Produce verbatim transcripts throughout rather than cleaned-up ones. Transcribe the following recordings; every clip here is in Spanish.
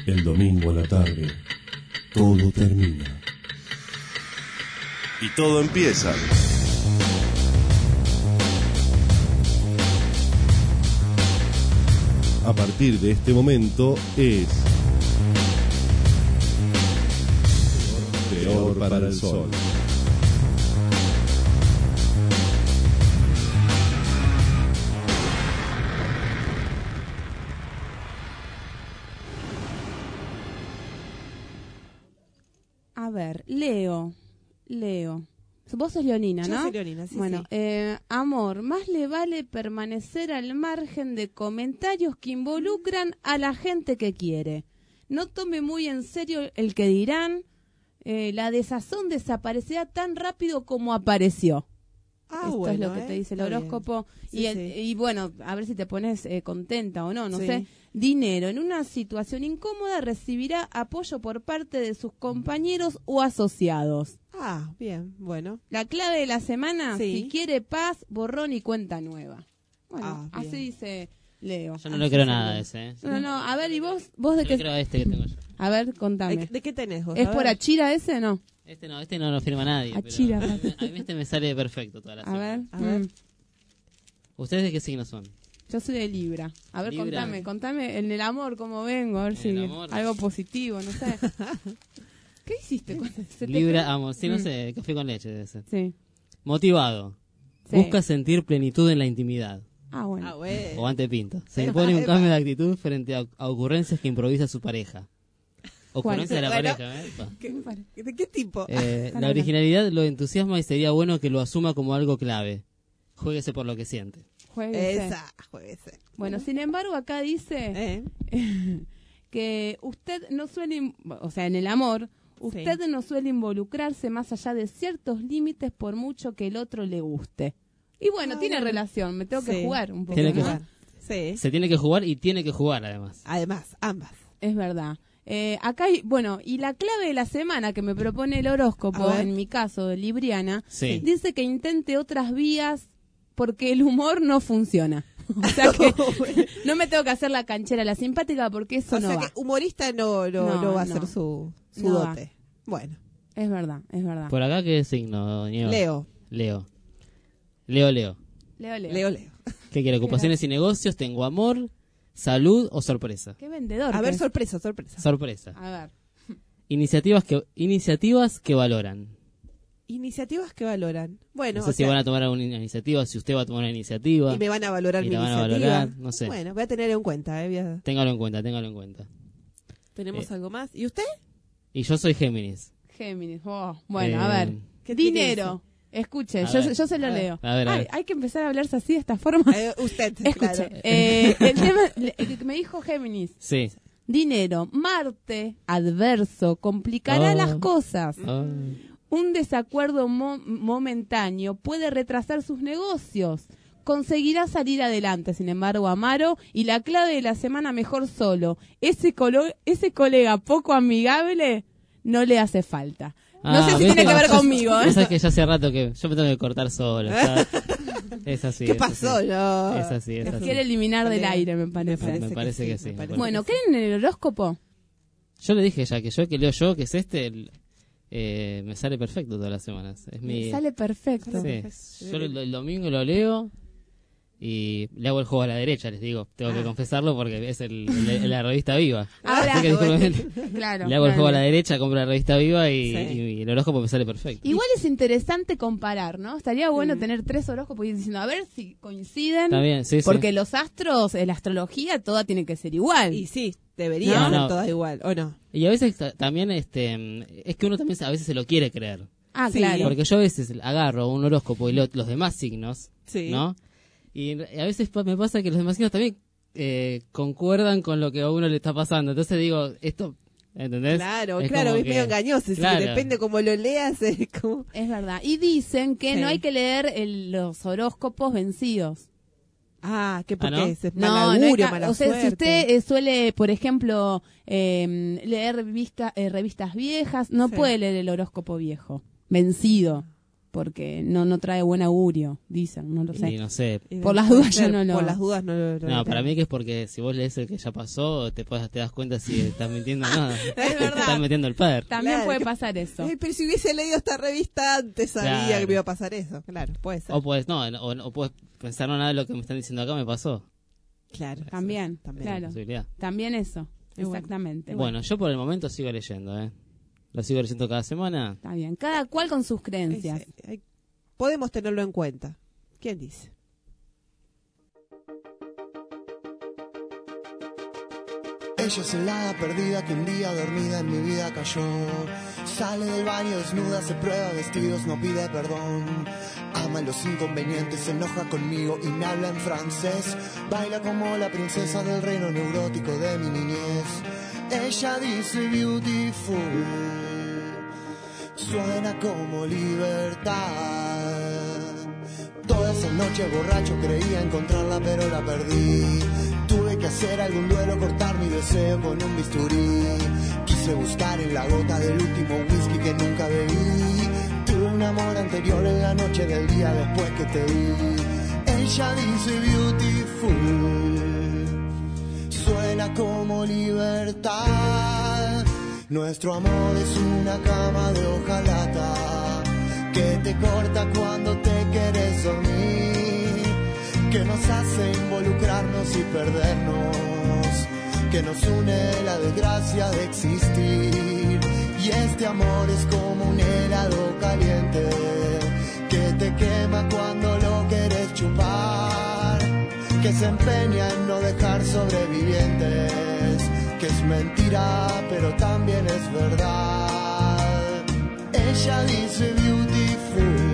El domingo a la tarde, todo termina. Y todo empieza. A partir de este momento es Peor para el Sol. A ver, Leo, Leo. Vos sos leonina, ¿no? Yo soy leonina, sí, Bueno, sí. Eh, amor, más le vale permanecer al margen de comentarios que involucran a la gente que quiere. No tome muy en serio el que dirán. Eh, la desazón desaparecerá tan rápido como apareció. Ah, Esto bueno, es lo que ¿eh? te dice el Está horóscopo. bien. Y, Sí, el- sí. y bueno, a ver si te pones eh, contenta o no, no Sí. sé. Dinero. En una situación incómoda recibirá apoyo por parte de sus compañeros o asociados. Ah, bien, bueno. La clave de la semana, Sí. si quiere paz, borrón y cuenta nueva. Bueno, Ah, así bien. dice Leo. Yo no le Así creo dice nada Leo. de ese, ¿eh? No, no, a ver, ¿y vos? ¿Vos de Yo le qué? creo a este que tengo yo. A ver, contame. ¿De, de qué tenés vos? ¿Es A por ver. Achira ese no? Este no, este no lo firma nadie. pero Achira, a mí- papi. a mí este me sale perfecto toda la A semana. ver, A ver. mm, ¿Ustedes de qué signo son? yo soy de Libra. A ver, Libra. contame, contame en el amor cómo vengo, a ver En si el amor. algo positivo, no sé. ¿Qué hiciste? con- se te Libra, fue? amor, sí, no Mm. sé, café con leche debe ser. Sí. Motivado. Sí. Busca sentir plenitud en la intimidad. Ah, bueno. Ah, bueno. O ante pinto. Se Epa, impone un epa. cambio de actitud frente a, a ocurrencias que improvisa su pareja. Ocurrencia de la Bueno. pareja, ¿eh? Epa. ¿Qué- ¿De qué tipo? Eh, Para la ver. originalidad lo entusiasma y sería bueno que lo asuma como algo clave. Juéguese por lo que siente. Jueguese. Esa, jueguese. Bueno, sin embargo, acá dice ¿Eh? que usted no suele, in- o sea, en el amor, usted no suele involucrarse más allá de ciertos límites por mucho que el otro le guste. Y bueno, Ah, tiene bueno. relación, me tengo que Sí. jugar un poco. Tiene que ¿no? jugar. Sí. Se tiene que jugar y tiene que jugar además. Además, ambas. Es verdad. Eh, acá hay, bueno, y la clave de la semana que me propone el horóscopo, A ver. en mi caso de Libriana, Sí. dice que intente otras vías porque el humor no funciona. O sea que no me tengo que hacer la canchera, la simpática, porque eso O no sea va. que humorista no, no, No, no va a no. ser su, su No va. dote. Bueno, Es verdad, es verdad. Por acá, ¿qué signo, Nieva? Leo. Leo. Leo, Leo. Leo, Leo. Leo, Leo. ¿Qué quiere? ¿Ocupaciones y negocios? ¿Tengo amor? ¿Salud o sorpresa? Qué vendedor. A que ver, es. sorpresa, sorpresa. Sorpresa. A ver. Iniciativas que iniciativas que valoran. Iniciativas que valoran. Bueno, No sé o si sea, van a tomar una iniciativa, si usted va a tomar una iniciativa. y me van a valorar y mi la van a iniciativa. valorar, no sé. Bueno, voy a tener en cuenta. Eh, voy a- Téngalo en cuenta, téngalo en cuenta. ¿Tenemos Eh. algo más? ¿Y usted? Y yo soy Géminis. Géminis. Oh, bueno, Eh, a ver. ¿qué tiene Dinero. Escuche, A yo, ver. yo se lo A ver. leo. A ver, a Ay, ver. hay que empezar a hablarse así de esta forma. Eh, usted, Escuche, claro. eh, el tema le- que me dijo Géminis. Sí. Dinero. Marte, adverso, complicará Oh. las cosas. Ah. Un desacuerdo mo- momentáneo puede retrasar sus negocios. Conseguirá salir adelante, sin embargo, Amaro, y la clave de la semana mejor solo. Ese, colo- ese colega poco amigable no le hace falta. No Ah, sé si ¿viste? tiene que ver conmigo, ¿eh? Vos sabés que ya hace rato que yo me tengo que cortar solo. ya. Es así. ¿Qué es pasó? así. No. Es así, es Te así. quiere eliminar del Colega. aire, me parece. parece Me parece que que sí, sí. me me parece. parece Bueno, que sí. ¿creen en el horóscopo? Yo le dije ya que yo que leo yo, que es este, el- eh, me sale perfecto todas las semanas. Es mi... Me sale perfecto. Sí. Yo el, el domingo lo leo y le hago el juego a la derecha, les digo. Tengo que Ah. confesarlo porque es el, el- la revista Viva. Ahora, Así que discúlpenme. claro. Le hago el claro. juego a la derecha, compro la revista Viva y, Sí. y el horóscopo me sale perfecto. Igual es interesante comparar, ¿no? Estaría bueno Mm. tener tres horóscopos y ir diciendo, a ver si coinciden. Está bien, sí, sí. Porque los astros, eh, la astrología, toda tiene que ser igual. Y sí, debería No, ser no. toda igual, ¿o no? Y a veces ta- también, este, mm, es que uno también se- a veces se lo quiere creer. Ah, Sí, claro. Porque yo a veces agarro un horóscopo y leo los demás signos, Sí. ¿no? Y a veces pa- me pasa que los demás signos también eh, concuerdan con lo que a uno le está pasando. Entonces digo, esto, ¿entendés? Claro, Es claro, como es que- medio engañoso. Claro. Sí, depende cómo lo leas. Es como... Es verdad. Y dicen que Sí. no hay que leer el- los horóscopos vencidos. Ah, ¿qué por Ah, ¿no? qué? ¿Es No, mal no hay augurio, ca- mala o sea, si suerte? usted eh, suele, por ejemplo, eh, leer revista- eh, revistas viejas, no Sí. puede leer el horóscopo viejo, vencido. porque no no trae buen augurio, dicen, no lo sé. Y no sé. Y Por las puede dudas yo ser, no lo- Por las dudas no lo... No, para mí que es porque si vos lees el que ya pasó, te, puedes- te das cuenta si estás mintiendo o no. Es Te verdad. estás metiendo el per. También Claro, puede que- pasar eso. Ay, pero si hubiese leído esta revista antes sabía Claro. que me iba a pasar eso. Claro, puede ser. O puedes, no, o, o puedes pensar, no, nada de lo que me están diciendo acá me pasó. Claro. También, También. claro. Posibilidad. También eso, Y bueno. exactamente. Bueno, yo por el momento sigo leyendo, ¿eh? Lo sigo leyendo cada semana. Está bien, cada cual con sus creencias. Ese- hay- podemos tenerlo en cuenta. ¿Quién dice? Ella es la hada perdida que un día dormida en mi vida cayó. Sale del baño desnuda, se prueba vestidos, no pide perdón. Ama los inconvenientes, se enoja conmigo y me habla en francés. Baila como la princesa del reino neurótico de mi niñez. Ella dice beautiful, suena como libertad. Toda esa noche borracho creía encontrarla pero la perdí. Tuve que hacer algún duelo, cortar mi deseo con un bisturí. Quise buscar en la gota del último whisky que nunca bebí. Tuve un amor anterior en la noche del día después que te vi. Ella dice beautiful, suena como libertad. Nuestro amor es una cama de hojalata que te corta cuando te quieres dormir, que nos hace involucrarnos y perdernos, que nos une la desgracia de existir. Y este amor es como un helado caliente que te quema cuando lo quieres chupar, que se empeña en no dejar sobrevivientes, que es mentira pero también es verdad. Ella dice beautiful,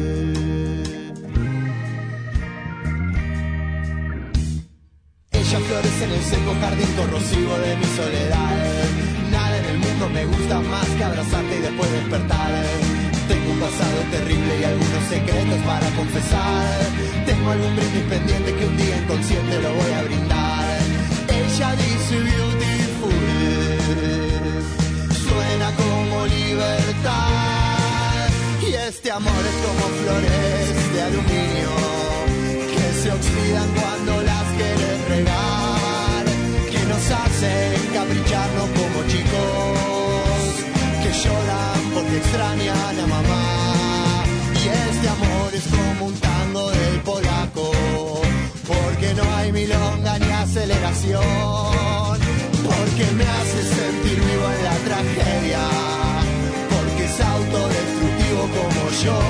ella florece en el seco jardín corrosivo de mi soledad. Nada en el mundo me gusta más que abrazarte y después despertar. Tengo un pasado terrible y algunos secretos para confesar. Tengo algún brindis pendiente que un día inconsciente lo voy a brindar. Ella dice beautiful, suena como libertad. Y este amor es como flores de aluminio que se oxidan cuando las quieres regar, que nos hacen capricharnos como chicos que lloran porque extrañan a mamá. Y este amor es como un tango del polaco, porque no hay milonga ni aceleración, porque me hace sentir vivo en la tragedia, porque es autodestructivo como yo.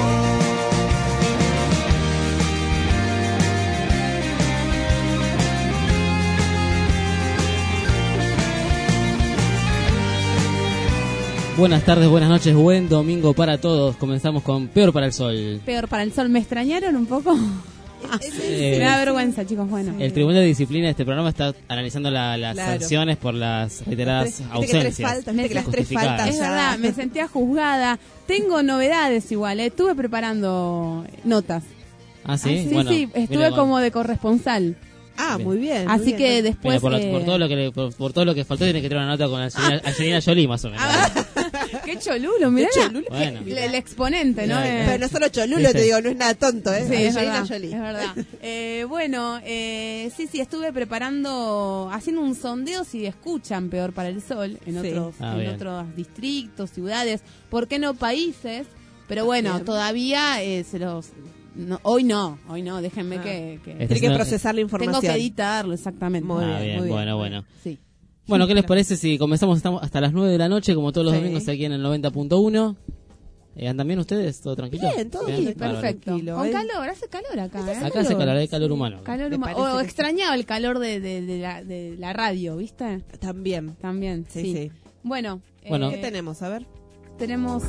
Buenas tardes, buenas noches, buen domingo para todos. Comenzamos con Peor para el Sol. Peor para el sol, ¿me extrañaron un poco? Eh, Me da vergüenza, chicos, bueno. El Tribunal de Disciplina de este programa está analizando la- las Claro. sanciones por las reiteradas Viste que tres ausencias. faltas, viste que las tres Justificadas. faltas Es ya- verdad, me sentía juzgada. Tengo novedades igual, ¿eh? Estuve preparando notas. Ah, sí, Ah, sí, bueno, sí, estuve mira, como de corresponsal. Ah, Bien. muy bien. muy Así bien. que después... mira, por, lo- eh, por todo lo que le- por, por todo lo que faltó tiene que tener una nota con Angelina, Angelina Jolie más o menos. Qué cholulo, mirá. Qué la- cholulo. Bueno. El, el exponente, ¿no? No, Eh, Pero no solo cholulo, Sí, te sí. digo, no es nada tonto, ¿eh? Sí, es Angelina verdad, Jolie. es verdad. Eh, bueno, eh, sí, sí, estuve preparando, haciendo un sondeo si escuchan Peor para el Sol en Sí. otros, Ah, en bien. otros distritos, ciudades, ¿por qué no países? Pero bueno, Bien. todavía eh, se los... no, hoy no, hoy no, déjenme Ah. que... que- Este- Tiene que no- procesar la información. tengo que editarlo, exactamente. Muy Ah, bien, bien, muy bien. bueno, bueno. Sí. Bueno, ¿qué les parece si comenzamos estamos hasta las nueve de la noche, como todos los Sí. domingos aquí en el noventa punto uno? Eh, ¿Andan bien ustedes? ¿Todo tranquilo? Bien, todo Sí, bien, bárbaro. perfecto. tranquilo, Con ¿eh? calor, hace calor acá, ¿eh? Acá hace calor, hay calor humano. Calor Me huma- parece o que sí. extrañaba el calor de, de, de la, de la radio, ¿viste? También. También, sí. Sí, sí. Bueno, Bueno. eh, ¿Qué tenemos? A ver. tenemos...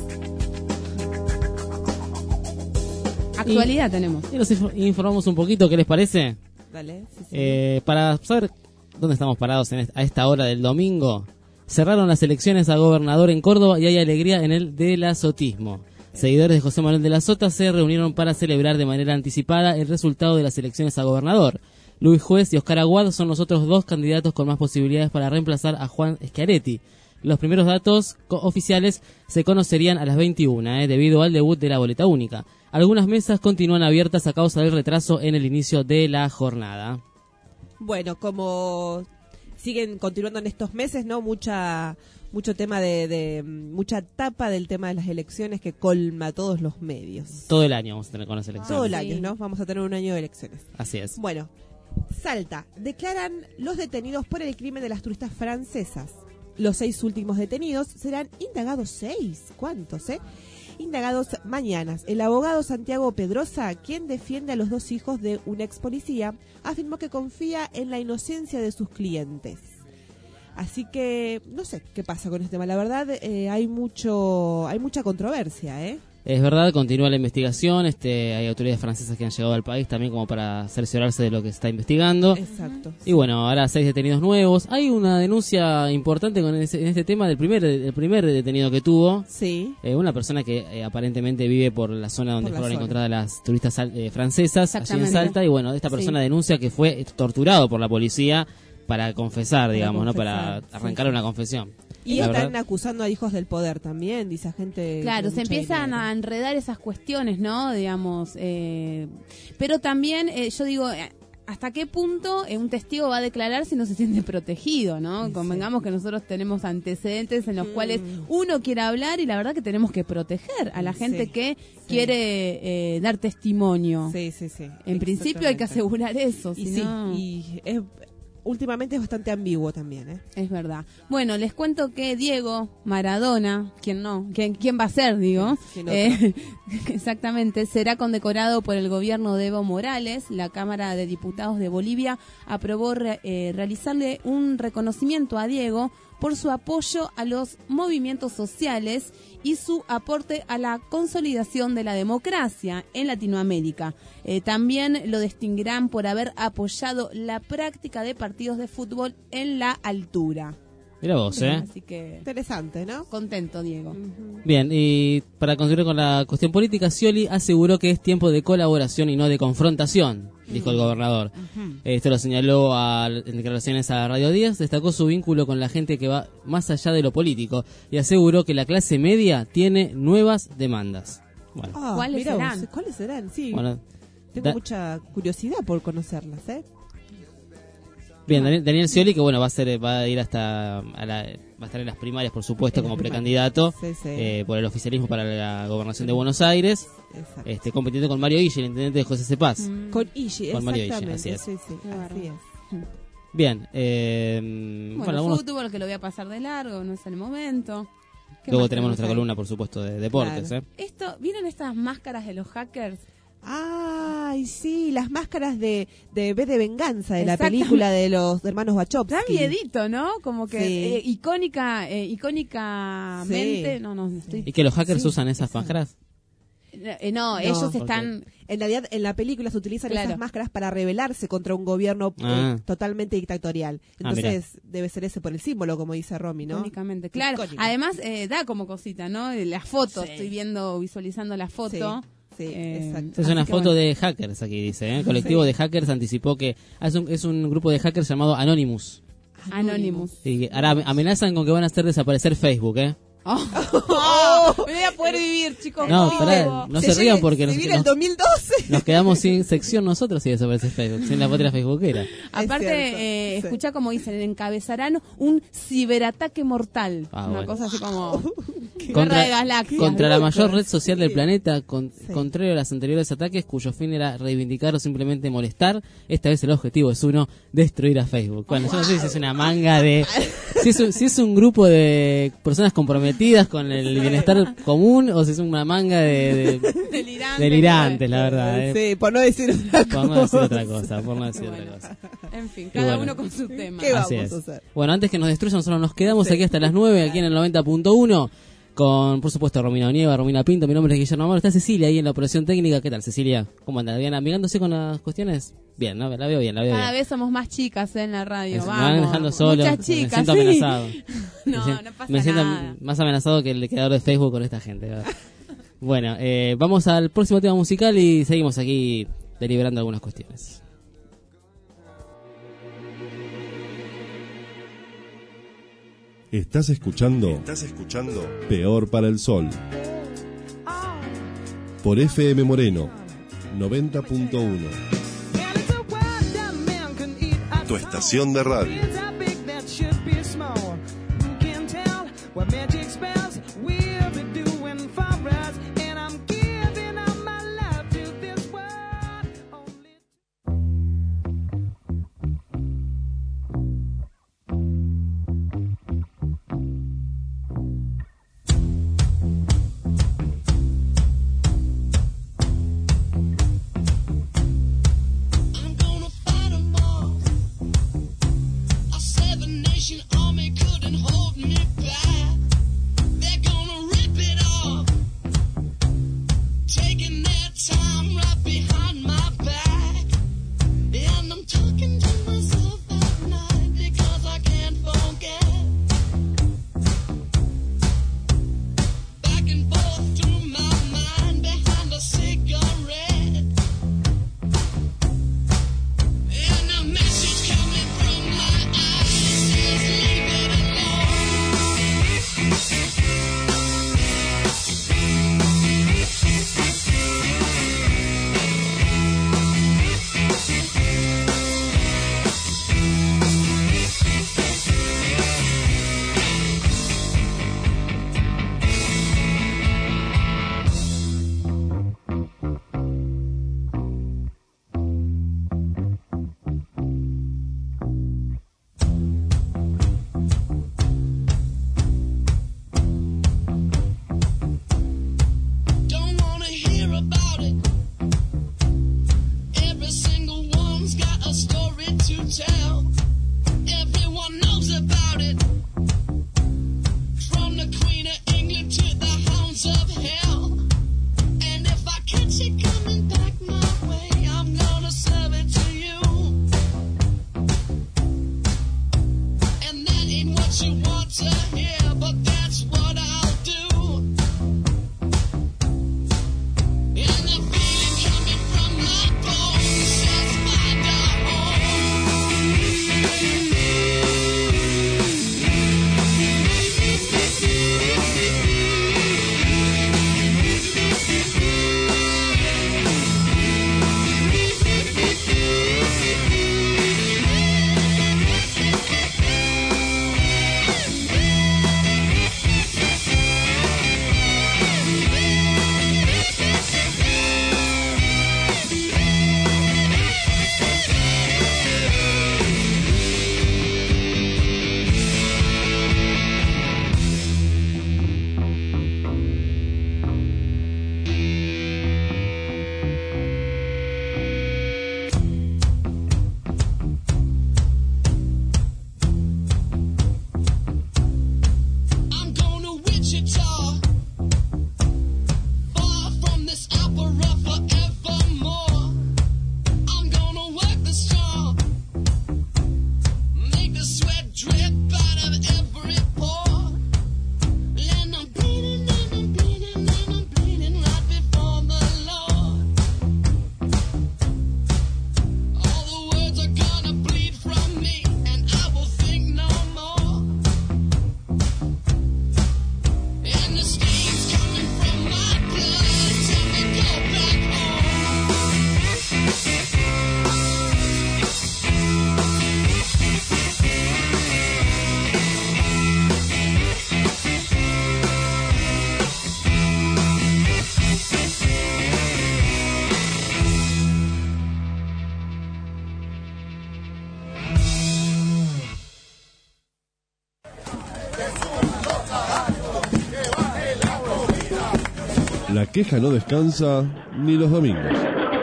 Actualidad tenemos. Y nos inf- informamos un poquito, ¿qué les parece? Dale. Sí, sí. Eh, para saber dónde estamos parados en est- a esta hora del domingo, cerraron las elecciones a gobernador en Córdoba y hay alegría en el delazotismo. Seguidores de José Manuel de la Sota se reunieron para celebrar de manera anticipada el resultado de las elecciones a gobernador. Luis Juez y Oscar Aguad son los otros dos candidatos con más posibilidades para reemplazar a Juan Schiaretti. Los primeros datos co- oficiales se conocerían a las veintiuna, eh, debido al debut de la boleta única. Algunas mesas continúan abiertas a causa del retraso en el inicio de la jornada. Bueno, como siguen continuando en estos meses, ¿no? Mucha mucho tema de, de mucha tapa del tema de las elecciones que colma todos los medios. Todo el año vamos a tener con las elecciones. Todo el Sí. año, ¿no? Vamos a tener un año de elecciones. Así es. Bueno, Salta. Declaran los detenidos por el crimen de las turistas francesas. Los seis últimos detenidos serán indagados seis. ¿Cuántos, eh? Indagados mañana. El abogado Santiago Pedrosa, quien defiende a los dos hijos de un ex policía, afirmó que confía en la inocencia de sus clientes. Así que no sé qué pasa con este tema. La verdad, eh, hay mucho, hay mucha controversia, ¿eh? Es verdad, continúa la investigación. Este, hay autoridades francesas que han llegado al país también como para cerciorarse de lo que se está investigando. Exacto. Y bueno, ahora seis detenidos nuevos. Hay una denuncia importante con ese- en este tema del primer, del primer detenido que tuvo. Sí. Eh, una persona que eh, aparentemente vive por la zona donde Por la fueron zona. encontradas las turistas sal- eh, francesas, allí en Exactamente. Salta. Y bueno, esta persona Sí. denuncia que fue torturado por la policía para confesar, digamos, ¿no? Para confesar, arrancar sí. una confesión. Y La están verdad- acusando a hijos del poder también, dice gente. Claro, con se mucho empiezan dinero. a enredar esas cuestiones, ¿no? Digamos, eh, pero también eh, yo digo, eh, ¿hasta qué punto eh, un testigo va a declarar si no se siente protegido, ¿no? Sí. Convengamos que nosotros tenemos antecedentes en los Mm. cuales uno quiere hablar y la verdad que tenemos que proteger a la gente Sí, que sí. quiere eh, dar testimonio. Sí, sí, sí. En principio hay que Exactamente. asegurar eso, Y si sí, no- y es, últimamente es bastante ambiguo también, ¿eh? Es verdad. Bueno, les cuento que Diego Maradona, ¿quién no? ¿Quién, quién va a ser, digo? Sí, no, Eh, exactamente, será condecorado por el gobierno de Evo Morales. La Cámara de Diputados de Bolivia aprobó re- eh, realizarle un reconocimiento a Diego por su apoyo a los movimientos sociales y su aporte a la consolidación de la democracia en Latinoamérica. Eh, también lo distinguirán por haber apoyado la práctica de partidos de fútbol en la altura. Mira vos, ¿eh? Así que Interesante, ¿no? contento, Diego. Bien, y para concluir con la cuestión política, Scioli aseguró que es tiempo de colaboración y no de confrontación, dijo el gobernador. Esto lo señaló a- en declaraciones a Radio Díaz, destacó su vínculo con la gente que va más allá de lo político y aseguró que la clase media tiene nuevas demandas. Bueno, Ah, ¿Cuáles mirá serán? vos, ¿Cuáles serán? Sí, bueno, tengo da- mucha curiosidad por conocerlas, ¿eh? bien, Daniel, Daniel Scioli, que bueno, va a ser, va a ir hasta, a la- va a estar en las primarias, por supuesto, En las como primarias. precandidato Sí, sí. eh, por el oficialismo para la gobernación de Buenos Aires, Exacto. este, compitiendo con Mario Guille, el intendente de José Cepaz. Con Ishi, Con Mario Ishi, exactamente. así es. Sí, sí, Qué así bárbaro. es. Bien, eh, Bueno, bueno, algunos- fútbol que lo voy a pasar de largo, no es el momento. ¿Qué luego más tenemos nuestra ahí? columna, por supuesto, de deportes. Claro. ¿eh? Esto, ¿vieron estas máscaras de los hackers? Ay, sí, las máscaras de, de B de Venganza, de la Exactamente. película de los hermanos Wachowski. Da miedito, ¿no? Como que Sí. eh, icónica, eh, icónicamente, Sí. no, no, estoy... ¿Y que los hackers Sí, usan esas esa. máscaras? Eh, no, No, ellos porque- están... En realidad, en la película se utilizan Claro. esas máscaras para rebelarse contra un gobierno eh, Ah. totalmente dictatorial. Ah, mirá. Entonces, debe ser ese por el símbolo, como dice Romy, ¿no? Icónicamente, claro. Icónico. Además, eh, da como cosita, ¿no? La foto, Sí. estoy viendo, visualizando la foto. Sí, Eh, exacto. Es una Así que foto bueno. de hackers, aquí dice. ¿eh? El colectivo de hackers anticipó que ah, es un, es un grupo de hackers llamado Anonymous. Anonymous. Y que ahora amenazan con que van a hacer desaparecer Facebook, ¿eh? Oh. Oh, me voy a poder vivir, chicos. No, vivo. pará, no se, rían viene- porque se nos, viene el nos- dos mil doce. nos quedamos sin sección nosotros y desaparece Facebook, sin la patria facebookera. Aparte, cierto, eh, sí. escucha como dicen, encabezarán un ciberataque mortal. Ah, Una bueno. cosa así como... Guerra Contra, de galaxias. contra la loco. mayor red social del planeta, con- Sí. contrario a los anteriores ataques cuyo fin era reivindicar o simplemente molestar, esta vez el objetivo es uno, destruir a Facebook. Bueno, yo no sé si es una manga de... Si es, un, si es un grupo de personas comprometidas con el bienestar común o si es una manga de... de Delirante. delirantes, la verdad. ¿eh? Sí, por no decir otra Por no decir otra cosa, por no decir Bueno. otra cosa. En fin, Y cada bueno. uno con su tema. ¿Qué Así vamos es. a hacer? Bueno, antes que nos destruyan, nosotros nos quedamos aquí hasta las nueve, aquí en el noventa punto uno, con, por supuesto, Romina Nieva, Romina Pinto. Mi nombre es Guillermo Amaro. Está Cecilia ahí en la operación técnica. ¿Qué tal, Cecilia? ¿Cómo anda? ¿Bien amigándose con las cuestiones? Bien, ¿no? La veo bien, la veo Cada bien. vez somos más chicas eh, en la radio. Me, me Vamos. van dejando solo. Muchas Me chicas, siento sí. amenazado. No, Me siento- no pasa Me siento nada. más amenazado que el creador de Facebook con esta gente. ¿verdad? Bueno, eh, vamos al próximo tema musical y seguimos aquí deliberando algunas cuestiones. Estás escuchando, Estás escuchando Peor para el Sol. Por F M Moreno, noventa punto uno. tu estación de radio. La queja no descansa ni los domingos.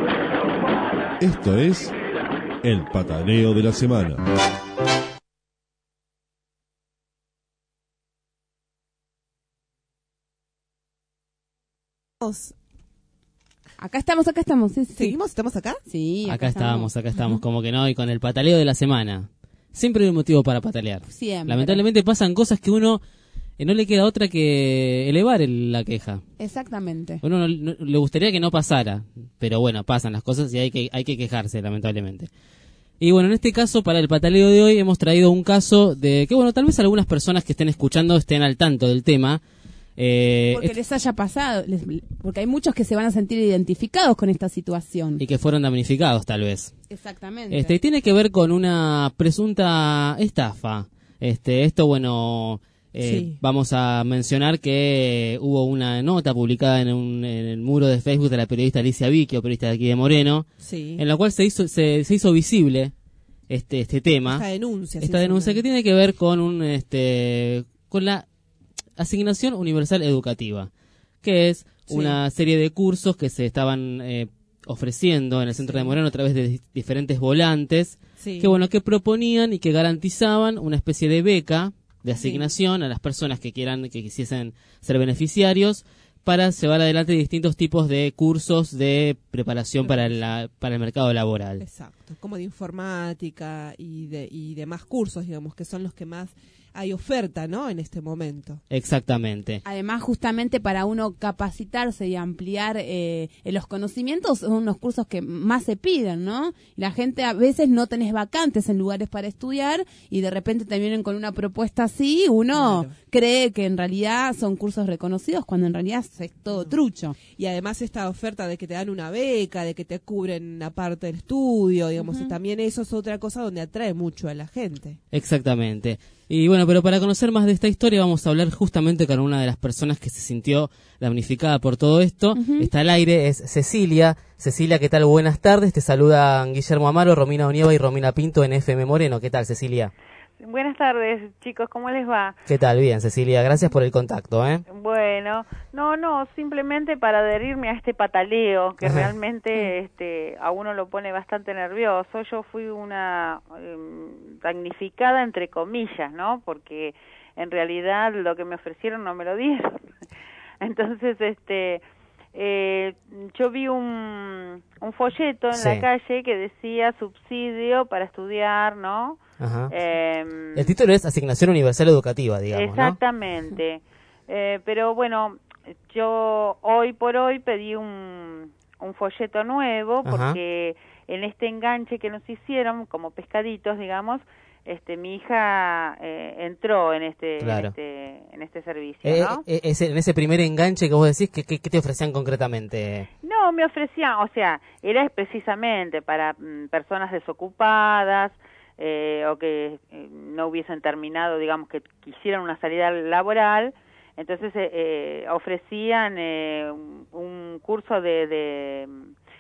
Esto es el pataleo de la semana. Acá estamos, acá estamos. Sí, sí. ¿Seguimos? ¿Estamos acá? Sí, acá, Acá estamos. estábamos, acá estamos, como que no, y con el pataleo de la semana. Siempre hay un motivo para patalear. Siempre. Lamentablemente pasan cosas que uno eh, no le queda otra que elevar el- la queja. Exactamente. Uno no- no- le gustaría que no pasara, pero bueno, pasan las cosas y hay que hay que quejarse, lamentablemente. Y bueno, en este caso, para el pataleo de hoy, hemos traído un caso de que, bueno, tal vez algunas personas que estén escuchando estén al tanto del tema. Eh, porque les haya pasado, les, porque hay muchos que se van a sentir identificados con esta situación. Y que fueron damnificados, tal vez. Exactamente. Este, tiene que ver con una presunta estafa. Este, esto, bueno, eh, Sí. vamos a mencionar que hubo una nota publicada en, un, en el muro de Facebook de la periodista Alicia Vicchio, periodista de aquí de Moreno, Sí. en la cual se hizo se, se hizo visible este este tema, Esta denuncia. esta sí, denuncia sí, que tiene que ver con un este con la asignación universal educativa, que es Sí. una serie de cursos que se estaban eh, ofreciendo en el centro Sí. de Moreno a través de di- diferentes volantes, Sí. que bueno, que proponían y que garantizaban una especie de beca de Sí. asignación a las personas que quieran, que quisiesen ser beneficiarios, para llevar adelante distintos tipos de cursos de preparación para la, para el mercado laboral. Exacto, como de informática y de y demás cursos, digamos, que son los que más hay oferta, ¿no? En este momento. Exactamente. Además, justamente para uno capacitarse y ampliar eh, los conocimientos, son unos cursos que más se piden, ¿no? La gente a veces no tenés vacantes en lugares para estudiar y de repente te vienen con una propuesta así, uno Claro. cree que en realidad son cursos reconocidos cuando en realidad es todo trucho. Y además esta oferta de que te dan una beca, de que te cubren una parte del estudio, digamos, y también eso es otra cosa donde atrae mucho a la gente. Exactamente. Y bueno, pero para conocer más de esta historia vamos a hablar justamente con una de las personas que se sintió damnificada por todo esto. Está al aire, es Cecilia. Cecilia, ¿qué tal? Buenas tardes. Te saludan Guillermo Amaro, Romina Onieva y Romina Pinto en F M Moreno. ¿Qué tal, Cecilia? Buenas tardes, chicos, ¿cómo les va? ¿Qué tal? Bien, Cecilia. Gracias por el contacto, ¿eh? Bueno, no, no, simplemente para adherirme a este pataleo que Ajá. realmente este, a uno lo pone bastante nervioso. Yo fui una eh, damnificada entre comillas, ¿no? Porque en realidad lo que me ofrecieron no me lo dieron. Entonces, este, eh, yo vi un, un folleto en Sí. la calle que decía subsidio para estudiar, ¿no? Ajá. Eh, El título es Asignación Universal Educativa, digamos, ¿no? Exactamente. Eh, pero bueno, yo hoy por hoy pedí un, un folleto nuevo Ajá. porque en este enganche que nos hicieron, como pescaditos, digamos, este, mi hija eh, entró en este, Claro. en este, en este servicio, Eh, ¿no? eh, ese- en ese primer enganche que vos decís, ¿qué, qué, qué te ofrecían concretamente? No, me ofrecían, o sea, era precisamente para mm, personas desocupadas, eh, o que eh, no hubiesen terminado, digamos, que quisieran una salida laboral, entonces eh, eh, ofrecían eh, un, un curso de, de,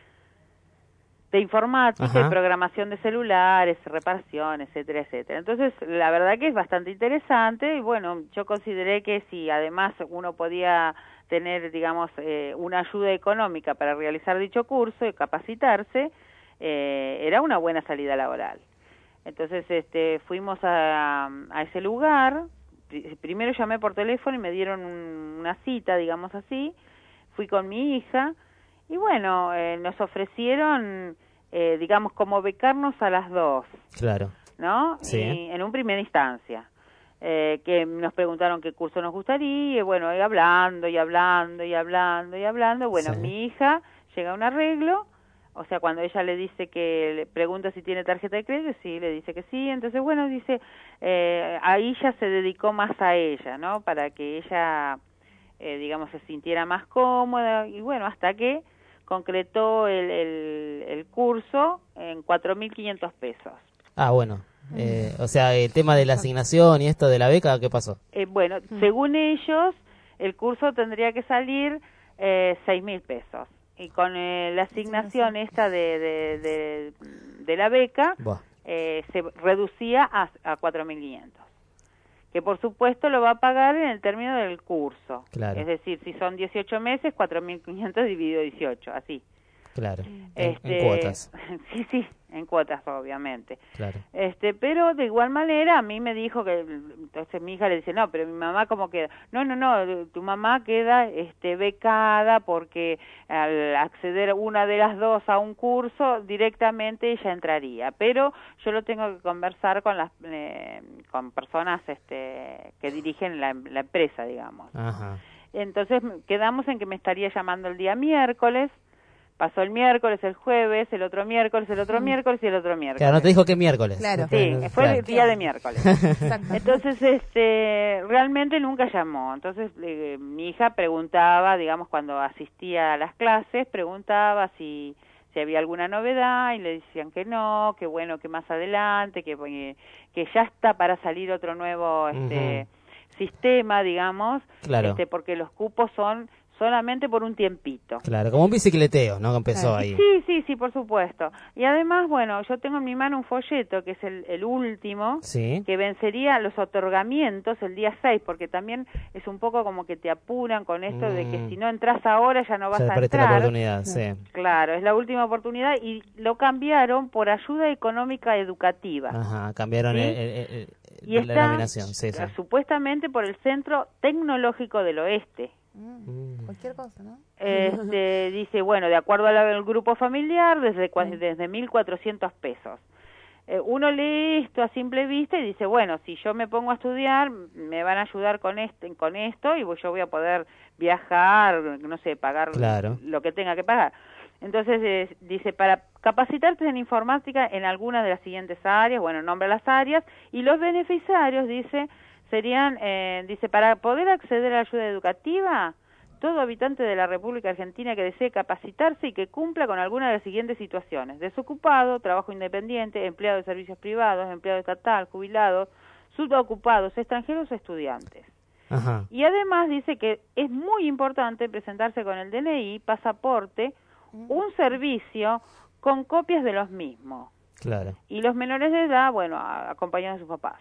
de informática Ajá. y programación de celulares, reparación, etcétera, etcétera. Entonces, la verdad que es bastante interesante y bueno, yo consideré que si además uno podía tener, digamos, eh, una ayuda económica para realizar dicho curso y capacitarse, eh, era una buena salida laboral. Entonces, este, fuimos a, a ese lugar. Pri- Primero llamé por teléfono y me dieron un- una cita, digamos así. Fui con mi hija y bueno, eh, nos ofrecieron, eh, digamos, como becarnos a las dos, Claro. ¿no? Sí. Y en un primera instancia. Eh, que nos preguntaron qué curso nos gustaría, y bueno, y hablando, y hablando, y hablando, y hablando. Bueno, Sí. mi hija llega a un arreglo. O sea, cuando ella le dice que, le pregunta si tiene tarjeta de crédito, sí, le dice que sí. Entonces, bueno, dice, eh, ahí ya se dedicó más a ella, ¿no? Para que ella, eh, digamos, se sintiera más cómoda. Y bueno, hasta que concretó el, el, el curso en cuatro mil quinientos pesos. Ah, bueno. Eh, o sea, el tema de la asignación y esto de la beca, ¿qué pasó? Eh, bueno, según ellos, el curso tendría que salir eh, seis mil pesos. Y con eh, la asignación esta de, de, de, de la beca, Buah. eh, se reducía a, a cuatro mil quinientos. Que por supuesto lo va a pagar en el término del curso. Claro. Es decir, si son dieciocho meses, cuatro mil quinientos dividido dieciocho, así. Claro. En, Este, en cuotas. Sí, sí, en cuotas, obviamente. Claro. Este, pero de igual manera a mí me dijo que, entonces mi hija le dice, no, pero mi mamá cómo queda. No, no, no, tu mamá queda este, becada porque al acceder una de las dos a un curso, directamente ella entraría. Pero yo lo tengo que conversar con las eh, con personas este, que dirigen la, la empresa, digamos. Ajá. Entonces quedamos en que me estaría llamando el día miércoles Pasó el miércoles, el jueves, el otro miércoles, el otro miércoles y el otro miércoles. Claro, no te dijo qué miércoles. Claro. Sí, No te- fue claro. el día de miércoles. Exacto. Entonces, este, realmente nunca llamó. Entonces, eh, mi hija preguntaba, digamos, cuando asistía a las clases, preguntaba si, si había alguna novedad y le decían que no, que bueno, que más adelante, que, eh, que ya está para salir otro nuevo este, Ujú. sistema, digamos, Claro. este, porque los cupos son solamente por un tiempito. Claro, como un bicicleteo, ¿no? Que empezó Claro. ahí. Sí, sí, sí, por supuesto. Y además, bueno, yo tengo en mi mano un folleto que es el, el último, Sí. que vencería los otorgamientos el día seis, porque también es un poco como que te apuran con esto de que Mm. si no entras ahora ya no vas Se a perdiste la entrar. oportunidad, sí. Claro, es la última oportunidad y lo cambiaron por ayuda económica educativa. Ajá, cambiaron ¿Sí? el, el- el- el- Y la está denominación, sí, sí. eh, supuestamente por el Centro Tecnológico del Oeste. Mm. Cualquier cosa, ¿no? Este, dice, bueno, de acuerdo al al grupo familiar, desde, cua- desde mil cuatrocientos pesos. Eh, uno lee esto a simple vista y dice, bueno, si yo me pongo a estudiar, me van a ayudar con, este, con esto y yo voy a poder viajar, no sé, pagar Claro. lo que tenga que pagar. Entonces, eh, dice, para capacitarte en informática en algunas de las siguientes áreas, bueno, nombra las áreas, y los beneficiarios, dice, serían, eh, dice, para poder acceder a la ayuda educativa, todo habitante de la República Argentina que desee capacitarse y que cumpla con alguna de las siguientes situaciones: desocupado, trabajo independiente, empleado de servicios privados, empleado estatal, jubilados, subocupados, extranjeros o estudiantes. Ajá, Y además dice que es muy importante presentarse con el D N I, pasaporte, un servicio con copias de los mismos. claro. Y los menores de edad, bueno, a- acompañados de sus papás.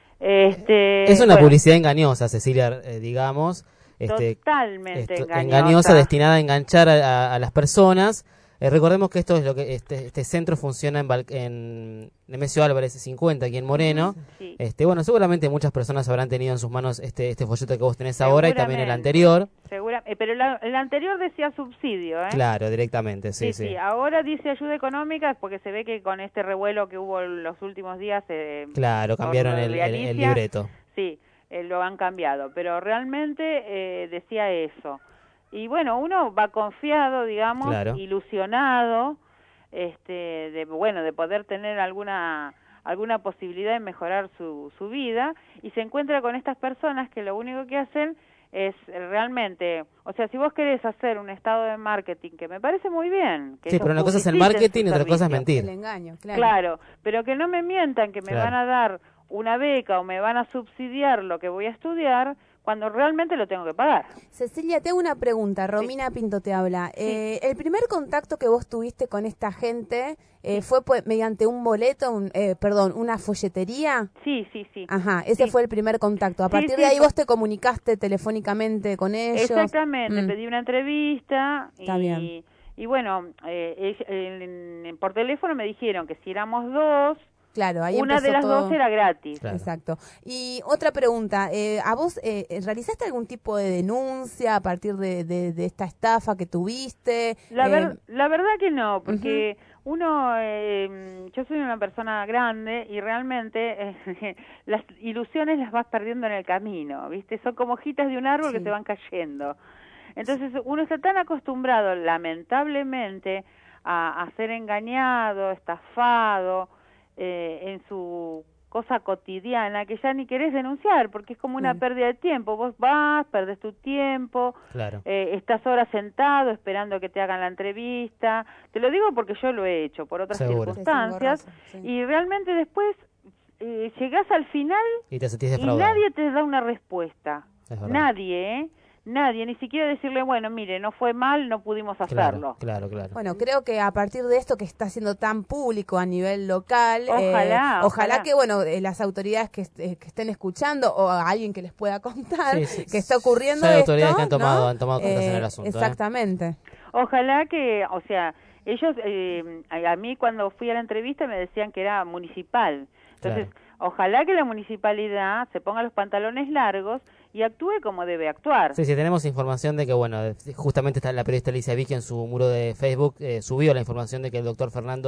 Este, Es una bueno, publicidad engañosa, Cecilia, eh, digamos. Este, totalmente esto- engañosa. destinada a enganchar a, a- a las personas. Eh, recordemos que esto es lo que este, este centro funciona en, Val- en Nemesio Álvarez cincuenta, aquí en Moreno. Sí. Este, bueno, seguramente muchas personas habrán tenido en sus manos este, este folleto que vos tenés ahora y también el Seguramente. anterior. Segura, eh, pero la- el anterior decía subsidio, ¿eh? Claro, directamente, sí, Sí, sí. sí, ahora dice ayuda económica porque se ve que con este revuelo que hubo los últimos días... Eh, Claro, cambiaron por el, de el- el Alicia, libreto. Sí, eh, lo han cambiado, pero realmente eh, decía eso. Y bueno, uno va confiado, digamos, Claro. ilusionado, este, de bueno, de poder tener alguna alguna posibilidad de mejorar su, su vida, y se encuentra con estas personas que lo único que hacen es realmente, o sea, si vos querés hacer un estado de marketing, que me parece muy bien, que Sí, ellos pero una cosa es el publiciten marketing sus y otra cosa es servicios. mentir. El engaño, claro. Claro, pero que no me mientan que me Claro. van a dar una beca o me van a subsidiar lo que voy a estudiar cuando realmente lo tengo que pagar. Cecilia, te hago una pregunta. Romina Pinto te habla. Eh, el primer contacto que vos tuviste con esta gente eh, fue pues, mediante un boleto, un, eh, perdón, una folletería. Sí, sí, sí. Ajá, ese Sí. fue el primer contacto. A Sí, partir sí, de ahí fue- vos te comunicaste telefónicamente con ellos. Exactamente, Mm. pedí una entrevista y, Está bien. y bueno, eh, ell- en- en- por teléfono me dijeron que si éramos dos, Claro, ahí una de empezó las todo. dos era gratis. Claro. Exacto. Y otra pregunta, eh, ¿a vos eh, realizaste algún tipo de denuncia a partir de, de, de esta estafa que tuviste? La, Eh, ver- la verdad que no, porque uno, eh, yo soy una persona grande y realmente eh, las ilusiones las vas perdiendo en el camino, ¿viste? Son como hojitas de un árbol Sí. que se van cayendo. Entonces uno está tan acostumbrado, lamentablemente, a, a ser engañado, estafado, eh, en su cosa cotidiana, que ya ni querés denunciar, porque es como una Mm. pérdida de tiempo. Vos vas, perdés tu tiempo, Claro. eh, estás horas sentado esperando que te hagan la entrevista. Te lo digo porque yo lo he hecho por otras Seguro. circunstancias. Sí, sí, Y realmente después eh, llegás al final Y te sentís y defraudado. nadie te da una respuesta. Es verdad. Nadie, ¿eh? Nadie, ni siquiera decirle, bueno, mire, no fue mal, no pudimos hacerlo. Claro, claro, claro. Bueno, creo que a partir de esto que está siendo tan público a nivel local, Ojalá, eh, ojalá, ojalá. que bueno eh, las autoridades que, est- eh, que estén escuchando o a alguien que les pueda contar Sí, sí. que está ocurriendo Ya hay esto, autoridades que han tomado- ¿no? han tomado cartas en el asunto, ¿eh? Exactamente. Ojalá que, o sea, ellos, eh, a, a mí cuando fui a la entrevista me decían que era municipal. Entonces, ojalá que la municipalidad se ponga los pantalones largos y actúe como debe actuar. Sí, sí, tenemos información de que, bueno, justamente está la periodista Alicia Vicky en su muro de Facebook eh, subió la información de que el doctor Fernando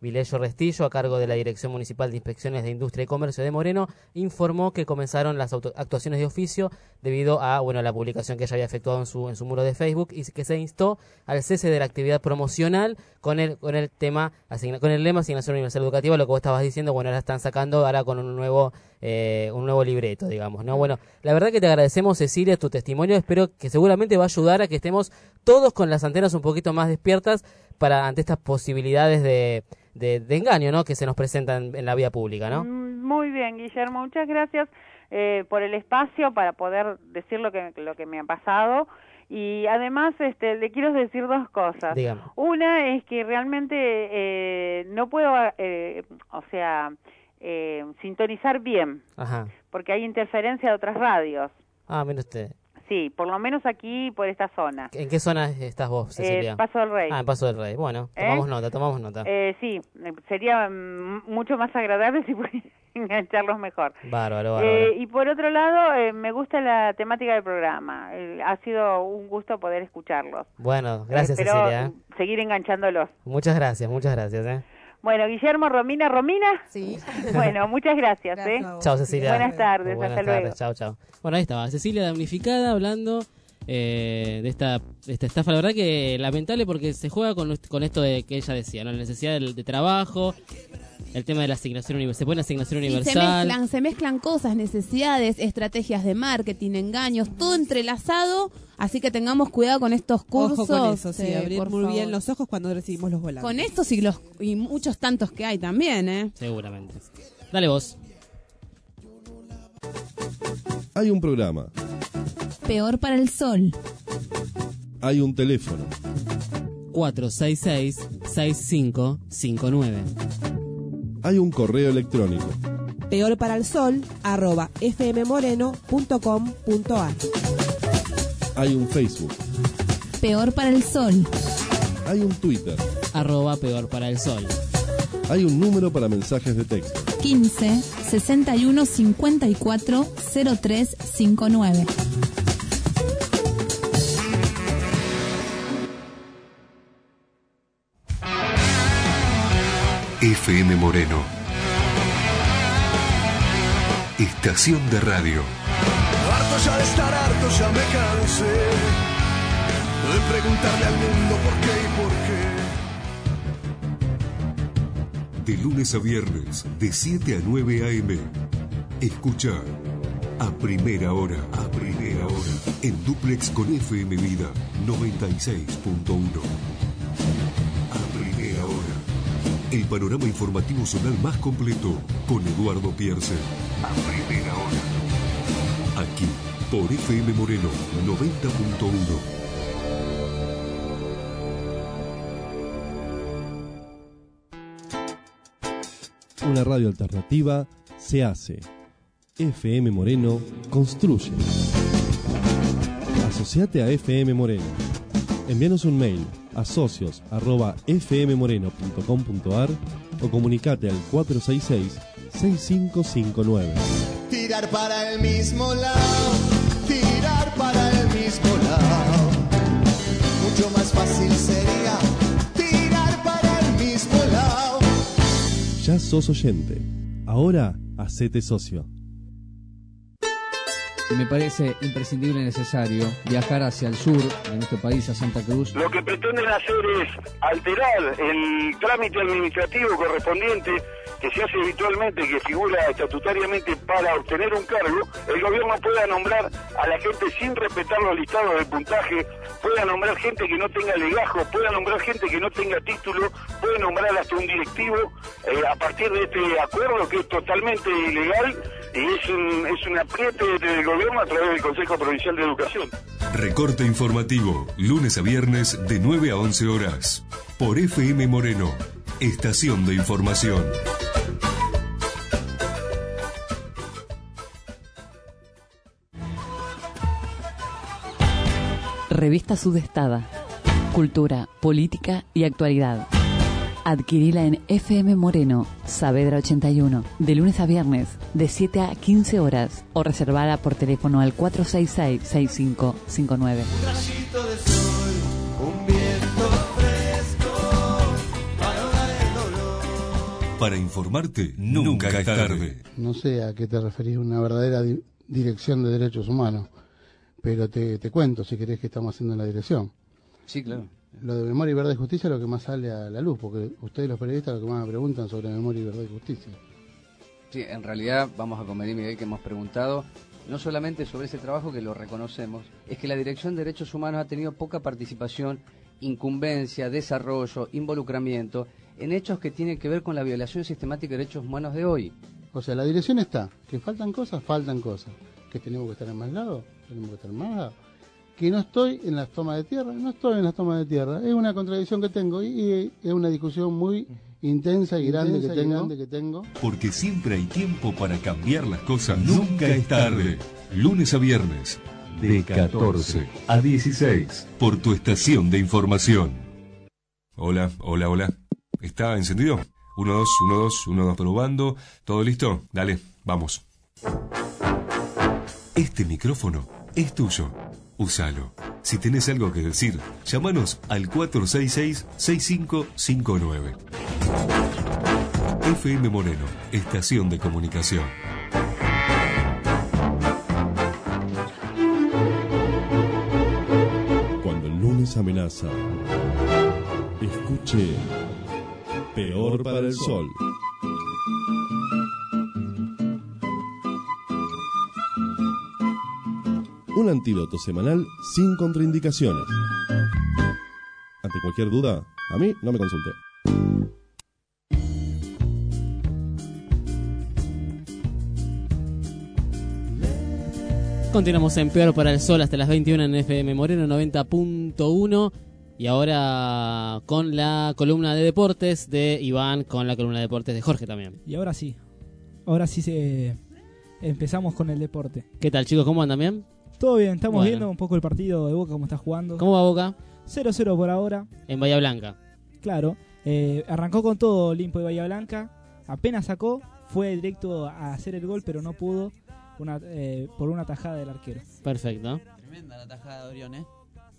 Vilello Restillo, a cargo de la Dirección Municipal de Inspecciones de Industria y Comercio de Moreno, informó que comenzaron las auto- actuaciones de oficio debido a bueno la publicación que ella había efectuado en su en su muro de Facebook y que se instó al cese de la actividad promocional con el con el tema asigna- con el lema Asignación Universal Educativa, lo que vos estabas diciendo. Bueno, ahora están sacando ahora con un nuevo eh, un nuevo libreto, digamos, ¿no? Bueno, la verdad que te agradecemos, Cecilia, tu testimonio. Espero que seguramente va a ayudar a que estemos todos con las antenas un poquito más despiertas para ante estas posibilidades de De, de engaño, ¿no?, que se nos presentan en la vía pública, ¿no? Muy bien, Guillermo, muchas gracias eh, por el espacio para poder decir lo que lo que me ha pasado. Y además este, le quiero decir dos cosas. Dígame. Una es que realmente eh, no puedo, eh, o sea, eh, sintonizar bien, Ajá. porque hay interferencia de otras radios. Ah, mire usted. Sí, por lo menos aquí, por esta zona. ¿En qué zona estás vos, Cecilia? Eh, Paso del Rey. Ah, en Paso del Rey. Bueno, tomamos ¿Eh? nota, tomamos nota. Eh, sí, sería mm, mucho más agradable si pudieran engancharlos mejor. Bárbaro, bárbaro. Eh, y por otro lado, eh, me gusta la temática del programa. Eh, ha sido un gusto poder escucharlos. Bueno, gracias, eh, Espero Cecilia. ¿eh? seguir enganchándolos. Muchas gracias, muchas gracias. ¿eh? Bueno, Guillermo, Romina, ¿Romina? Sí. Bueno, muchas gracias. Gracias ¿eh? a vos. Chao, Cecilia. Buenas tardes, Buenas hasta tardes, luego. chao, chao. Bueno, ahí estaba, Cecilia damnificada hablando eh, de esta de esta estafa. La verdad que lamentable porque se juega con, con esto de que ella decía, ¿no? La necesidad de, de trabajo, el tema de la asignación universal. Se pone la asignación Y se universal. mezclan, se mezclan cosas, necesidades, estrategias de marketing, engaños, todo entrelazado, así que tengamos cuidado con estos cursos. Ojo con eso, sí, eh, abrir por muy favor. bien los ojos cuando recibimos los volantes. Con estos y, los, y muchos tantos que hay también, ¿eh? Seguramente. Dale vos. Hay un programa, Peor para el sol. hay un teléfono, cuatro seis seis, seis cinco cinco nueve. hay un correo electrónico, Peor para el sol, arroba fmmoreno punto com punto ar. hay un Facebook, Peor para el sol. hay un Twitter, Arroba peor para el sol. hay un número para mensajes de texto. quince, sesenta y uno, cincuenta y cuatro, cero tres cincuenta y nueve. F M Moreno. Estación de radio. Harto ya de estar harto, ya me cansé de preguntarle al mundo por qué y por qué. De lunes a viernes, de siete a nueve a eme. Escucha a primera hora, a primera hora, en duplex con F M Vida noventa y seis punto uno. A primera hora, el panorama informativo zonal más completo con Eduardo Pierce. A primera hora, aquí por F M Moreno noventa punto uno. Una radio alternativa se hace. F M Moreno construye. Asociate a F M Moreno. Envíanos un mail a socios arroba f m moreno punto com punto ar o comunicate al cuatro seis seis, seis cinco cinco nueve. Tirar para el mismo lado, tirar para el mismo lado. Mucho más fácil sería tirar para el mismo lado. Ya sos oyente. Ahora hacete socio. Me parece imprescindible y necesario viajar hacia el sur de nuestro país, a Santa Cruz. Lo que pretenden hacer es alterar el trámite administrativo correspondiente que se hace habitualmente, que figura estatutariamente para obtener un cargo. El gobierno pueda nombrar a la gente sin respetar los listados de puntaje, pueda nombrar gente que no tenga legajo, pueda nombrar gente que no tenga título, puede nombrar hasta un directivo eh, a partir de este acuerdo que es totalmente ilegal y es un, es un apriete del gobierno a través del Consejo Provincial de Educación. Recorte informativo, lunes a viernes de nueve a once horas. Por F M Moreno, estación de información. Revista Sudestada. Cultura, política y actualidad. Adquirila en F M Moreno, Saavedra ochenta y uno, de lunes a viernes, de siete a quince horas, o reservada por teléfono al cuatro seis seis, seis cinco cinco nueve. Un rayito de sol, un viento fresco, para ahogar el dolor. Para informarte, nunca es tarde. No sé a qué te referís, una verdadera di- dirección de derechos humanos, pero te, te cuento si querés que estamos haciendo en la dirección. Sí, claro. Lo de memoria y verdad y justicia es lo que más sale a la luz, porque ustedes los periodistas lo que más me preguntan sobre memoria y verdad y justicia. Sí, en realidad vamos a convenir, Miguel, que hemos preguntado no solamente sobre ese trabajo, que lo reconocemos, es que la Dirección de Derechos Humanos ha tenido poca participación, incumbencia, desarrollo, involucramiento en hechos que tienen que ver con la violación sistemática de derechos humanos de hoy. O sea, la dirección está, que faltan cosas, faltan cosas, que tenemos que estar en más lados, tenemos que estar en más lados, que no estoy en las tomas de tierra, no estoy en las tomas de tierra, es una contradicción que tengo y, y es una discusión muy intensa y grande, intensa que, y tengo, grande que tengo. Porque siempre hay tiempo para cambiar las cosas, nunca es tarde. Lunes a viernes, de catorce a dieciséis, por tu estación de información. Hola, hola, hola. ¿Está encendido? uno, dos, uno, dos, uno, dos, probando. ¿Todo listo? Dale, vamos. Este micrófono es tuyo. Úsalo. Si tenés algo que decir, llámanos al cuatro seis seis, seis cinco cinco nueve. F M Moreno, estación de comunicación. Cuando el lunes amenaza, escuche Peor para el Sol. Un antídoto semanal sin contraindicaciones. Ante cualquier duda, a mí no me consulte. Continuamos en Peor para el Sol hasta las veintiuna en F M Moreno noventa punto uno. Y ahora con la columna de deportes de Iván, con la columna de deportes de Jorge también. Y ahora sí, ahora sí se empezamos con el deporte. ¿Qué tal, chicos? ¿Cómo andan? ¿Bien? Todo bien, estamos Bueno. viendo un poco el partido de Boca, cómo está jugando. ¿Cómo va Boca? cero cero por ahora. En Bahía Blanca. Claro, eh, arrancó con todo Olimpo de Bahía Blanca, apenas sacó, fue directo a hacer el gol, pero no pudo una, eh, por una tajada del arquero. Perfecto. Tremenda la tajada de Orión, ¿eh?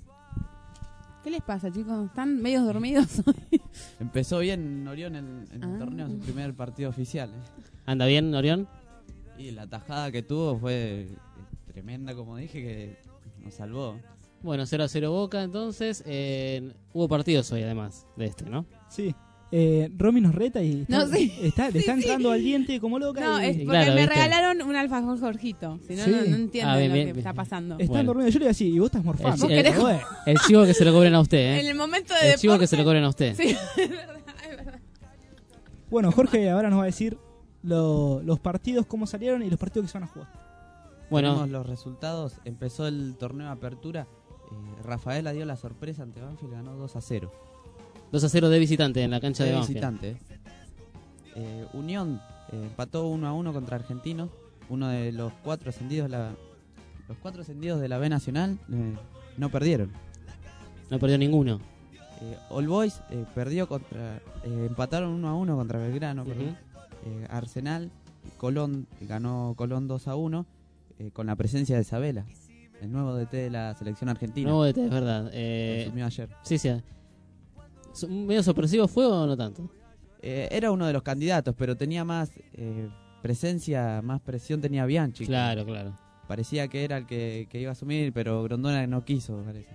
¿Qué les pasa, chicos? ¿Están medios dormidos? Empezó bien Orión en, en el Ah. torneo, su primer partido oficial. ¿eh? ¿Anda bien, Orión? Y la tajada que tuvo fue tremenda, como dije, que nos salvó. Bueno, cero a cero Boca, entonces. Eh, hubo partidos hoy, además, de este, ¿no? Sí. Eh, Romy nos reta y está, No, sí. está, le Sí, está sí. entrando al diente como loca. No, y- es porque claro, me ¿viste? regalaron un alfajor Jorgito. Si no, Sí. no, no entiendo Ah, bien, lo bien, que bien. está pasando. Están Bueno. dormidos. Yo le digo así, y vos estás morfando. El, ¿Vos el- querés? Bueno. el chivo que se lo cobren a usted, ¿eh? En el momento de El chivo deporte- que se lo cobren a usted. Sí, es verdad, es verdad. Bueno, Jorge ahora nos va a decir lo- los partidos, cómo salieron y los partidos que se van a jugar. Bueno, Tenemos los resultados. Empezó el torneo de apertura. Eh, Rafaela dio la sorpresa ante Banfield, ganó dos a cero. dos a cero de visitante en la cancha de, De Banfield. visitante. Eh, Unión eh, empató uno a uno contra Argentinos. Uno de los cuatro ascendidos de la, los cuatro ascendidos de la B Nacional eh, no perdieron. No perdió ninguno. Eh, All Boys eh, perdió contra, eh, empataron uno a uno contra Belgrano. perdón. Ujú. Eh, Arsenal, Colón ganó Colón dos a uno eh, con la presencia de Sabela, el nuevo D T de la selección argentina. Nuevo D T, es verdad. Eh, Asumió ayer. sí, sí. ¿Su- ¿Medio sorpresivo fue o no tanto? Eh, era uno de los candidatos, pero tenía más eh, presencia, más presión tenía Bianchi. Claro, claro. Parecía que era el que, que iba a asumir, pero Grondona no quiso, parece.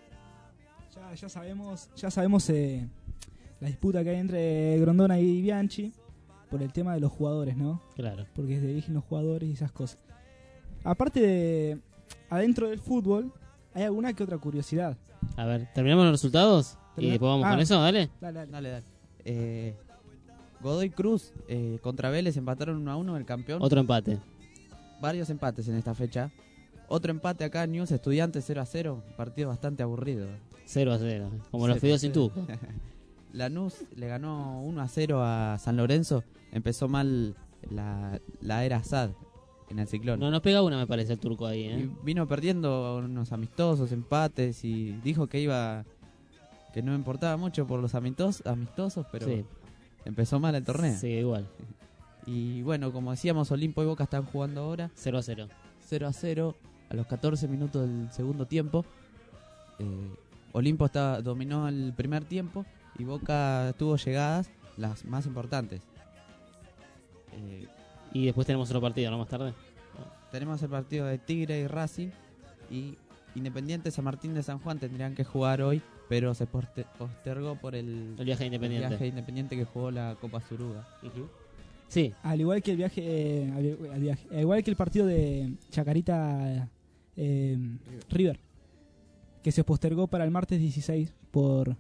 Ya, ya sabemos, ya sabemos eh, la disputa que hay entre Grondona y Bianchi por el tema de los jugadores, ¿no? Claro. Porque se dirigen los jugadores y esas cosas. Aparte de adentro del fútbol, hay alguna que otra curiosidad. A ver, ¿terminamos los resultados? Y Termina- después vamos Ah. con eso, dale. Dale, dale. Dale, dale. Eh, Godoy Cruz eh, contra Vélez empataron uno a uno, el campeón. Otro empate. Varios empates en esta fecha. Otro empate acá, News Estudiantes cero a cero. Partido bastante aburrido. cero a cero. Como los Cero a fideos sin cero. tuco. Lanús le ganó uno a cero a San Lorenzo. Empezó mal la, la era Assad en el ciclón. No nos pega una, me parece, el turco ahí, ¿eh? Y vino perdiendo unos amistosos, empates, y dijo que iba, que no importaba mucho por los amistosos, amistosos pero Sí. empezó mal el torneo. Sí, igual. Y bueno, como decíamos, Olimpo y Boca están jugando ahora. cero a cero. cero a cero a los catorce minutos del segundo tiempo. Eh, Olimpo estaba, dominó el primer tiempo y Boca tuvo llegadas, las más importantes. Eh, Y después tenemos otro partido, ¿no? Más tarde. tenemos el partido de Tigre y Racing. Y Independiente San Martín de San Juan tendrían que jugar hoy, pero se poster- postergó por el, El viaje de Independiente. el viaje de Independiente que jugó la Copa Suruga. Uh-huh. Sí. Al igual que el viaje, eh, al, al viaje, al igual que el partido de Chacarita eh, River, que se postergó para el martes dieciséis por...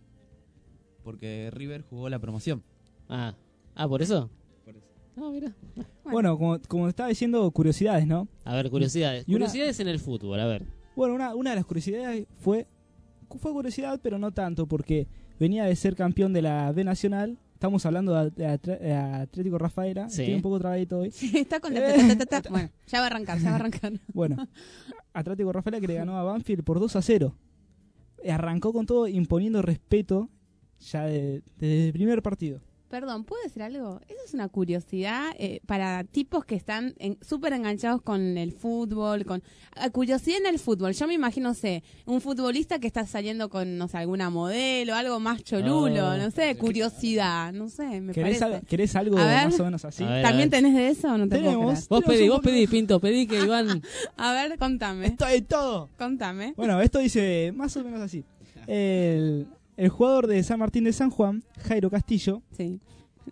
Porque River jugó la promoción. Ah, ah, ¿por eso? Por eso. Ah, mira. Bueno, como, como estaba diciendo, curiosidades, ¿no? A ver, curiosidades. Y una- Curiosidades en el fútbol, a ver. Bueno, una, una de las curiosidades fue, fue curiosidad, pero no tanto, porque venía de ser campeón de la B Nacional. Estamos hablando de, de Atre- de Atlético Rafaela. Sí. Estoy un poco trabadito hoy. Sí, está con la Eh. ta, ta, ta, ta. Bueno, ya va a arrancar, ya va a arrancar. Bueno, Atlético Rafaela que le ganó a Banfield por dos a cero. Arrancó con todo imponiendo respeto ya de- desde el primer partido. Perdón, ¿puedo decir algo? Eso es una curiosidad eh, para tipos que están en- súper enganchados con el fútbol, con ah, curiosidad en el fútbol. Yo me imagino, no sé, un futbolista que está saliendo con, no sé, alguna modelo, algo más cholulo, Oh. no sé, curiosidad, no sé, me ¿Querés, parece. al- querés algo A ver. más o menos así? A ver, ¿También tenés de eso o no te puedo Tenemos. creer? Vos Tenemos pedí, un vos poco- pedí, Pinto, pedí que Iván... A ver, contame, Esto es todo. contame. Bueno, esto dice más o menos así. El, el jugador de San Martín de San Juan, Jairo Castillo. Sí,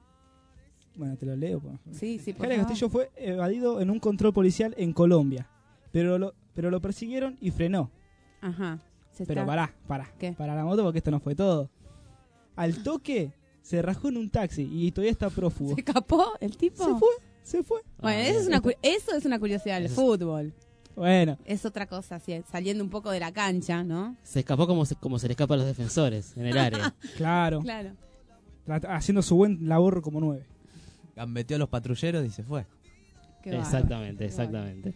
Bueno, te lo leo. Por sí, sí, por Jairo favor. Castillo fue evadido en un control policial en Colombia. Pero lo, pero lo persiguieron y frenó. Ajá. se Pero está- pará, pará. ¿Qué? Para la moto porque esto no fue todo. Al toque se rajó en un taxi y todavía está prófugo. ¿Se escapó el tipo? Se fue, se fue. Bueno, Ah, eso, es bien. una, cu- eso es una curiosidad del Eso es- fútbol. Bueno, Es otra cosa, así, saliendo un poco de la cancha, ¿no? Se escapó como se, como se le escapa a los defensores en el área. claro. Claro. Trat- Haciendo su buen labor como nueve. Gambeteó a los patrulleros y se fue. Qué bárbaro. Exactamente, Qué exactamente.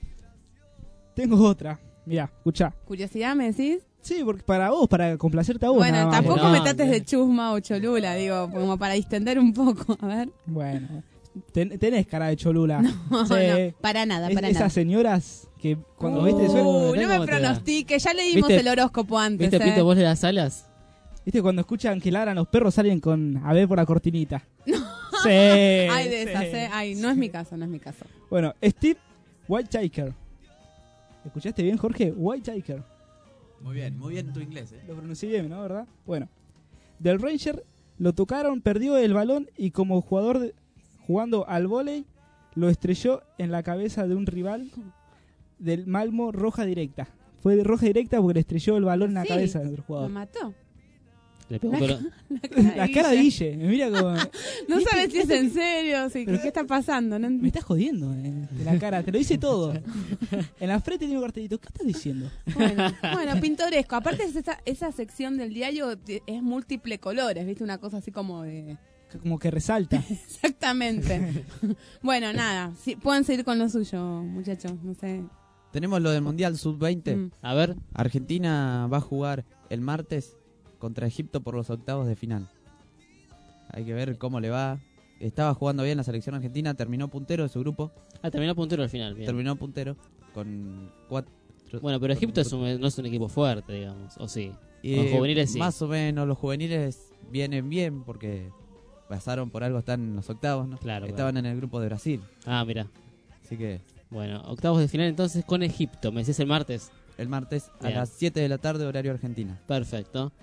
Tengo otra. Mirá, escuchá. ¿Curiosidad me decís? Sí, porque para vos, para complacerte a vos. Bueno, nada más. tampoco No, me trates no. de chusma o cholula, digo, como para distender un poco. A ver. Bueno, ten- tenés cara de cholula. No, Sí. no, para nada, Es- para esas nada. señoras que cuando Uh, viste suelen- no ¿cómo me te da? pronostique, ya le dimos ¿Viste- el horóscopo antes. ¿Viste, ¿eh? Pinto, vos le das alas? viste cuando escuchan que ladran los perros salen con a ver por la cortinita. Sí. Ay, de sí. esas, ¿eh? Ay, no es mi caso, no es mi caso. Bueno, Steve Whitaker. ¿Escuchaste bien, Jorge? Whitaker. Muy bien, muy bien tu inglés, ¿eh? Lo pronuncié bien, ¿no? ¿Verdad? Bueno. Del Ranger lo tocaron, perdió el balón y como jugador de- jugando al vóley lo estrelló en la cabeza de un rival del Malmo roja directa. Fue de roja directa porque le estrelló el balón en la Sí, cabeza del otro Lo jugador. mató. Le pegó, La, pero... la La cara de Guille, me mira como... No ¿Viste? sabes si es en serio, si, ¿qué está pasando? No, Me estás jodiendo eh, de la cara, te lo dice todo. En la frente tiene un cartelito, ¿qué estás diciendo? Bueno, bueno, pintoresco. Aparte es esa, esa sección del diario de- es múltiple colores, ¿viste? Una cosa así como de... Como que resalta. Exactamente. Bueno, nada, sí, pueden seguir con lo suyo, muchachos, no sé. Tenemos lo del Mundial sub veinte. Mm. A ver, Argentina va a jugar el martes contra Egipto por los octavos de final. Hay que ver cómo le va. Estaba jugando bien la selección argentina, terminó puntero de su grupo. ah, terminó puntero al final. Bien. Terminó puntero con cuatro. Bueno, pero Egipto es un- no es un equipo fuerte, digamos. O sí. Y, Con juveniles sí. Más o menos, los juveniles vienen bien porque pasaron por algo, están en los octavos, ¿no? Claro, Estaban en el grupo de Brasil. Ah, mira. Así que Bueno, octavos de final entonces con Egipto. ¿Me decís el martes? el martes a Bien. las siete de la tarde, horario Argentina. Perfecto.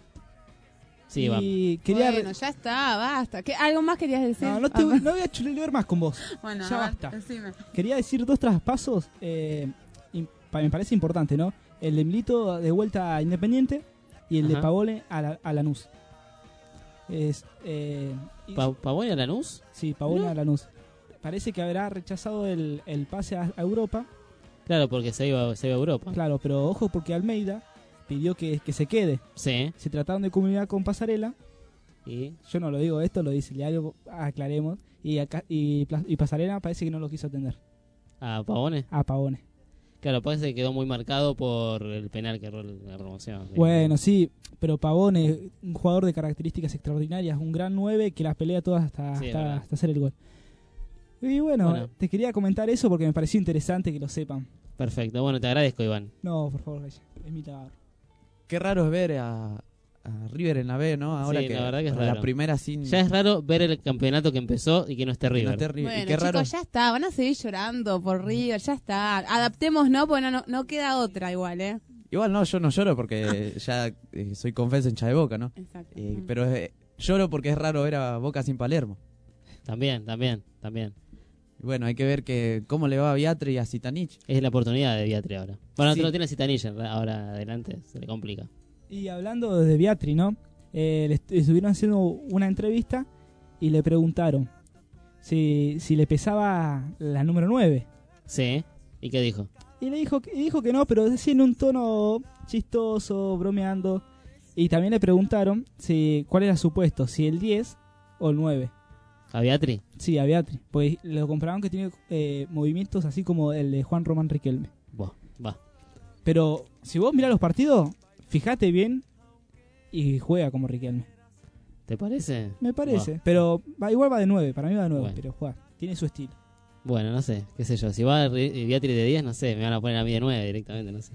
Sí, va. y quería... Bueno, ya está, basta. ¿Qué, ¿Algo más querías decir? No, no, te, A ver. no voy a chulear más con vos. Bueno, ya a ver, basta. decime. Quería decir dos traspasos, eh, im- pa- me parece importante, ¿no? El de Milito de vuelta a Independiente y el de Ajá. Pavone a, la, a Lanús. Es, eh, y- Pa ¿Pavone a Lanús? sí, Pavone ¿No? a Lanús. Parece que habrá rechazado el, el pase a, a Europa, Claro, porque se iba, se iba a Europa. claro, pero ojo porque Almeida pidió que, que se quede. Sí. Se trataron de comunicar con Pasarela. Y Yo no lo digo esto, lo dice el diario, aclaremos. Y, acá, y, Pla- y Pasarela parece que no lo quiso atender. a Pavone. A Pavone. Claro, parece que quedó muy marcado por el penal que erró la remoción. Bueno, sí, pero Pavone, un jugador de características extraordinarias, un gran nueve que las pelea todas hasta, Sí, es hasta, verdad. hasta hacer el gol. Y bueno, Bueno. te quería comentar eso porque me pareció interesante que lo sepan. Perfecto. Bueno, te agradezco, Iván. No, por favor, Galle, es mi trabajo. Qué raro es ver a, a River en la B, ¿no? Ahora Sí, que la verdad que es la raro. primera sin... Ya es raro ver el campeonato que empezó y que no esté que no River. esté River. Bueno, Y qué chicos, raro. ya está, van a seguir llorando por River, ya está. Adaptemos, ¿no? Porque no, no, no queda otra igual, ¿eh? Igual no, yo no lloro porque ya eh, soy confeso hincha de Boca, ¿no? Exacto. Eh, pero eh, lloro porque es raro ver a Boca sin Palermo. También, también, también. Y bueno, hay que ver que cómo le va a Viatri y a Zitanich. Es la oportunidad de Viatri ahora. Bueno, Sí. no tiene Zitanich, ahora adelante se le complica. Y hablando de Viatri, ¿no? Eh, le est- estuvieron haciendo una entrevista y le preguntaron si, si le pesaba la número nueve. Sí, ¿y qué dijo? Y le dijo, que- y dijo que no, pero decía en un tono chistoso, bromeando. Y también le preguntaron si cuál era su puesto, si el diez o el nueve. ¿A Viatri? Sí, a Viatri. Pues lo comprobaron que tiene eh, movimientos así como el de Juan Román Riquelme. Buah, va. Pero si vos mirás los partidos, fíjate bien y juega como Riquelme. ¿Te parece? Me parece. Buah. Pero va, igual va de nueve, para mí va de nueve, Bueno. pero juega. Tiene su estilo. Bueno, no sé, qué sé yo. Si va Ri- Viatri de diez, no sé, me van a poner a mí de nueve directamente, no sé.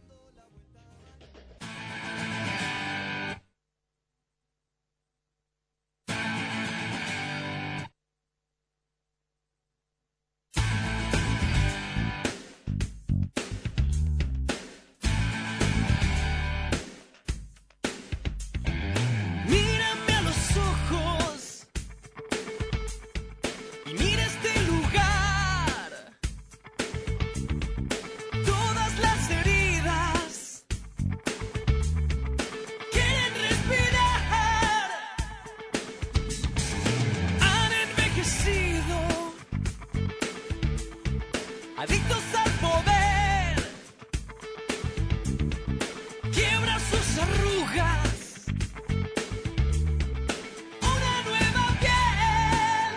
Mírame a los ojos y mira este lugar. Todas las heridas quieren respirar. Han envejecido, adictos al poder. Quiebra sus arrugas. Una nueva piel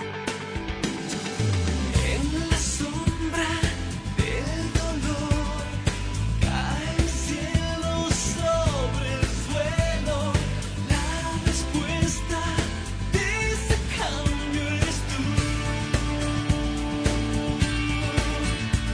en la sombra del dolor. Cae el cielo sobre el suelo. La respuesta de ese cambio eres tú.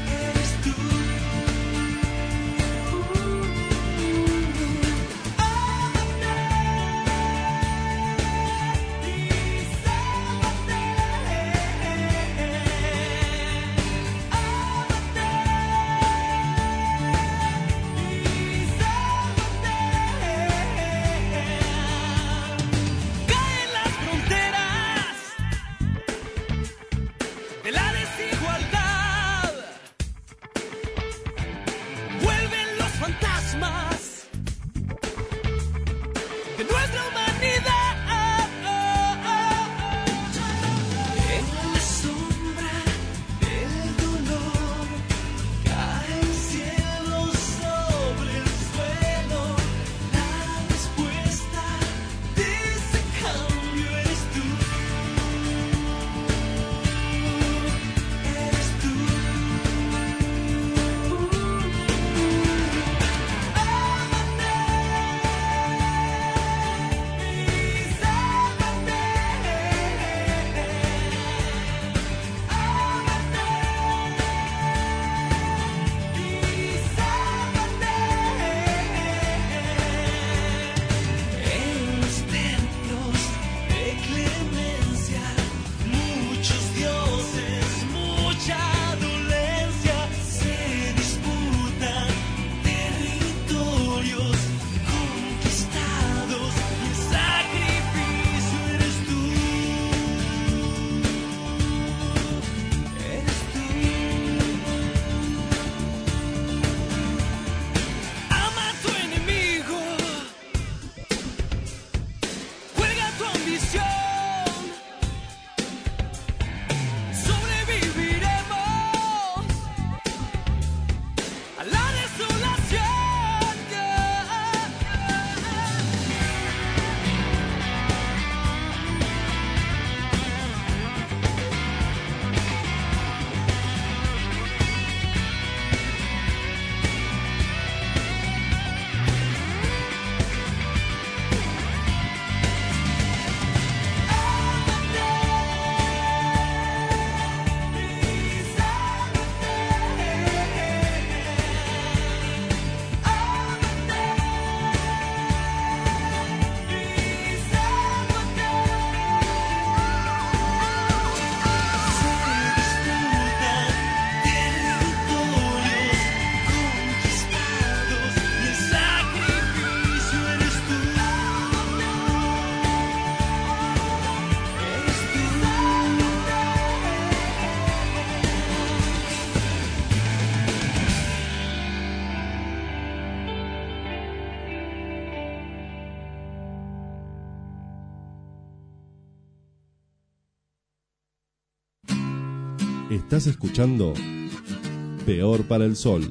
Estás escuchando Peor para el Sol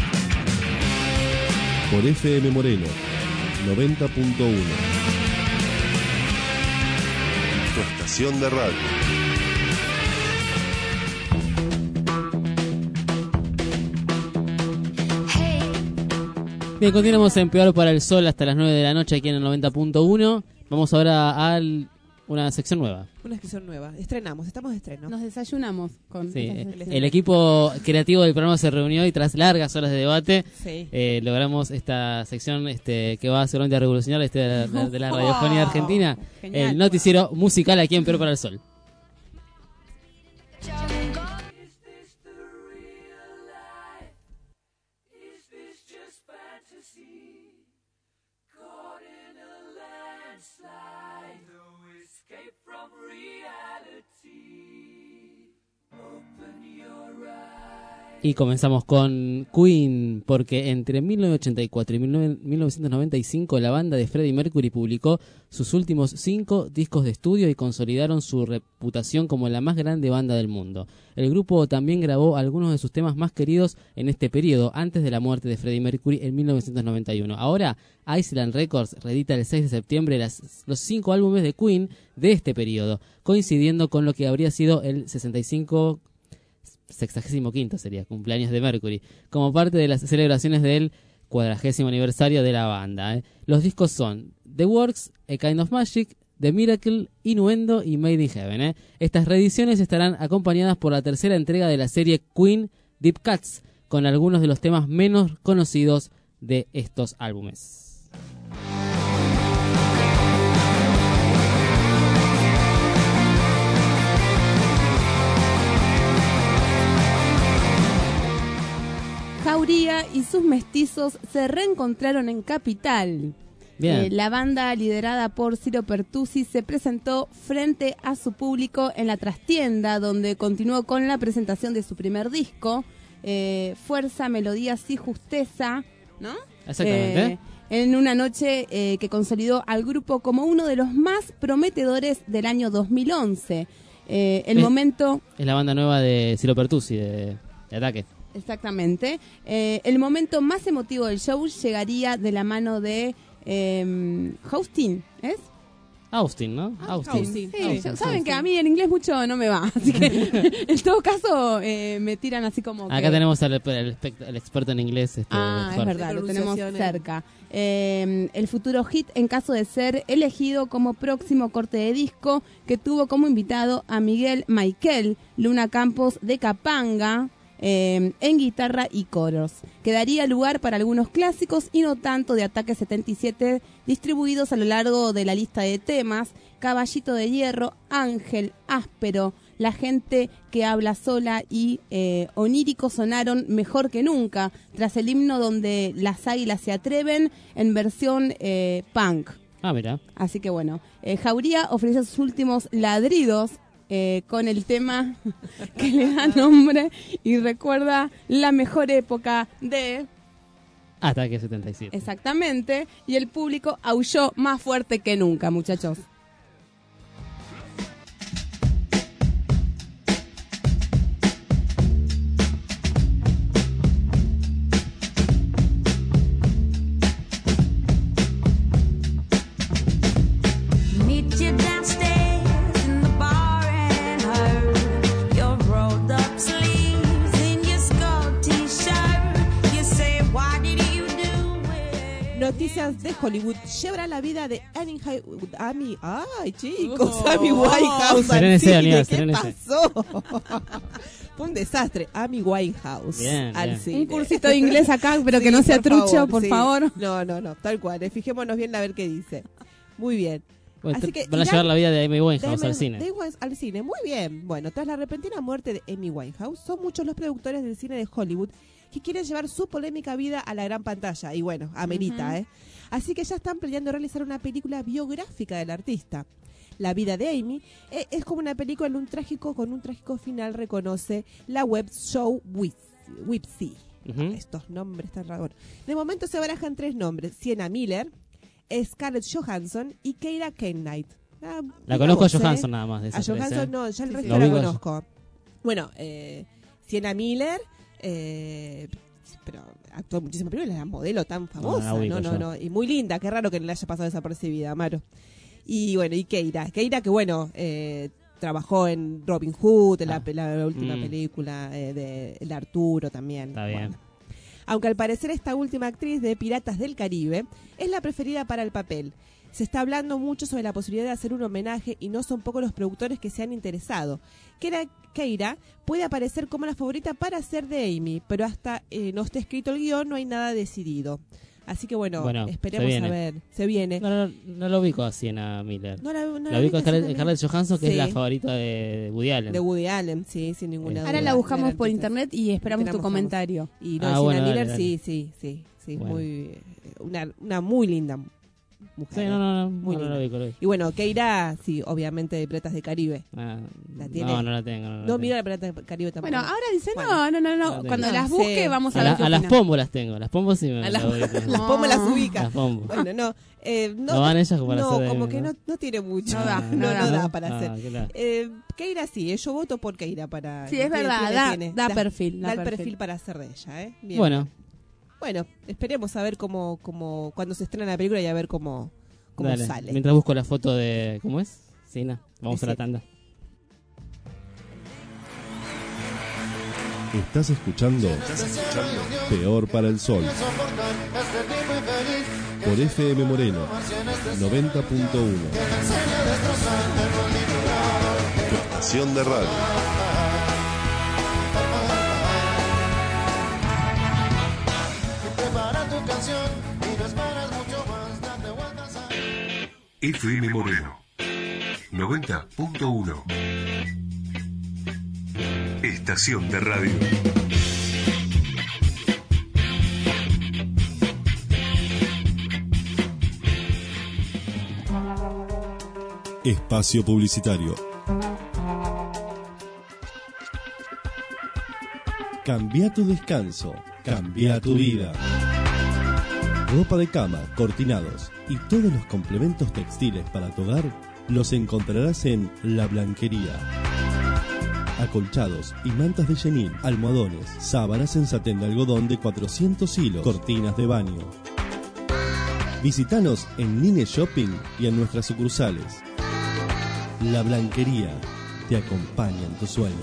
por F M Moreno noventa punto uno. Tu estación de radio. Bien, continuamos en Peor para el Sol hasta las nueve de la noche aquí en el noventa punto uno. Vamos ahora a una sección nueva. Una sección nueva. Estrenamos, estamos de estreno. Nos desayunamos con Sí, esta eh, sección. el equipo creativo del programa se reunió y tras largas horas de debate Sí. eh, logramos esta sección este, que va seguramente a revolucionar la historia de la, de la radiofonía argentina. Genial. El noticiero musical aquí en Peor para el Sol. Y comenzamos con Queen, porque entre mil novecientos ochenta y cuatro y mil novecientos noventa y cinco la banda de Freddie Mercury publicó sus últimos cinco discos de estudio y consolidaron su reputación como la más grande banda del mundo. El grupo también grabó algunos de sus temas más queridos en este periodo, antes de la muerte de Freddie Mercury en mil novecientos noventa y uno. Ahora, Island Records reedita el seis de septiembre las, los cinco álbumes de Queen de este periodo, coincidiendo con lo que habría sido el sesenta y cinco... sexagésimo quinto sería, cumpleaños de Mercury, como parte de las celebraciones del cuadragésimo aniversario de la banda. ¿eh? Los discos son The Works, A Kind of Magic, The Miracle, Innuendo y Made in Heaven. ¿eh? Estas reediciones estarán acompañadas por la tercera entrega de la serie Queen Deep Cuts, con algunos de los temas menos conocidos de estos álbumes. Jauría y sus mestizos se reencontraron en Capital. Bien. Eh, la banda, liderada por Ciro Pertusi, se presentó frente a su público en la trastienda, donde continuó con la presentación de su primer disco, eh, Fuerza, Melodías y Justeza, ¿no? Exactamente. Eh, en una noche eh, que consolidó al grupo como uno de los más prometedores del año dos mil once. Eh, el es, momento... Es la banda nueva de Ciro Pertusi, de, de Ataque. Exactamente. Eh, el momento más emotivo del show llegaría de la mano de eh, Austin, ¿es? Austin, ¿no? Ah, Austin. Austin. Sí, Austin, ya Austin. saben que a mí en inglés mucho no me va, así que en todo caso eh, me tiran así como Acá que... tenemos al, al, al experto en inglés. Este, Ah, es Jorge. verdad, lo tenemos Pronunciaciones. cerca. Eh, el futuro hit en caso de ser elegido como próximo corte de disco, que tuvo como invitado a Miguel Maikel, Luna Campos de Capanga, eh, en guitarra y coros. Quedaría lugar para algunos clásicos y no tanto de Ataque setenta y siete, distribuidos a lo largo de la lista de temas: Caballito de Hierro, Ángel, Áspero, La gente que habla sola y eh, Onírico sonaron mejor que nunca, tras el himno donde las águilas se atreven en versión eh, punk. Ah, mira. Así que bueno, eh, Jauría ofreció sus últimos ladridos eh, con el tema que le da nombre y recuerda la mejor época de... Ataque setenta y siete. Exactamente, y el público aulló más fuerte que nunca, muchachos. Meet you downstairs in the bar and her. Your rolled up sleeves in your skull t-shirt. You say, why did you do it? Noticias de Hollywood. Llevará la vida de Annie Hi- Amy. Ay, chicos, Amy Winehouse. al Serénese, cine. Daniel, ¿Qué serénese. pasó? Fue un desastre. Amy Winehouse. Bien, al bien. cine. Un cursito de inglés acá, pero que Sí, no sea por trucho, favor, por sí. favor. No, no, no, tal cual. eh. Fijémonos bien a ver qué dice. Muy bien. Bueno, Así te- que van a irán- llevar la vida de Amy Winehouse de al Amy- cine. de Winehouse al cine, muy bien. Bueno, tras la repentina muerte de Amy Winehouse, son muchos los productores del cine de Hollywood que quieren llevar su polémica vida a la gran pantalla. Y bueno, amerita, Ujú. ¿eh? Así que ya están planeando realizar una película biográfica del artista. La vida de Amy eh, es como una película en un trágico, con un trágico final, reconoce la web show Wipsy. Ujú. Estos nombres tan raros. De momento se barajan tres nombres: Sienna Miller, Scarlett Johansson y Keira Knight. Ah, La mira conozco vos, a ¿eh? Johansson nada más. De A esas tres, Johansson ¿eh? no, ya el Sí, resto sí. la Lo ubico- conozco. Bueno, eh, Sienna Miller, eh, pero actuó muchísimas películas, era modelo tan famosa, No, la no, ubico no, yo. no, y muy linda, qué raro que no le haya pasado desapercibida, Amaro. Y bueno, y Keira, Keira que bueno, eh, trabajó en Robin Hood, en la, la, la última Mm. película eh, de El Arturo también. Está bien. Bueno. Aunque al parecer esta última actriz de Piratas del Caribe es la preferida para el papel. Se está hablando mucho sobre la posibilidad de hacer un homenaje y no son pocos los productores que se han interesado. Keira, Keira puede aparecer como la favorita para ser de Amy, pero hasta eh, no esté escrito el guión no hay nada decidido. Así que bueno, Bueno, esperemos se viene. a ver. Se viene. No, no, no lo ubico a Sienna Miller. No la, no la la ubico a ubicas, Scarlett, Sienna Scarlett Miller. Johansson, que Sí. es la favorita de Woody Allen. De Woody Allen, sí, sin ninguna duda. Ahora la buscamos por Entonces, internet y esperamos tu esperamos, comentario. Y no, Ah, Sienna bueno, Miller, dale, dale. sí, sí, sí, sí, Bueno. muy eh, una, una muy linda mujer. Sí, no, no, no, muy no, no linda. lo ubico, lo ubico. Y bueno, Keira, sí, obviamente de Piratas del Caribe. Ah, La tiene. no, no la tengo. No, la No, tengo. mira la Piratas del Caribe tampoco. Bueno, ahora dice, Bueno. no, no, no, no. tengo. Cuando No, las sí. busque vamos a, A, ver la- qué a las opina. pombos las tengo. Las pombos sí me A la- la ubico. las pombos las ubica. Las pombos. Bueno, no, eh, no, No van ellas como para no, hacer de- como que ¿no? no, no tiene mucho. No da, no, no no da. da para Ah, hacer. claro. Eh, Keira sí, eh, yo voto por Keira para. Sí, es tiene- verdad, tiene- da- tiene. da perfil, da Da el perfil. perfil para hacer de ella, ¿eh? Bien. Bueno, Bueno, esperemos a ver cómo, cómo cuando se estrena la película y a ver cómo, cómo dale. sale. Mientras busco la foto de... ¿Cómo es? Sina. Vamos a la Sí. tanda. Estás escuchando Peor para el Sol por F M Moreno noventa punto uno. Tu estación de radio. F M Moreno noventa punto uno. Estación de radio. Espacio publicitario. Cambia tu descanso, cambia tu vida. Ropa de cama, cortinados y todos los complementos textiles para tu hogar los encontrarás en La Blanquería. Acolchados y mantas de chenil, almohadones, sábanas en satén de algodón de cuatrocientos hilos, cortinas de baño. Visítanos en Nine Shopping y en nuestras sucursales. La Blanquería te acompaña en tus sueños.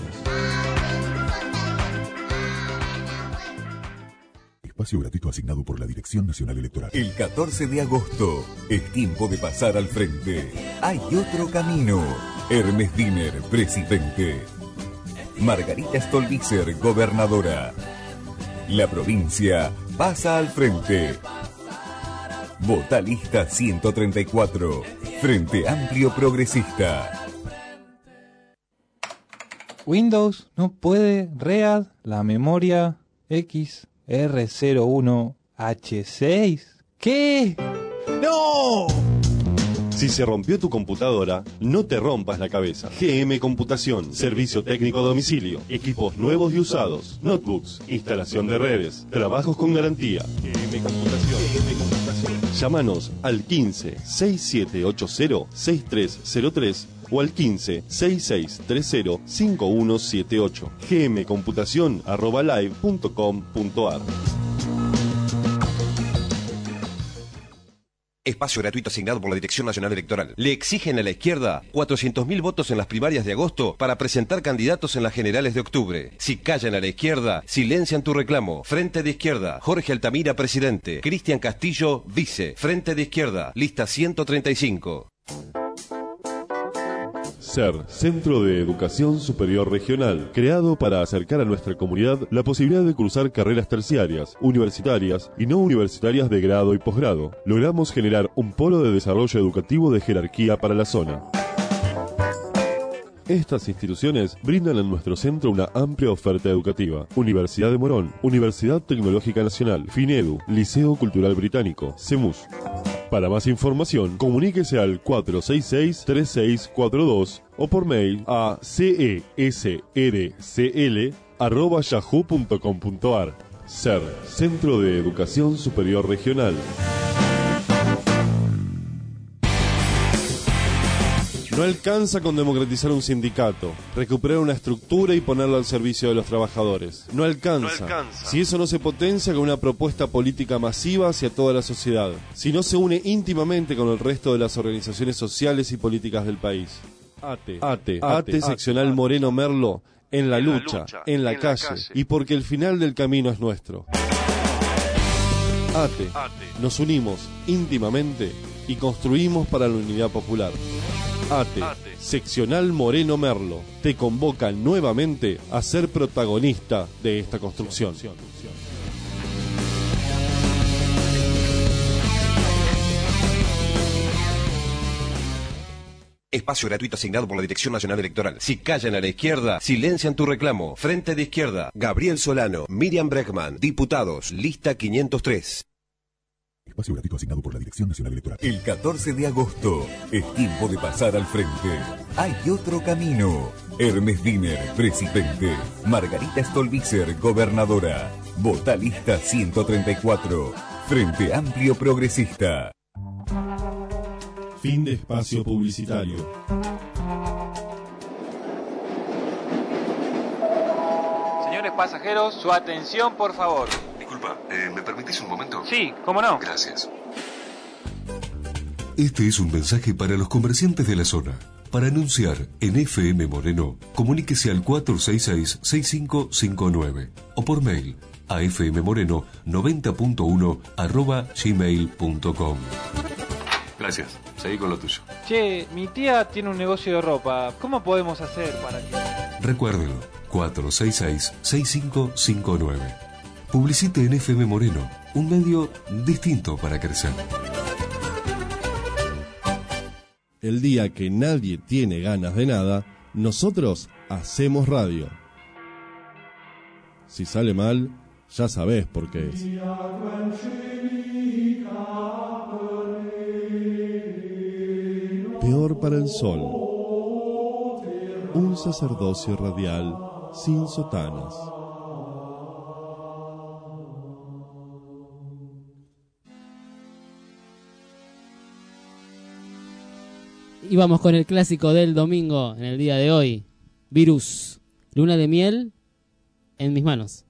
Espacio gratuito asignado por la Dirección Nacional Electoral. El catorce de agosto es tiempo de pasar al frente. Hay otro camino. Hermes Diner, presidente. Margarita Stolbizer, gobernadora. La provincia pasa al frente. Vota lista ciento treinta y cuatro. Frente Amplio Progresista. Windows no puede read la memoria X R cero uno H seis. ¿Qué? ¡No! Si se rompió tu computadora, no te rompas la cabeza. G M Computación, servicio técnico a domicilio, equipos nuevos y usados, notebooks, instalación de redes, trabajos con garantía. G M Computación. G M Computación. Llámanos al quince, sesenta y siete ochenta, sesenta y tres cero tres o al quince, sesenta y seis treinta, cincuenta y uno setenta y ocho. gmcomputación arroba live punto com punto ar. Espacio gratuito asignado por la Dirección Nacional Electoral. Le exigen a la izquierda cuatrocientos mil votos en las primarias de agosto para presentar candidatos en las generales de octubre. Si callan a la izquierda, silencian tu reclamo. Frente de Izquierda, Jorge Altamira, presidente. Cristian Castillo, vice. Frente de Izquierda, lista ciento treinta y cinco. SER, Centro de Educación Superior Regional, creado para acercar a nuestra comunidad la posibilidad de cursar carreras terciarias, universitarias y no universitarias de grado y posgrado. Logramos generar un polo de desarrollo educativo de jerarquía para la zona. Estas instituciones brindan en nuestro centro una amplia oferta educativa. Universidad de Morón, Universidad Tecnológica Nacional, FINEDU, Liceo Cultural Británico, CEMUS. Para más información, comuníquese al cuatro seis seis, tres seis cuatro dos o por mail a cesrcl arroba yahoo punto com punto ar. SER, Centro de Educación Superior Regional. No alcanza con democratizar un sindicato, recuperar una estructura y ponerlo al servicio de los trabajadores. No alcanza, No alcanza. si eso no se potencia con una propuesta política masiva hacia toda la sociedad, si no se une íntimamente con el resto de las organizaciones sociales y políticas del país. ATE, ATE, ATE seccional Moreno Merlo, en la lucha, en la calle, y porque el final del camino es nuestro. ATE, nos unimos íntimamente y construimos para la unidad popular. ATE, seccional Moreno Merlo, te convoca nuevamente a ser protagonista de esta construcción. Espacio gratuito asignado por la Dirección Nacional Electoral. Si callan a la izquierda, silencian tu reclamo. Frente de Izquierda, Gabriel Solano, Miriam Breckman, diputados, lista quinientos tres. Espacio gratuito asignado por la Dirección Nacional Electoral. El catorce de agosto es tiempo de pasar al frente. Hay otro camino. Hermes Diner, presidente. Margarita Stolbizer, gobernadora. Vota lista ciento treinta y cuatro. Frente Amplio Progresista. Fin de espacio publicitario. Señores pasajeros, su atención, por favor. Disculpa, eh, ¿me permitís un momento? Sí, cómo no. Gracias. Este es un mensaje para los comerciantes de la zona. Para anunciar en F M Moreno, comuníquese al cuatro seis seis, seis cinco cinco nueve o por mail a fmmoreno noventa punto uno arroba gmail punto com. Gracias. Seguí con lo tuyo. Che, mi tía tiene un negocio de ropa. ¿Cómo podemos hacer para que...? Recuérdelo, cuatro seis seis, seis cinco cinco nueve. Publicite en F M Moreno, un medio distinto para crecer. El día que nadie tiene ganas de nada, nosotros hacemos radio. Si sale mal, ya sabés por qué es. Peor para el sol. Un sacerdocio radial sin sotanas. Y vamos con el clásico del domingo en el día de hoy. Virus. Luna de miel en mis manos.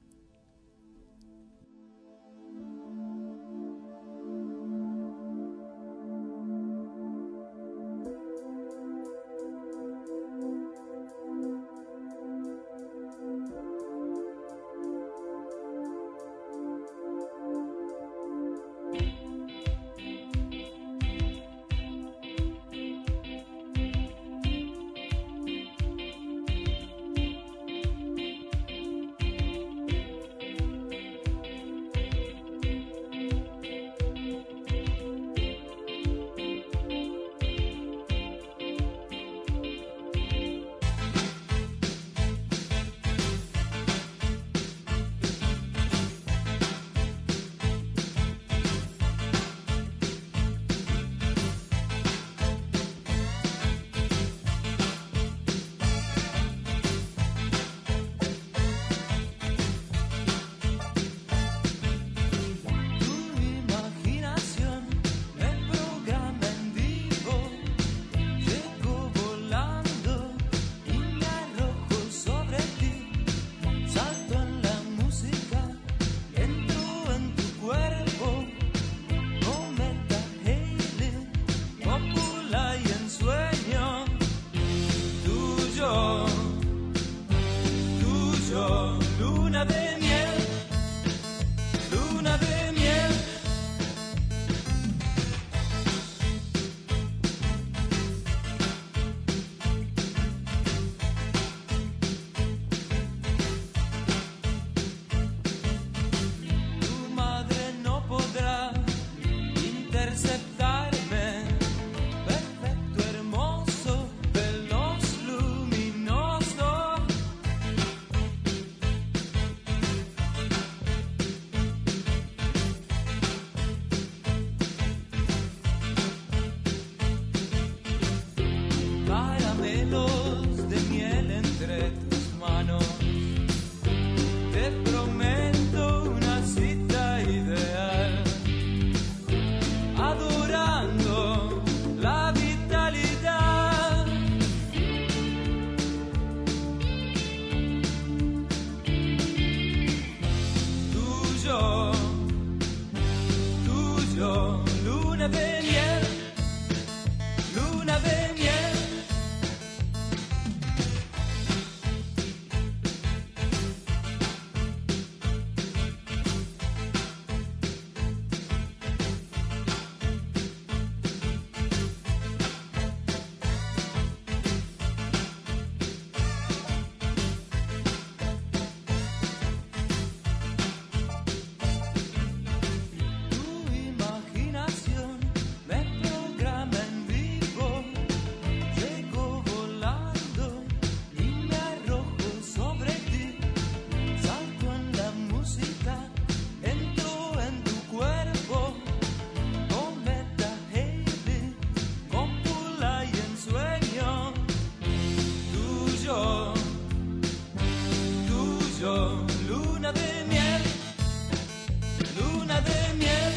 luna de miel, luna de miel.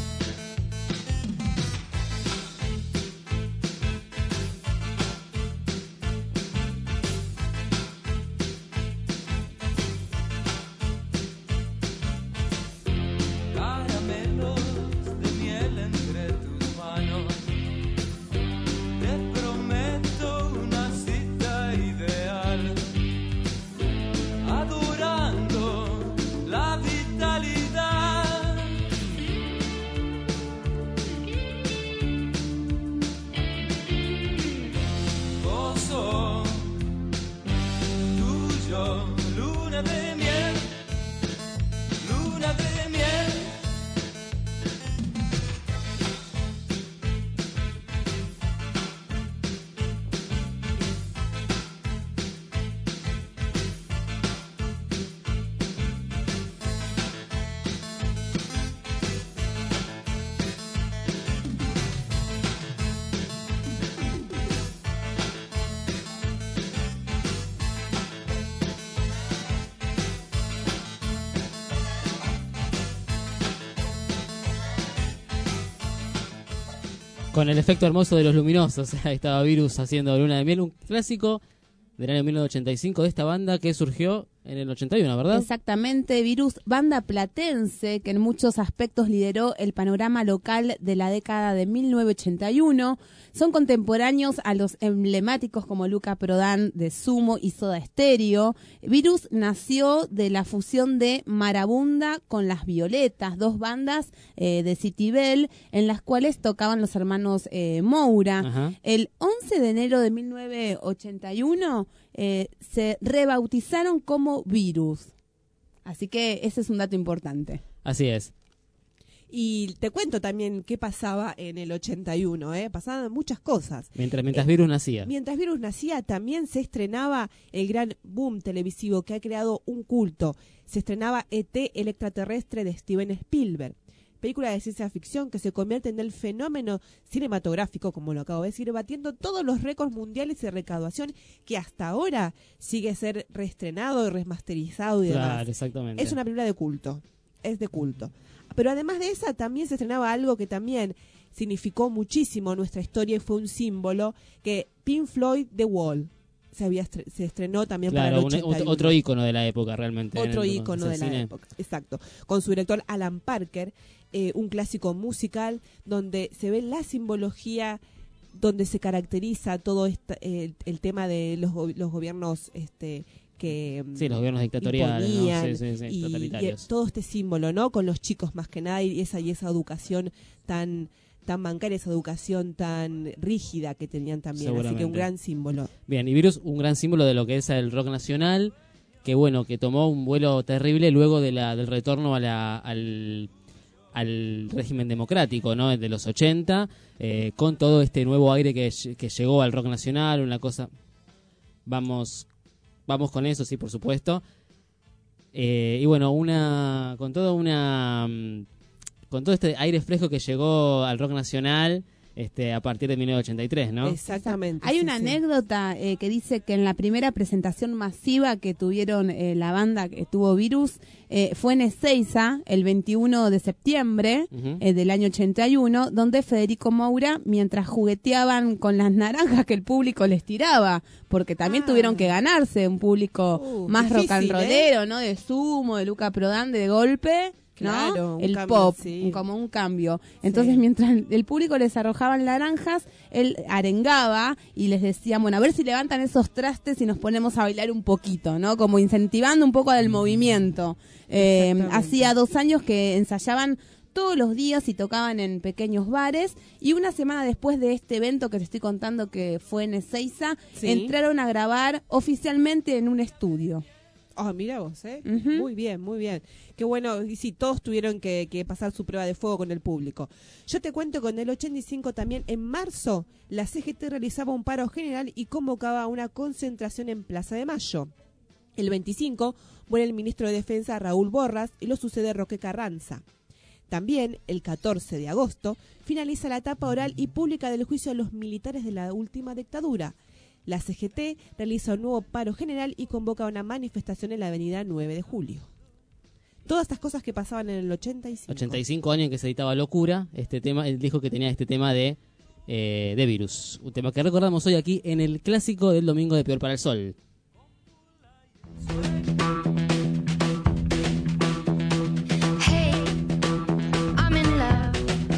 Caramelos de miel entre tus manos, te prometo una cita ideal, adorando la vitalidad. Gozo tuyo, luna de miel, luna de miel. Con el efecto hermoso de los luminosos. Ahí estaba Virus haciendo Luna de Miel, un clásico del año mil novecientos ochenta y cinco de esta banda que surgió en el ochenta y uno, ¿verdad? Exactamente, Virus, banda platense que en muchos aspectos lideró el panorama local de la década de mil novecientos ochenta y uno. Son contemporáneos a los emblemáticos como Luca Prodan de Sumo y Soda Stereo. Virus nació de la fusión de Marabunda con Las Violetas, dos bandas eh, de Citibel en las cuales tocaban los hermanos eh, Moura. Ajá. El once de enero de mil novecientos ochenta y uno eh, se rebautizaron como Virus. Así que ese es un dato importante. Así es. Y te cuento también qué pasaba en el ochenta y uno, ¿eh? Pasaban muchas cosas. Mientras, mientras Eh, Virus nacía. Mientras Virus nacía, también se estrenaba el gran boom televisivo que ha creado un culto. Se estrenaba E T, el extraterrestre de Steven Spielberg. Película de ciencia ficción que se convierte en el fenómeno cinematográfico, como lo acabo de decir, batiendo todos los récords mundiales de recaudación que hasta ahora sigue ser reestrenado y remasterizado y demás. Claro, exactamente. Es una película de culto. Es de culto. Pero además de esa, también se estrenaba algo que también significó muchísimo nuestra historia y fue un símbolo, que Pink Floyd The Wall se había estre- se estrenó también Claro, para el un- ochenta y uno. otro ícono de la época realmente. Otro en el- ícono en de el la cine. época, exacto. Con su director Alan Parker, eh, un clásico musical donde se ve la simbología, donde se caracteriza todo esta, eh, el tema de los, go- los gobiernos este que mm, Sí, los gobiernos dictatoriales, ¿no? imponían, Sí, sí, sí, y, totalitarios. y todo este símbolo, ¿no? Con los chicos más que nada y esa y esa educación tan tan bancaria, esa educación tan rígida que tenían también, así que un Seguramente. gran símbolo. Bien, y Virus, un gran símbolo de lo que es el rock nacional, que bueno, que tomó un vuelo terrible luego de la del retorno a la, al, al régimen democrático, ¿no? De los ochenta, eh, con todo este nuevo aire que, ll- que llegó al rock nacional, una cosa... Vamos, vamos con eso, sí, por supuesto. Eh, y bueno, una con todo una... mm, con todo este aire fresco que llegó al rock nacional este a partir de mil novecientos ochenta y tres, ¿no? Exactamente. Hay sí, una sí. anécdota eh, que dice que en la primera presentación masiva que tuvieron eh, la banda que tuvo Virus eh, fue en Ezeiza el veintiuno de septiembre Ujú. eh, del año ochenta y uno, donde Federico Moura, mientras jugueteaban con las naranjas que el público les tiraba, porque también tuvieron que ganarse un público Uh, más rock difícil, and ¿eh? rollero, ¿no? De Sumo, de Luca Prodan, de golpe. ¿no? Claro, un el cambio, pop, sí. un- como un cambio. Entonces, mientras el público les arrojaban naranjas, él arengaba y les decía, bueno, a ver si levantan esos trastes y nos ponemos a bailar un poquito, ¿no? Como incentivando un poco del movimiento. Eh, Exactamente. hacía dos años que ensayaban todos los días y tocaban en pequeños bares, y una semana después de este evento que te estoy contando que fue en Ezeiza, Sí. entraron a grabar oficialmente en un estudio. Ah, mira vos, ¿eh? Ujú. Muy bien, muy bien. Qué bueno, y sí, todos tuvieron que, que pasar su prueba de fuego con el público. Yo te cuento, con el ochenta y cinco también, en marzo, la C G T realizaba un paro general y convocaba una concentración en Plaza de Mayo. El veinticinco muere el ministro de Defensa Raúl Borras y lo sucede Roque Carranza. También, el catorce de agosto, finaliza la etapa oral y pública del juicio a los militares de la última dictadura. La C G T realiza un nuevo paro general y convoca una manifestación en la avenida nueve de julio. todas estas cosas que pasaban en el ochenta y cinco. ochenta y cinco años en que se editaba Locura, este tema, él dijo que tenía este tema de, eh, de Virus, un tema que recordamos hoy aquí en el clásico del domingo de Peor para el Sol. Hey, I'm in love.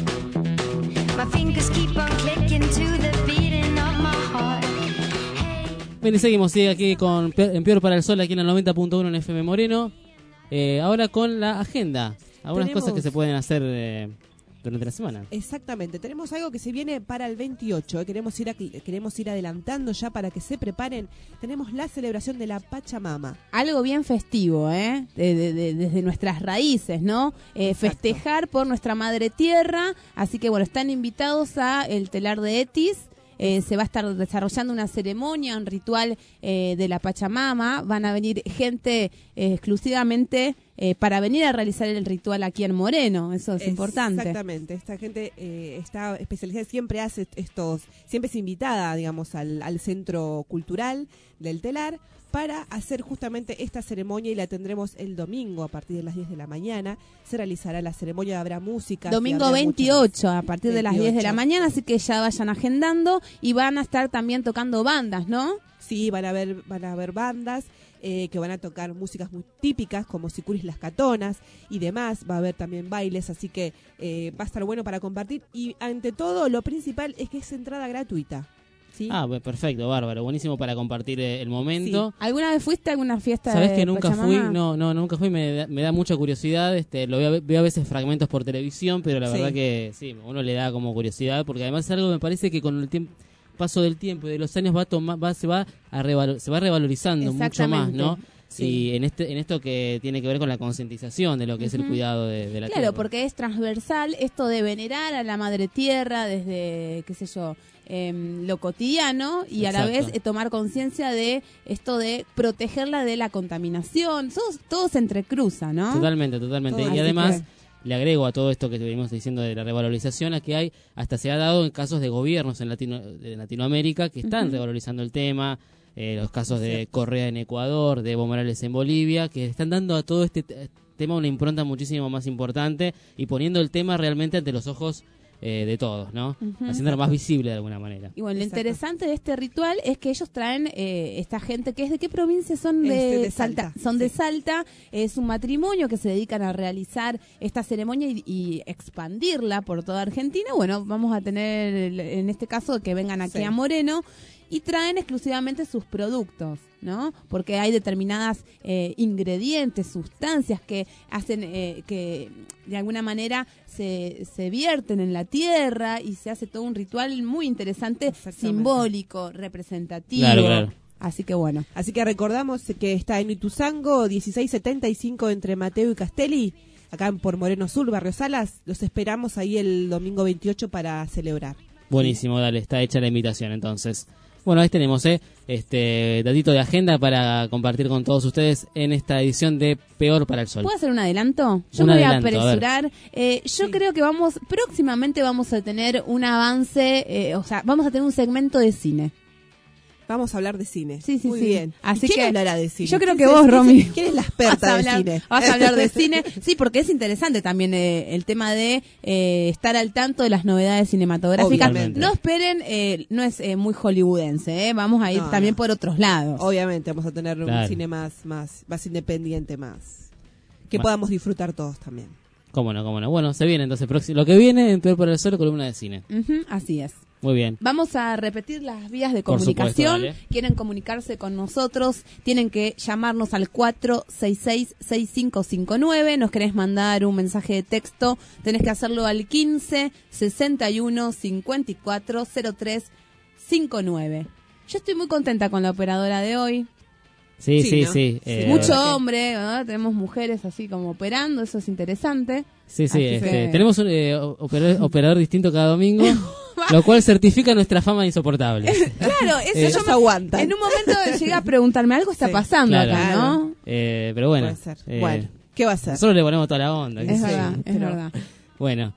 My fingers keep on clicking to the beating of my heart. Bien, y seguimos, sigue aquí con Peor- en Peor para el Sol, aquí en el noventa punto uno en F M Moreno. Eh, ahora con la agenda, algunas Tenemos- cosas que se pueden hacer eh, durante la semana. Exactamente, tenemos algo que se viene para el veintiocho, ¿eh? queremos ir a- queremos ir adelantando ya para que se preparen. Tenemos la celebración de la Pachamama. Algo bien festivo, ¿eh? De- de- de- desde nuestras raíces, ¿no? Eh, festejar por nuestra madre tierra. Así que, bueno, están invitados a el telar de Etis. Eh, se va a estar desarrollando una ceremonia, un ritual eh, de la Pachamama. Van a venir gente eh, exclusivamente eh, para venir a realizar el ritual aquí en Moreno. Eso es importante. Exactamente, esta gente eh, está especializada, siempre hace estos, siempre es invitada, digamos, al, al centro cultural del telar para hacer justamente esta ceremonia, y la tendremos el domingo a partir de las diez de la mañana. Se realizará la ceremonia, habrá música. Domingo veintiocho a partir de las diez de la mañana, así que ya vayan agendando, y van a estar también tocando bandas, ¿no? Sí, van a haber, van a haber bandas eh, que van a tocar músicas muy típicas como Sicuris Las Catonas y demás. Va a haber también bailes, así que eh, va a estar bueno para compartir. Y ante todo, lo principal es que es entrada gratuita. ¿Sí? Ah, pues perfecto, bárbaro, buenísimo para compartir eh, el momento. Sí. ¿Alguna vez fuiste a alguna fiesta Sabés de que nunca Pachamama? fui, no, no, nunca fui, me da, me da mucha curiosidad, este, lo veo, veo a veces fragmentos por televisión, pero la Sí. verdad que sí, uno le da como curiosidad, porque además es algo que me parece que con el tiempo, paso del tiempo y de los años va a tomar, va, se va a revalo- se va revalorizando mucho más, ¿no? Sí. Y en este, en esto que tiene que ver con la concientización de lo que es el Ujú. cuidado de, de la Claro, tierra. porque es transversal esto de venerar a la madre tierra desde, qué sé yo, em, lo cotidiano, y a la Exacto. vez eh, tomar conciencia de esto de protegerla de la contaminación. Todo, todo se entrecruza, ¿no? Totalmente, totalmente. Todo. Y Así además que- le agrego a todo esto que venimos diciendo de la revalorización, a que hay, hasta se ha dado en casos de gobiernos en Latino, de Latinoamérica que están Ujú. revalorizando el tema, eh, los casos de Correa en Ecuador, de Evo Morales en Bolivia, que están dando a todo este t- tema una impronta muchísimo más importante y poniendo el tema realmente ante los ojos eh, de todos, ¿no? Ujú. Haciéndolo más visible de alguna manera. Y bueno, lo interesante de este ritual es que ellos traen eh, esta gente que es de qué provincia son de, Este, de Salta. Salta, Son de Salta, es un matrimonio que se dedican a realizar esta ceremonia y, y expandirla por toda Argentina. Bueno, vamos a tener el- en este caso que vengan aquí Sí. a Moreno y traen exclusivamente sus productos, ¿no? Porque hay determinadas eh, ingredientes, sustancias que hacen eh, que de alguna manera se, se vierten en la tierra y se hace todo un ritual muy interesante, simbólico, representativo. Claro, claro. Así que bueno. Así que recordamos que está en Ituzaingo, dieciséis setenta y cinco entre Mateo y Castelli, acá por Moreno Sur, Barrio Salas. Los esperamos ahí el domingo veintiocho para celebrar. Buenísimo, dale, está hecha la invitación entonces. Bueno, ahí tenemos eh, este datito de agenda para compartir con todos ustedes en esta edición de Peor para el Sol. ¿Puedo hacer un adelanto? Yo Un me voy adelanto, a a ver. apresurar. Eh, yo creo que vamos, próximamente vamos a tener un avance, eh, o sea, vamos a tener un segmento de cine. Vamos a hablar de cine. Sí, sí, Muy sí. bien. Así ¿Y quién que hablará de cine? Yo creo ¿Quién que es- vos, quién es- Romy. ¿Quién es la experta vas a de hablar, cine? Vas a hablar de cine. Sí, porque es interesante también eh, el tema de eh, estar al tanto de las novedades cinematográficas. Obviamente. No esperen, eh, no es eh, muy hollywoodense, eh, vamos a ir No, también no. por otros lados. Obviamente vamos a tener Claro. un cine más, más, más independiente, más que Ma- podamos disfrutar todos también. Cómo no, cómo no. Bueno, se viene entonces próximo. Lo que viene en Peor para el Sol, columna de cine. Ujú, así es. Muy bien. Vamos a repetir las vías de Por supuesto, comunicación. dale. Quieren comunicarse con nosotros, tienen que llamarnos al cuatro seis seis, seis cinco cinco nueve. Nos querés mandar un mensaje de texto, tenés que hacerlo al quince, sesenta y uno, cincuenta y cuatro, cero tres cincuenta y nueve. Yo estoy muy contenta con la operadora de hoy. Sí, Sí, sí, ¿no? sí. eh, Mucho hombre, ¿no? Tenemos mujeres así como operando, eso es interesante. Sí, sí. Así este, que- Tenemos un eh, operador, operador distinto cada domingo, lo cual certifica nuestra fama insoportable. Claro, eso Eh, yo me aguanta. En un momento llegué a preguntarme, algo está pasando Claro. acá, ¿no? Eh, pero bueno. Puede ser. eh, Bueno, ¿qué va a ser? Nosotros le ponemos toda la onda. qué Es sé yo. verdad, es verdad. Bueno,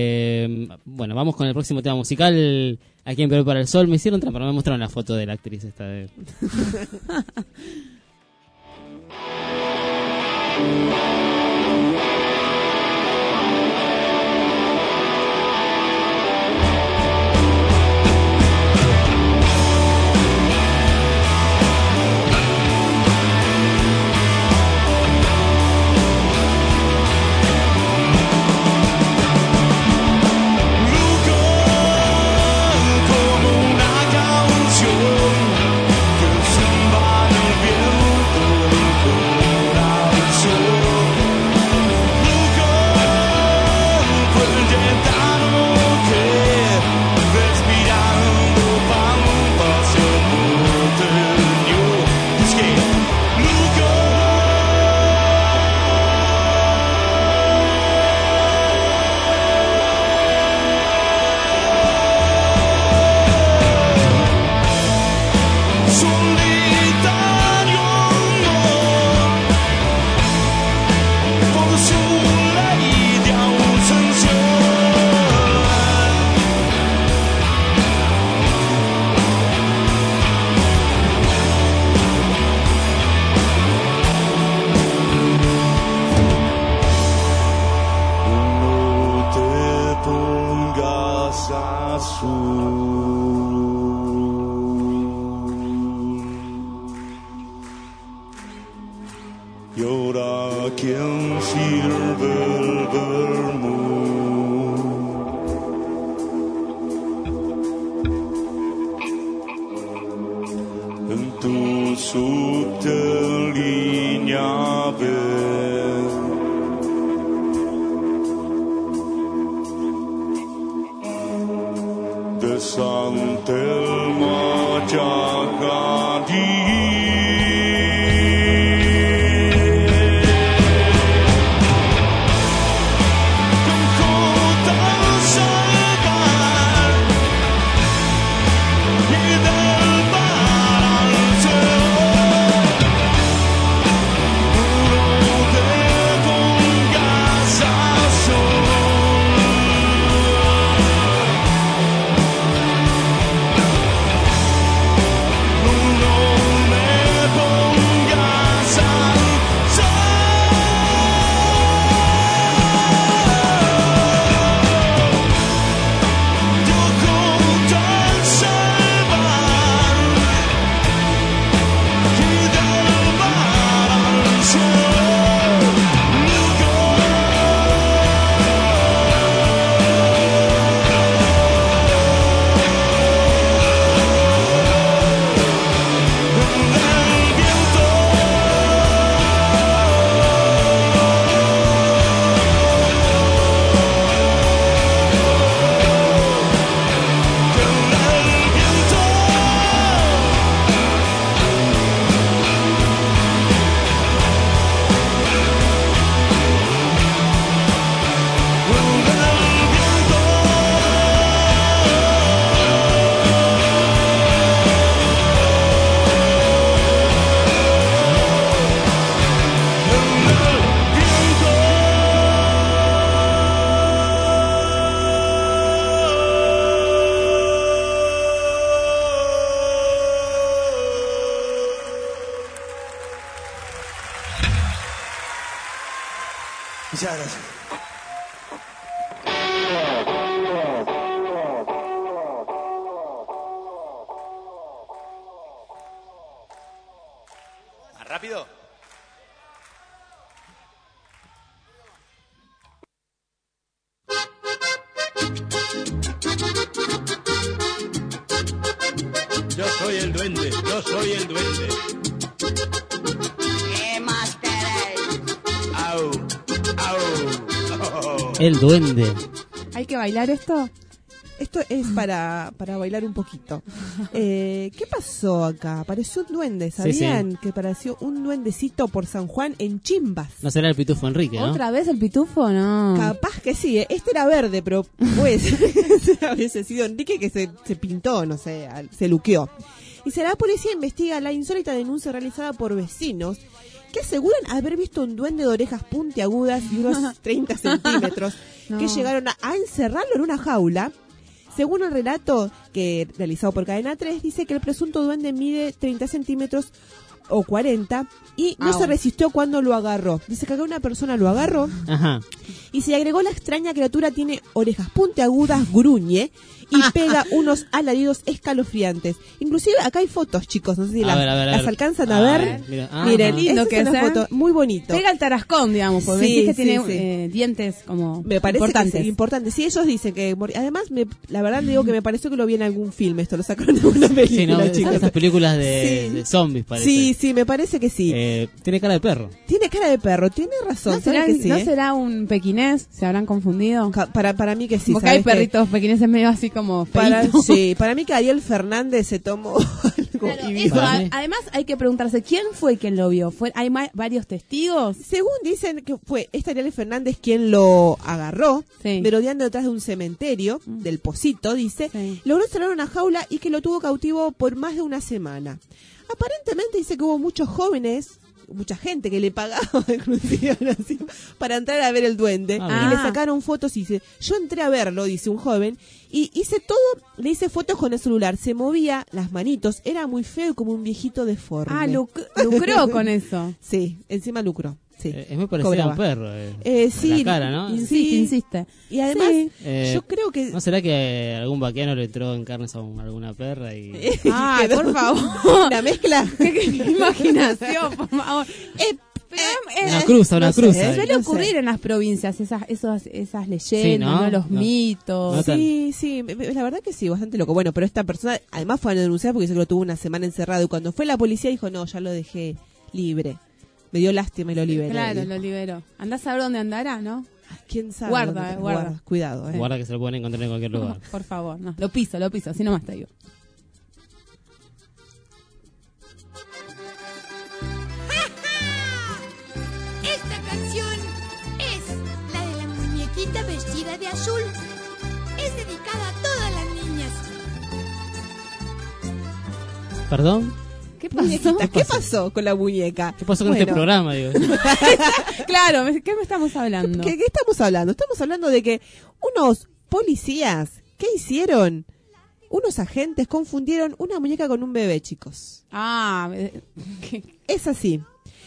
eh, bueno, vamos con el próximo tema musical. Aquí en Peor para el Sol me hicieron trampa, me mostraron la foto de la actriz esta de... para quien sirve el vermut. En tu subte línea ver de San Telmo Chacadí. Muchas gracias. ¿Más rápido? Yo soy el duende, yo soy el duende. ¿Qué más queréis? Au, au. El duende. ¿Hay que bailar esto? Esto es para, para bailar un poquito. Eh, ¿Qué pasó acá? Apareció un duende, ¿sabían? Sí, sí. Que apareció un duendecito por San Juan en Chimbas. No será el pitufo Enrique, ¿no? ¿Otra vez el pitufo? No. Capaz que sí, ¿eh? Este era verde, pero puede ser había sido Enrique que se, se pintó, no sé, al- se luqueó. Y se la policía investiga la insólita denuncia realizada por vecinos que aseguran haber visto un duende de orejas puntiagudas y unos treinta centímetros No. que llegaron a, a encerrarlo en una jaula. Según el relato que realizado por Cadena tres, dice que el presunto duende mide treinta centímetros o cuarenta y no Ah, se bueno. resistió cuando lo agarró. Dice que acá una persona lo agarró Ajá. y se le agregó la extraña criatura tiene orejas puntiagudas, gruñe y pega unos alaridos escalofriantes. Inclusive acá hay fotos, chicos, no sé si A las, ver, a ver, a las ver. alcanzan a, A ver. ver, mira. Ah, Miren, ajá. Lindo esta que es una es, ¿eh? foto muy bonito. Pega el tarascón, digamos, porque Sí, ves que sí, tiene sí. eh, dientes como Me parece importantes. que sí, importante. Sí, ellos dicen que mor- además me, la verdad le digo que me pareció que lo vi en algún film, esto lo sacaron de una película, Sí, ¿no? chicos. Esas películas de, Sí. de zombies, parece. Sí, sí, me parece que sí. Eh, tiene cara de perro. Tiene cara de perro, tiene razón. ¿No ¿saben será, que sí, ¿no eh? será un pequinés? ¿Se habrán confundido? Ca- Para, para mí que sí. Porque hay ¿sabes qué? perritos pequineses medio así como Para, feitos. sí, para mí que Ariel Fernández se tomó algo Claro, y eso, vio. a- además hay que preguntarse, ¿quién fue quien lo vio? ¿Fue, ¿Hay ma- varios testigos? Según dicen que fue este Ariel Fernández quien lo agarró, Sí. merodeando detrás de un cementerio, del Pocito, dice, Sí. logró cerrar una jaula y que lo tuvo cautivo por más de una semana. Aparentemente dice que hubo muchos jóvenes, mucha gente que le pagaba inclusive así, para entrar a ver el duende Ah, y bien. le sacaron fotos y dice, yo entré a verlo, dice un joven, y hice todo, le hice fotos con el celular, se movía las manitos, era muy feo como un viejito deforme. Ah, luc- lucró con eso. Sí, encima lucró. Sí. Eh, es muy parecido Cobraba. a un perro. Eh, Eh, sí, la cara, ¿no? in- Sí, sí. insiste. Y además, Sí. Eh, yo creo que... ¿No será que algún vaqueano le entró en carnes a un- alguna perra y... Ay, quedó por favor. Una mezcla. ¿Qué, qué imaginación, por favor. Eh, Pero, Una cruza, una no sé, cruza. Suele No ocurrir sé. en las provincias esas, esos, esas leyendas, Sí, ¿no? ¿no? Los No. mitos. No tan- Sí, sí, me- me- la verdad que sí, bastante loco. Bueno, pero esta persona además fue a denunciar porque dice que lo tuvo una semana encerrado y cuando fue la policía dijo, no, ya lo dejé libre. Me dio lástima y lo liberé. Claro, dijo. lo liberó. Andás a saber dónde andará, ¿no? ¿Quién sabe? Guarda, dónde- eh, guarda. Cuidado, eh. Guarda que se lo pueden encontrar en cualquier lugar. Por favor, no. Lo piso, lo piso, así nomás te digo. Esta canción es la de la muñequita vestida de azul. Es dedicada a todas las niñas. ¿Perdón? ¿Qué Muñequita, ¿qué pasó con la muñeca? ¿Qué pasó con este programa? Digo. Claro, ¿qué me estamos hablando? ¿Qué, ¿Qué estamos hablando? Estamos hablando de que unos policías, ¿qué hicieron? Unos agentes confundieron una muñeca con un bebé, chicos. Ah, eh, Es así.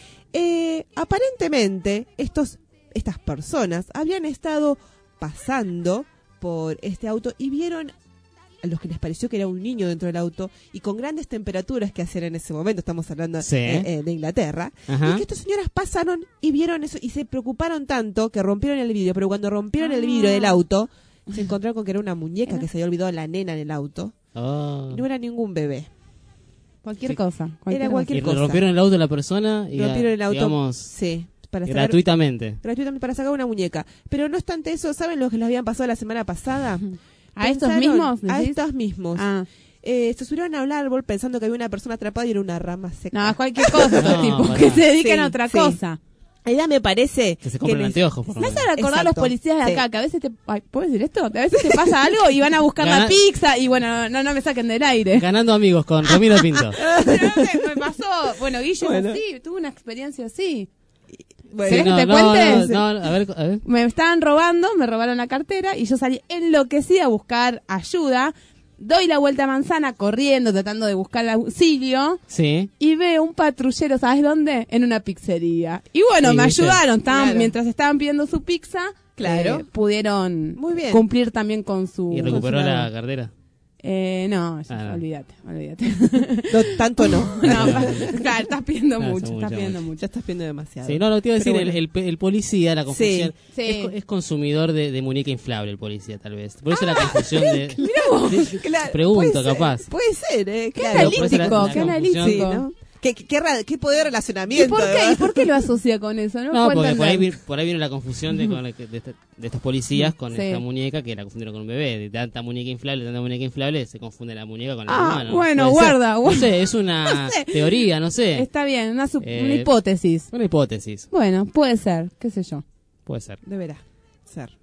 Eh, aparentemente, estos, estas personas habían estado pasando por este auto y vieron a los que les pareció que era un niño dentro del auto y con grandes temperaturas que hacían en ese momento, estamos hablando Sí. eh, eh, de Inglaterra, Ajá. y que estas señoras pasaron y vieron eso y se preocuparon tanto que rompieron el vidrio, pero cuando rompieron el vidrio del auto, se encontraron con que era una muñeca que se había olvidado la nena en el auto. Oh. Y no era ningún bebé. Cualquier Sí. cosa. Era Y cualquier cosa. rompieron el auto de la persona y Rompieron el auto, digamos, sí, para sacar- gratuitamente. gratuitamente para sacar una muñeca. Pero no obstante eso, ¿saben lo que les habían pasado la semana pasada? ¿A estos Pensaron- mismos, A decís? estos mismos. Ah. Eh, se subieron a un árbol pensando que había una persona atrapada y era una rama seca. No, cualquier cosa, estos No, tipos pará. que se dedican Sí, a otra sí. cosa. La idea me parece Que se compren les- anteojos, por Me favor. hacen acordar los Exacto. policías de acá, Sí. que a veces te... Ay, ¿puedes decir esto? A veces te pasa algo y van a buscar la Gana- pizza y bueno, no, no me saquen del aire. Ganando amigos con Romino Pinto. me, me pasó, bueno, Guille, Bueno. sí, tuve una experiencia así. Bueno, ¿Querés no, que te no, cuentes? no, no, a ver, a ver. Me estaban robando, me robaron la cartera y yo salí enloquecida a buscar ayuda. Doy la vuelta a manzana corriendo, tratando de buscar auxilio. Sí. Y veo un patrullero, ¿sabes dónde? En una pizzería. Y bueno, Sí, me ¿viste? ayudaron. Estaban, Claro. Mientras estaban pidiendo su pizza, Claro. eh, pudieron Muy bien. cumplir también con su... Y recuperó con su la labor. cartera. Eh, no, ya, Ah, no. olvídate, olvídate. No, tanto no. No, claro, estás pidiendo No, mucho, son estás mucho, pidiendo Ya mucho. estás pidiendo demasiado. Sí, no, lo que te iba a decir, Pero el, bueno. el, el policía, la confusión. Sí. Es, co- es consumidor de, de muñeca inflable el policía, tal vez. Por eso la Ah, confusión de... Mirá vos. de- Claro, pregunto, puede ser, capaz. Puede ser, ¿eh? Qué Claro, por eso la- analítico, la qué confusión. Sí, analítico. ¿no? ¿Qué, qué, qué ra- qué poder de ¿Y relacionamiento? por de qué? ¿Y verdad. por qué lo asocia con eso? No, No, puedo porque por ahí, entender. vi- por ahí viene la confusión de, con la que- de, esta- de estos policías con Sí. esta muñeca que la confundieron con un bebé. De tanta muñeca inflable, tanta muñeca inflable, se confunde la muñeca con la Ah, humana. bueno, Puede ser. guarda, No guarda. sé, es una No sé. teoría, no sé. Está bien, una, sup- Eh, una hipótesis. Una hipótesis, Bueno, puede ser, qué sé yo. puede ser. Deberá ser.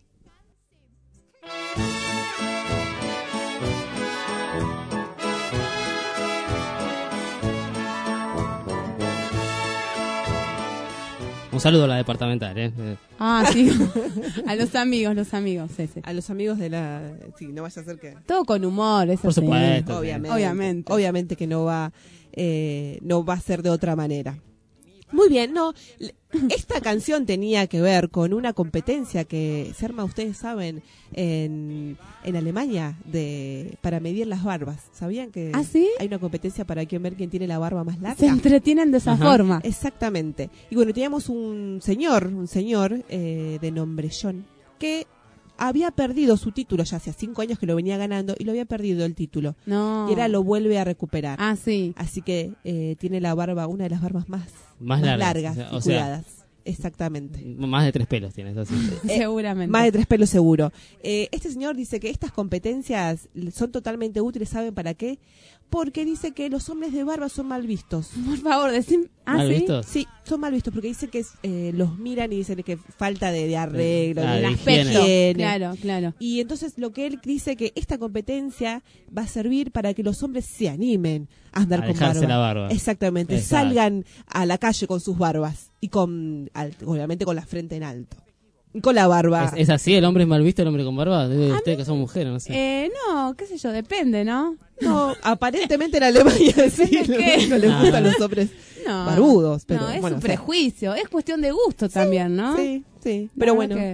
Un saludo a la departamental, ¿eh? Eh, Ah, sí. A los amigos, los amigos, ese. A los amigos de la... Sí, no vaya a ser que... Todo con humor, eso Por sí. supuesto. Obviamente. Obviamente. Obviamente que no va, eh, no va a ser de otra manera. Muy bien, no. l- Esta canción tenía que ver con una competencia que se arma, ustedes saben, en, en Alemania de para medir las barbas. ¿Sabían que ¿Ah, sí? hay una competencia para quien ver quién tiene la barba más larga? Se entretienen de esa Ajá. forma. Exactamente. Y bueno, teníamos un señor, un señor eh, de nombre John, que había perdido su título, ya hacía cinco años que lo venía ganando, y lo había perdido el título. No. Y ahora lo vuelve a recuperar. Ah, sí. Así que eh, tiene la barba, una de las barbas más, Más largas, largas o y sea, cuidadas. Exactamente. Más de tres pelos tienes, así. Eh, Seguramente. Más de tres pelos seguro. Eh, este señor dice que estas competencias son totalmente útiles, ¿saben para qué? Porque dice que los hombres de barba son mal vistos. Por favor, decime. Ah, ¿Mal sí. vistos? Sí, son mal vistos porque dice que eh, los miran y dicen que falta de, de arreglo, Ah, de de un higiene. aspecto. Higiene. Claro, claro. Y entonces lo que él dice que esta competencia va a servir para que los hombres se animen a andar A con dejarse barba. la barba. Exactamente, Exacto. salgan a la calle con sus barbas y con, al- obviamente con la frente en alto. Y con la barba. ¿Es, es así? ¿El hombre es mal visto, el hombre con barba? Debe ustedes que son mujeres, no sé. Eh, no, qué sé yo, depende, ¿no? No, aparentemente en Alemania sí, Depende qué. no les Ah. gustan los hombres No. barbudos. Pero, no, es bueno, un o sea, prejuicio, es cuestión de gusto también, ¿no? Sí, sí. La Pero verdad bueno, que-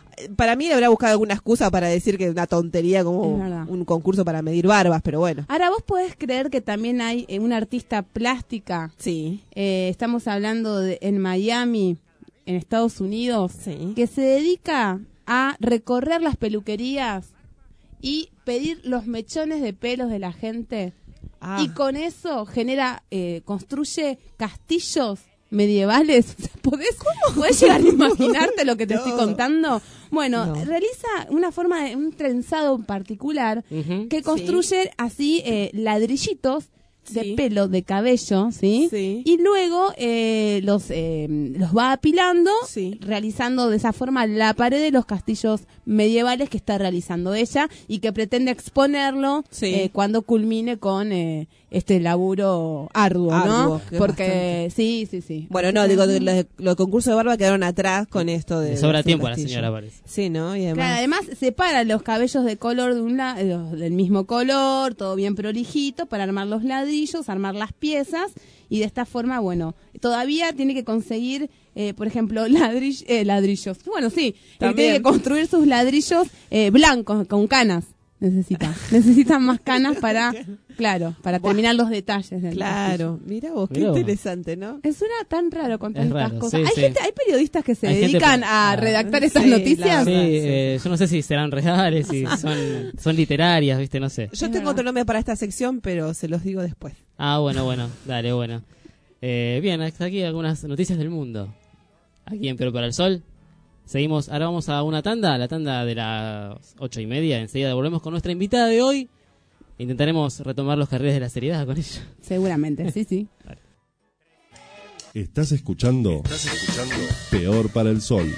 Para mí le habrá buscado alguna excusa para decir que es una tontería Es como verdad. un concurso para medir barbas, pero bueno. Ahora, ¿vos podés creer que también hay eh, una artista plástica? Sí. Eh, estamos hablando de en Miami, en Estados Unidos, Sí. que se dedica a recorrer las peluquerías y pedir los mechones de pelos de la gente. Ah. Y con eso genera, eh, construye castillos medievales. ¿Podés, ¿Podés llegar a imaginarte lo que te No. estoy contando? Bueno, No. realiza una forma de un trenzado en particular Ujú. que construye así eh, ladrillitos de Sí. pelo, de cabello, ¿sí? Sí. Y luego eh, los eh, los va apilando, Sí. realizando de esa forma la pared de los castillos medievales que está realizando ella y que pretende exponerlo Sí. eh, cuando culmine con eh, este laburo arduo, Arduo, ¿no? que es Porque bastante. sí, sí, sí. Bueno, no, digo, los de- los concursos de barba quedaron atrás con esto de... Le sobra de tiempo a la castillo. señora, parece. Sí, ¿no? Y Claro, además... además separa los cabellos de color de un lado, del mismo color, todo bien prolijito para armar los ladrillos, armar las piezas y de esta forma, bueno, todavía tiene que conseguir, eh, por ejemplo, ladrill- eh, ladrillos. Bueno, sí, eh, También. tiene que construir sus ladrillos eh, blancos con canas. Necesita, necesitan más canas para, claro, para terminar los detalles del Claro, mira vos, qué Mirá vos. interesante, ¿no? castillo. Suena tan raro con Es tantas raro, cosas. sí, hay sí. gente, hay periodistas que se Hay gente dedican pa- a ah, redactar estas sí, noticias. la Sí, verdad, sí. eh, yo no sé si serán reales, si son, son literarias, ¿viste? No sé. Yo Es tengo verdad. otro nombre para esta sección, pero se los digo después. Ah, bueno, bueno, dale, bueno. Eh, bien, hasta aquí algunas noticias del mundo. Aquí en Pero para el Sol. Seguimos, ahora vamos a una tanda, la tanda de las ocho y media. Enseguida volvemos con nuestra invitada de hoy. Intentaremos retomar los carriles de la seriedad con ella. Seguramente, sí, sí. Estás escuchando, Estás escuchando Peor para el Sol.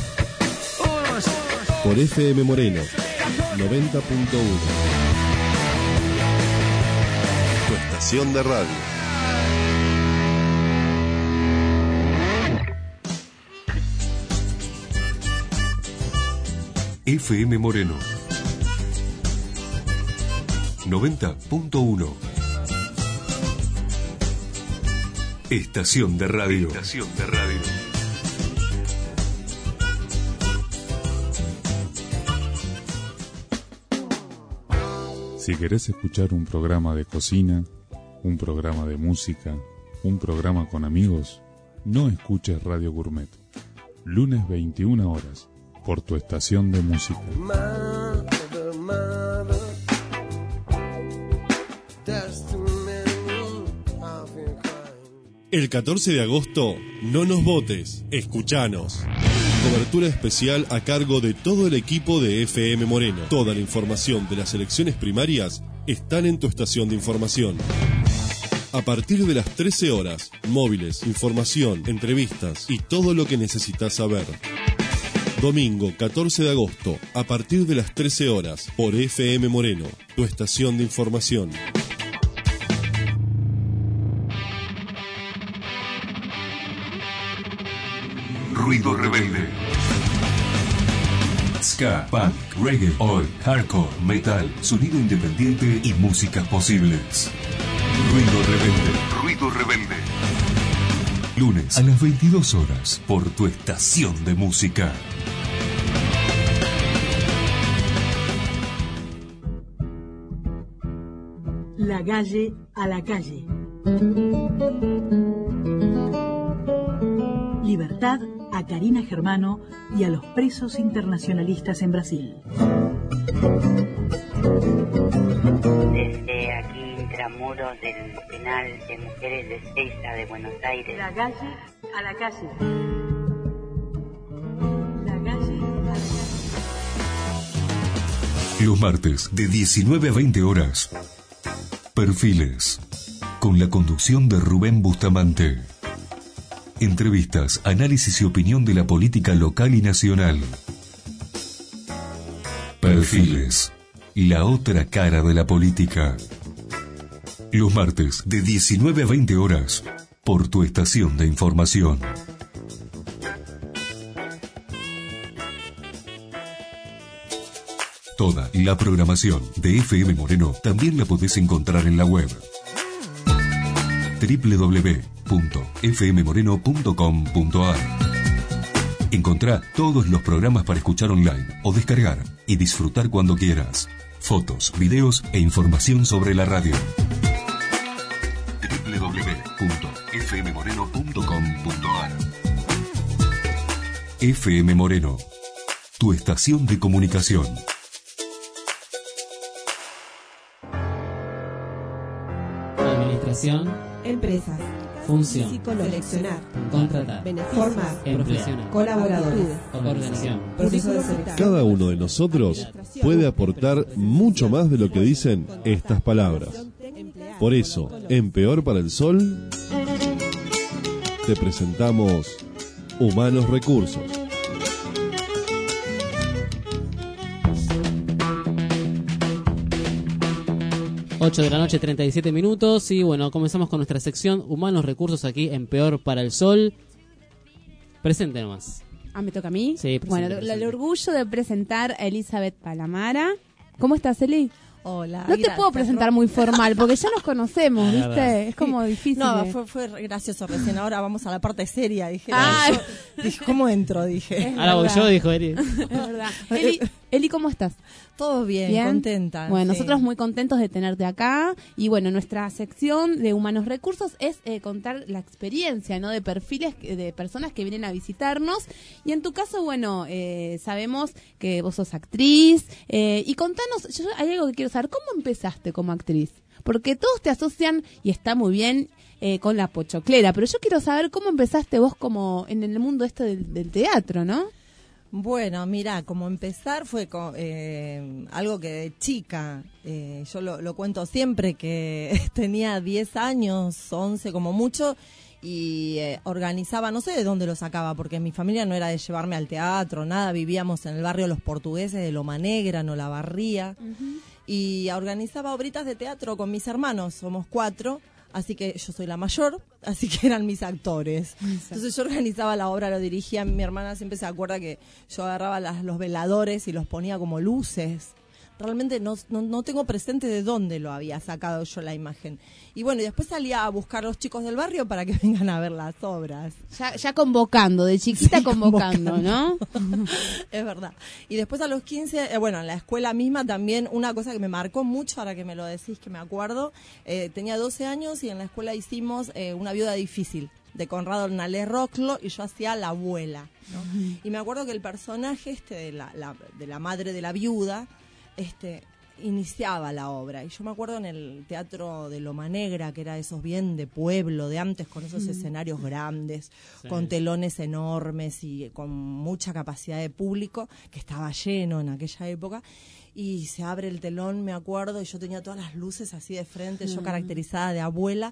Por F M Moreno, noventa punto uno. Tu estación de radio. F M Moreno noventa punto uno. Estación de radio. Estación de radio. Si querés escuchar un programa de cocina, un programa de música, un programa con amigos, no escuches Radio Gourmet. Lunes veintiuna horas, por tu estación de música. Mother, mother, there's too many of your kind. El catorce de agosto, no nos votes, escuchanos. Cobertura especial a cargo de todo el equipo de F M Moreno. Toda la información de las elecciones primarias están en tu estación de información. A partir de las trece horas, móviles, información, entrevistas y todo lo que necesitas saber. Domingo catorce de agosto, a partir de las trece horas, por F M Moreno, tu estación de información. Ruido rebelde. Ska, punk, reggae, oi, hardcore, metal, sonido independiente y músicas posibles. Ruido rebelde. Ruido rebelde. Lunes a las veintidós horas por tu estación de música. La calle a la calle. Libertad a Karina Germano y a los presos internacionalistas en Brasil. Desde aquí, intramuros del penal de mujeres de Seiza de Buenos Aires. La calle a la calle. La calle a la calle. Los martes de diecinueve a veinte horas. Perfiles. Con la conducción de Rubén Bustamante. Entrevistas, análisis y opinión de la política local y nacional. Perfiles. La otra cara de la política. Los martes de diecinueve a veinte horas. Por tu estación de información. Toda la programación de F M Moreno también la podés encontrar en la web doble u doble u doble u punto f m moreno punto com punto a r. Encontrá todos los programas para escuchar online o descargar y disfrutar cuando quieras. Fotos, videos e información sobre la radio. doble u doble u doble u punto f m moreno punto com punto a r F M Moreno, tu estación de comunicación. Administración. Empresas. Función. Seleccionar. Contratar. Formar. Emplear. Colaboradores. Organización. Proceso de selección. Cada uno de nosotros puede aportar mucho más de lo que dicen estas palabras. Por eso, en Peor para el Sol, te presentamos Humanos Recursos. ocho de la noche, treinta y siete minutos. Y bueno, comenzamos con nuestra sección Humanos Recursos aquí en Peor para el Sol. Presente nomás. Ah, ¿me toca a mí? Sí, presente, Bueno, presente. el orgullo de presentar a Elizabeth Palamara. ¿Cómo estás, Eli? Hola. No te gracias, puedo presentar muy formal porque ya nos conocemos, Es verdad. ¿viste? Es como difícil. No, de- fue, fue gracioso recién. Ahora vamos a la parte seria. Dije, Ah. yo- dije ¿cómo entro? Dije. Ahora voy yo, dijo Eri. Es verdad. Eli, Eli, ¿cómo estás? Todo bien, contenta. Bueno, sí. nosotros muy contentos de tenerte acá. Y bueno, nuestra sección de Humanos Recursos es eh, contar la experiencia, ¿no? De perfiles que- de personas que vienen a visitarnos. Y en tu caso, bueno, eh, sabemos que vos sos actriz. eh, y contanos, yo hay algo que quiero saber. ¿Cómo empezaste como actriz? Porque todos te asocian, y está muy bien, eh, con la pochoclera. Pero yo quiero saber cómo empezaste vos como en el mundo este del, del teatro, ¿no? Bueno, mira, como empezar fue co- eh, algo que de chica, eh, yo lo, lo cuento siempre, que tenía diez años, once como mucho, y eh, organizaba, no sé de dónde lo sacaba, porque mi familia no era de llevarme al teatro, nada, vivíamos en el barrio Los Portugueses de Loma Negra, no la barría, y organizaba obritas de teatro con mis hermanos, somos cuatro. Así que yo soy la mayor, así que eran mis actores. Entonces yo organizaba la obra, lo dirigía. Mi hermana siempre se acuerda que yo agarraba las, los veladores y los ponía como luces. Realmente no, no, no tengo presente de dónde lo había sacado yo la imagen. Y bueno, y después salía a buscar a los chicos del barrio para que vengan a ver las obras. Ya, ya convocando, de chiquita Sí, convocando, convocando. ¿no? Es verdad. Y después a los quince, eh, bueno, en la escuela misma también, una cosa que me marcó mucho, ahora que me lo decís, que me acuerdo, eh, tenía doce años y en la escuela hicimos eh, Una viuda difícil, de Conrado Nalé Roclo, y yo hacía la abuela, ¿no? Y me acuerdo que el personaje este de la, la- de la madre de la viuda, este iniciaba la obra, y yo me acuerdo en el teatro de Loma Negra, que era esos bien de pueblo de antes, con esos Mm. escenarios grandes, Sí. con telones enormes y con mucha capacidad de público, que estaba lleno en aquella época, y se abre el telón, me acuerdo, y yo tenía todas las luces así de frente, yo Mm. caracterizada de abuela,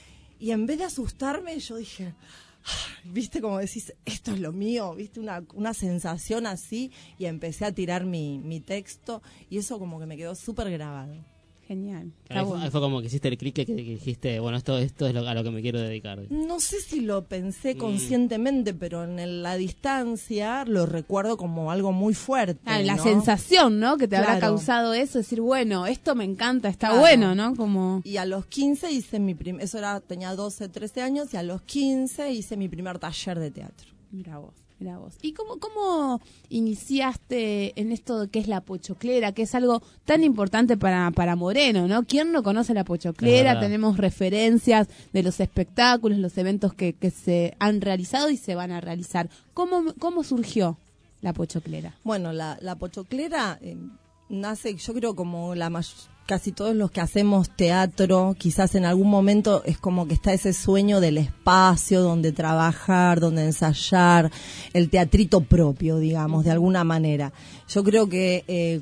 y en vez de asustarme, yo dije, "Ay", viste, como decís, esto es lo mío, viste, una, una sensación así, y empecé a tirar mi, mi texto, y eso como que me quedó súper grabado. Genial. Ahí fue, ahí fue como que hiciste el clic que, que dijiste, bueno, esto esto es lo- a lo que me quiero dedicar. No sé si lo pensé Mm. conscientemente, pero en el- la distancia lo recuerdo como algo muy fuerte. Ah, la ¿no? sensación, ¿no? Que te habrá Claro. causado eso, decir, bueno, esto me encanta, está Claro. bueno, ¿no? Como... Y a los quince hice mi primer, eso era, tenía doce, trece años, y a los quince hice mi primer taller de teatro. Mira vos, mira vos. ¿Y cómo, cómo iniciaste en esto de que es la pochoclera, que es algo tan importante para, para Moreno, ¿no? ¿Quién no conoce la Es pochoclera? verdad. Tenemos referencias de los espectáculos, los eventos que, que se han realizado y se van a realizar. ¿Cómo, cómo surgió la pochoclera? Bueno, la, la pochoclera eh, nace, yo creo, como la may- casi todos los que hacemos teatro, quizás en algún momento es como que está ese sueño del espacio donde trabajar, donde ensayar, el teatrito propio, digamos, de alguna manera. Yo creo que eh,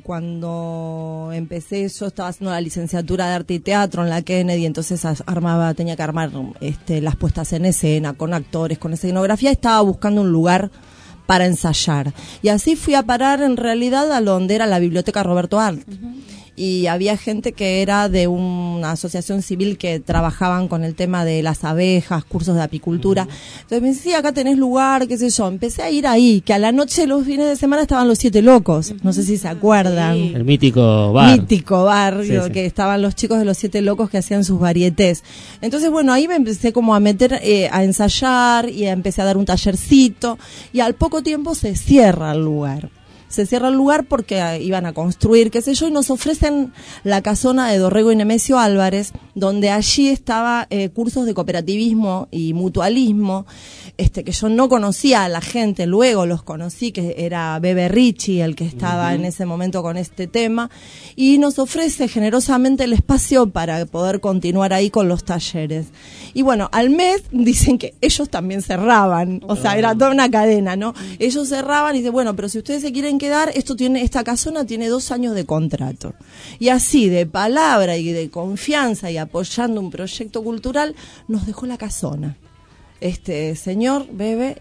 cuando empecé, yo estaba haciendo la licenciatura de arte y teatro en la Kennedy, entonces as- armaba, tenía que armar este, las puestas en escena, con actores, con escenografía, estaba buscando un lugar para ensayar. Y así fui a parar en realidad a donde era la biblioteca Roberto Art. y había gente que era de una asociación civil que trabajaban con el tema de las abejas, cursos de apicultura. Entonces me decía, sí, acá tenés lugar, qué sé yo. Empecé a ir ahí, que a la noche, los fines de semana, estaban los Siete Locos. No sé si se acuerdan. Sí. El mítico bar. Mítico barrio, Sí, sí. que estaban los chicos de los Siete Locos que hacían sus varietés. Entonces, bueno, ahí me empecé como a meter, eh, a ensayar y empecé a dar un tallercito. Y al poco tiempo se cierra el lugar. Se cierra el lugar porque eh, iban a construir, qué sé yo, y nos ofrecen la casona de Dorrego y Nemesio Álvarez, donde allí estaba eh, cursos de cooperativismo y mutualismo, este que yo no conocía a la gente, luego los conocí, que era Bebe Ricci el que estaba uh-huh. en ese momento con este tema, y nos ofrece generosamente el espacio para poder continuar ahí con los talleres. Y bueno, al mes dicen que ellos también cerraban, o sea, era toda una cadena, ¿no? Ellos cerraban y dicen, bueno, pero si ustedes se quieren quedar, esto tiene, esta casona tiene dos años de contrato. Y así, de palabra y de confianza y apoyando un proyecto cultural, nos dejó la casona. Este señor, Bebe,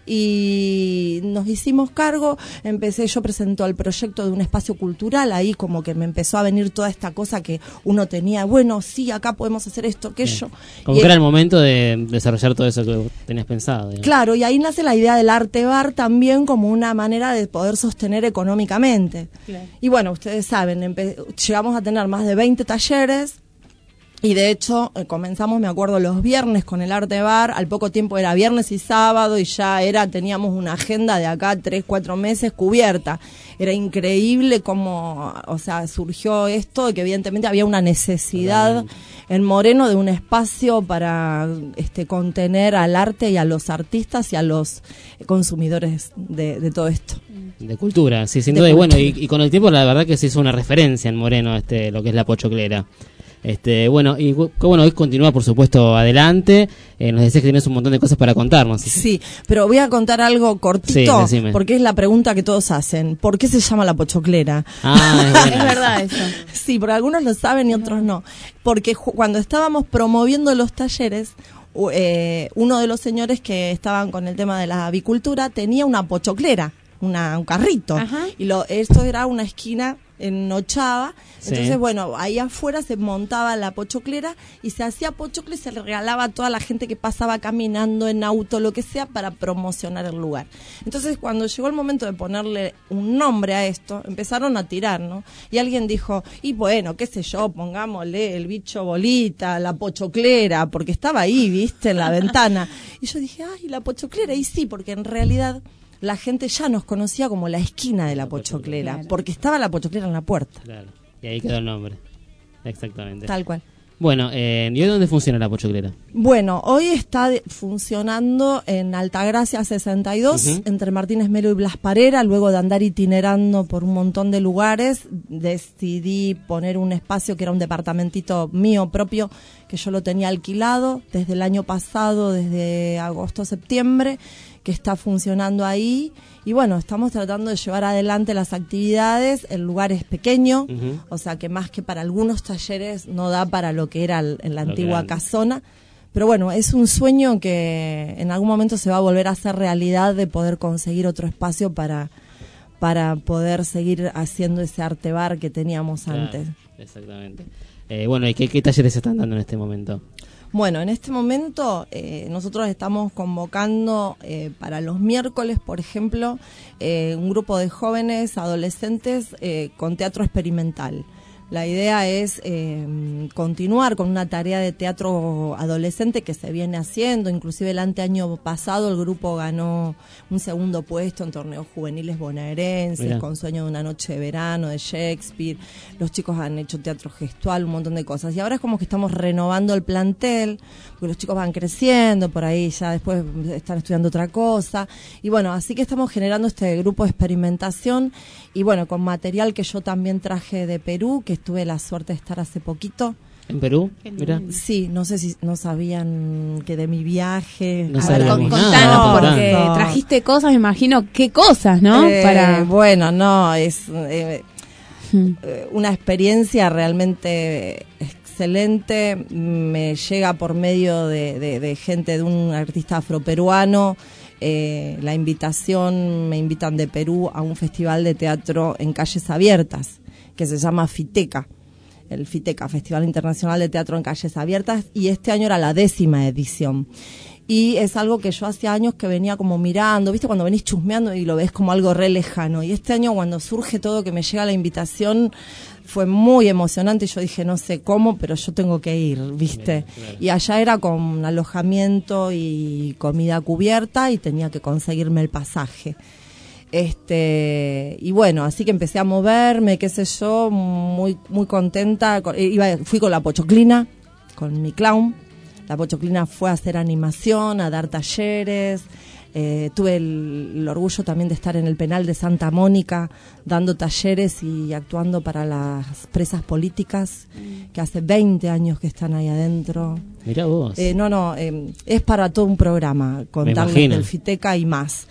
y nos hicimos cargo, empecé, yo presentó el proyecto de un espacio cultural, ahí como que me empezó a venir toda esta cosa que uno tenía, bueno, sí, acá podemos hacer esto, aquello. Como y que era el momento de desarrollar todo eso que tenías pensado. Digamos. Claro, y ahí nace la idea del arte bar también como una manera de poder sostener económicamente. Claro. Y bueno, ustedes saben, empe- llegamos a tener más de veinte talleres. Y de hecho, eh, comenzamos, me acuerdo, los viernes con el arte bar, al poco tiempo era viernes y sábado y ya era, teníamos una agenda de acá tres, cuatro meses cubierta. Era increíble cómo, o sea, surgió esto de que evidentemente había una necesidad en Moreno de un espacio para este contener al arte y a los artistas y a los consumidores de, de todo esto. De cultura, sí, sin duda. Y bueno, y, y con el tiempo la verdad que se hizo una referencia en Moreno, este, lo que es la pochoclera. Este, bueno, y bueno, hoy continúa por supuesto adelante, eh, nos decís que tienes un montón de cosas para contarnos. Sí, pero voy a contar algo cortito, sí, porque es la pregunta que todos hacen, ¿por qué se llama la pochoclera? Ah, es, bueno. Es verdad eso. Sí, porque algunos lo saben y otros no, porque ju- cuando estábamos promoviendo los talleres, eh, uno de los señores que estaban con el tema de la avicultura tenía una pochoclera, una, un carrito, Ajá. y lo, esto era una esquina en Ochava, sí. Entonces bueno, ahí afuera se montaba la pochoclera y se hacía pochoclo y se le regalaba a toda la gente que pasaba caminando en auto, lo que sea, para promocionar el lugar. Entonces cuando llegó el momento de ponerle un nombre a esto, empezaron a tirar, ¿no? Y alguien dijo, y bueno, qué sé yo, pongámosle el bicho bolita, la pochoclera, porque estaba ahí, viste, en la ventana. Y yo dije, ay, la pochoclera, y sí, porque en realidad la gente ya nos conocía como la esquina de la pochoclera, claro. Porque estaba la pochoclera en la puerta. Claro, y ahí quedó el nombre, exactamente. Tal cual. Bueno, eh, ¿y hoy dónde funciona la pochoclera? Bueno, hoy está de, funcionando en Altagracia sesenta y dos, uh-huh. entre Martínez Melo y Blas Parera. Luego de andar itinerando por un montón de lugares, decidí poner un espacio que era un departamentito mío propio, que yo lo tenía alquilado desde el año pasado, desde agosto, septiembre, que está funcionando ahí. Y bueno, estamos tratando de llevar adelante las actividades. El lugar es pequeño, uh-huh. o sea que más que para algunos talleres no da para lo que era el, en la lo antigua casona. Pero bueno, es un sueño que en algún momento se va a volver a hacer realidad, de poder conseguir otro espacio para, para poder seguir haciendo ese arte bar que teníamos claro, antes. Exactamente. Eh, bueno, ¿y qué, qué talleres se están dando en este momento? Bueno, en este momento eh, nosotros estamos convocando eh, para los miércoles, por ejemplo, eh, un grupo de jóvenes, adolescentes eh, con teatro experimental. La idea es eh, continuar con una tarea de teatro adolescente que se viene haciendo. Inclusive el anteaño pasado el grupo ganó un segundo puesto en torneos juveniles bonaerenses, Mirá. con Sueño de una noche de verano, de Shakespeare. Los chicos han hecho teatro gestual, un montón de cosas. Y ahora es como que estamos renovando el plantel, porque los chicos van creciendo, por ahí ya después están estudiando otra cosa. Y bueno, así que estamos generando este grupo de experimentación. Y bueno, con material que yo también traje de Perú, que tuve la suerte de estar hace poquito. ¿En Perú? Mira. Sí, no sé si no sabían que de mi viaje. No a ver, sabíamos contanos, nada, porque no. trajiste cosas, me imagino, qué cosas, ¿no? Eh, Para Bueno, no, es eh, hmm. una experiencia realmente excelente. Me llega por medio de, de, de gente, de un artista afroperuano. Eh, la invitación, me invitan de Perú a un festival de teatro en calles abiertas, que se llama Fiteca. el FITECA, Festival Internacional de Teatro en Calles Abiertas, y este año era la décima edición. Y es algo que yo hacía años que venía como mirando, ¿viste? Cuando venís chusmeando y lo ves como algo re lejano. Y este año cuando surge todo, que me llega la invitación, fue muy emocionante. Yo dije, no sé cómo, pero yo tengo que ir, ¿viste? Claro. Y allá era con alojamiento y comida cubierta y tenía que conseguirme el pasaje. Este, y bueno, así que empecé a moverme, qué sé yo, muy, muy contenta. Iba, fui con la Pochoclina, con mi clown. La Pochoclina fue a hacer animación, a dar talleres. Eh, tuve el, el orgullo también de estar en el penal de Santa Mónica dando talleres y actuando para las presas políticas que hace veinte años que están ahí adentro. Mirá vos. Eh, no, no, eh, es para todo un programa, contarles del FITECA y más.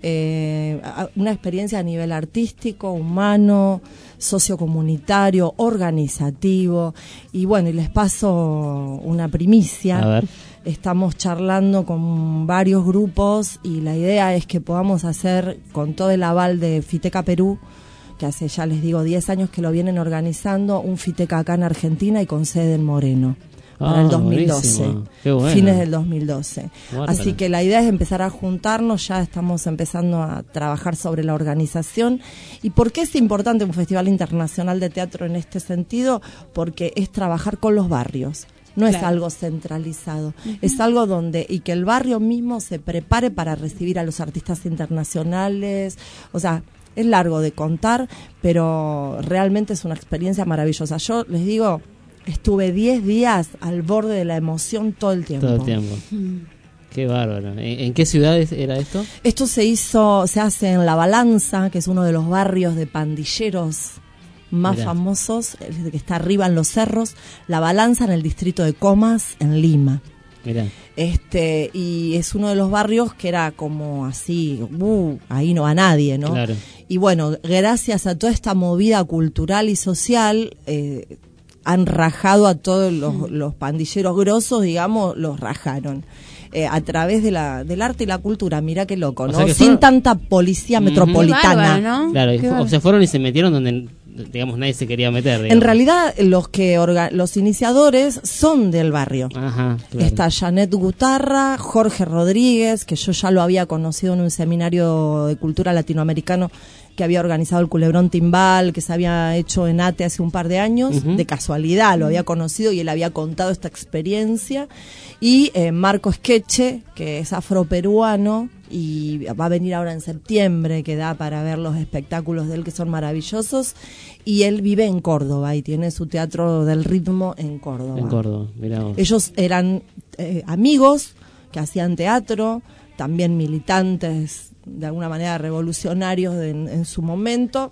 Eh, una experiencia a nivel artístico, humano, sociocomunitario, organizativo. Y bueno, y les paso una primicia. A ver. Estamos charlando con varios grupos y la idea es que podamos hacer, con todo el aval de FITECA Perú, que hace ya les digo diez años que lo vienen organizando, un FITECA acá en Argentina y con sede en Moreno. Para ah, el dos mil doce, Qué bueno. Fines del dos mil doce. Guárdala. Así que la idea es empezar a juntarnos, ya estamos empezando a trabajar sobre la organización. ¿Y por qué es importante un Festival Internacional de Teatro en este sentido? Porque es trabajar con los barrios. No claro. es algo centralizado, uh-huh. es algo donde, y que el barrio mismo se prepare para recibir a los artistas internacionales, o sea, es largo de contar, pero realmente es una experiencia maravillosa. Yo les digo, estuve diez días al borde de la emoción todo el tiempo. Todo el tiempo. Mm. Qué bárbaro. ¿En, ¿En qué ciudades era esto? Esto se hizo, se hace en La Balanza, que es uno de los barrios de pandilleros más Mirá. famosos, el que está arriba en los cerros. La Balanza, en el distrito de Comas, en Lima. Mirá. Este, y es uno de los barrios que era como así, uh, ahí no va nadie, ¿no? Claro. Y bueno, gracias a toda esta movida cultural y social, eh, han rajado a todos los, los pandilleros grosos, digamos, los rajaron. Eh, a través de la del arte y la cultura, mira qué loco, ¿no? O sea que Sin fueron... tanta policía mm-hmm. metropolitana. Bárbaro, ¿no? Claro, y, o sea, fueron y se metieron donde, digamos, nadie se quería meter. Digamos. En realidad, los que orga... los iniciadores son del barrio. Ajá, claro. Está Janet Gutarra, Jorge Rodríguez, que yo ya lo había conocido en un seminario de cultura latinoamericano que había organizado el Culebrón Timbal, que se había hecho en ATE hace un par de años, uh-huh. de casualidad lo había conocido y él había contado esta experiencia, y eh, Marco Esqueche, que es afroperuano y va a venir ahora en septiembre, que da para ver los espectáculos de él que son maravillosos, y él vive en Córdoba y tiene su teatro del ritmo en Córdoba. En Córdoba, mirá vos. Ellos eran eh, amigos que hacían teatro, también militantes de alguna manera revolucionarios de, en, en su momento,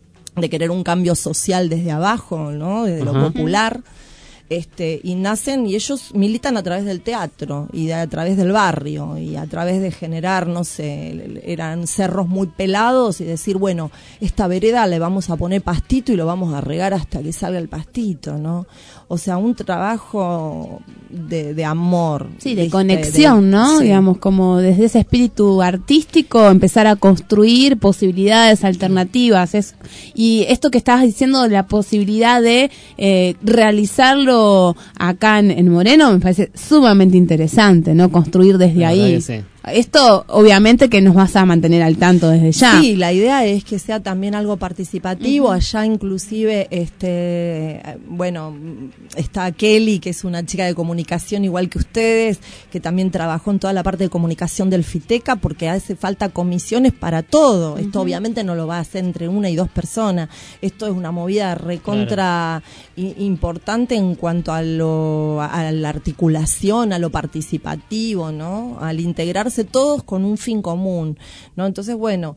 de querer un cambio social desde abajo, ¿no? Desde Ajá. lo popular. Este, y nacen y ellos militan a través del teatro y de, a través del barrio y a través de generar, no sé, eran cerros muy pelados y decir, bueno, esta vereda le vamos a poner pastito y lo vamos a regar hasta que salga el pastito, ¿no? O sea, un trabajo de, de amor. Sí, de ¿viste? conexión, de, ¿no? Sí. Digamos, como desde ese espíritu artístico empezar a construir posibilidades alternativas. Es, y esto que estabas diciendo de la posibilidad de eh, realizarlo acá en, en Moreno me parece sumamente interesante, ¿no? Construir desde la ahí. Sí. Esto obviamente que nos vas a mantener al tanto desde ya. Sí, la idea es que sea también algo participativo. Uh-huh. Allá inclusive, este, bueno, está Kelly, que es una chica de comunicación igual que ustedes, que también trabajó en toda la parte de comunicación del FITECA, porque hace falta comisiones para todo. Uh-huh. Esto obviamente no lo va a hacer entre una y dos personas. Esto es una movida recontra claro. i- importante en cuanto a lo, a la articulación, a lo participativo, ¿no? Al integrarse todos con un fin común, ¿no? Entonces, bueno,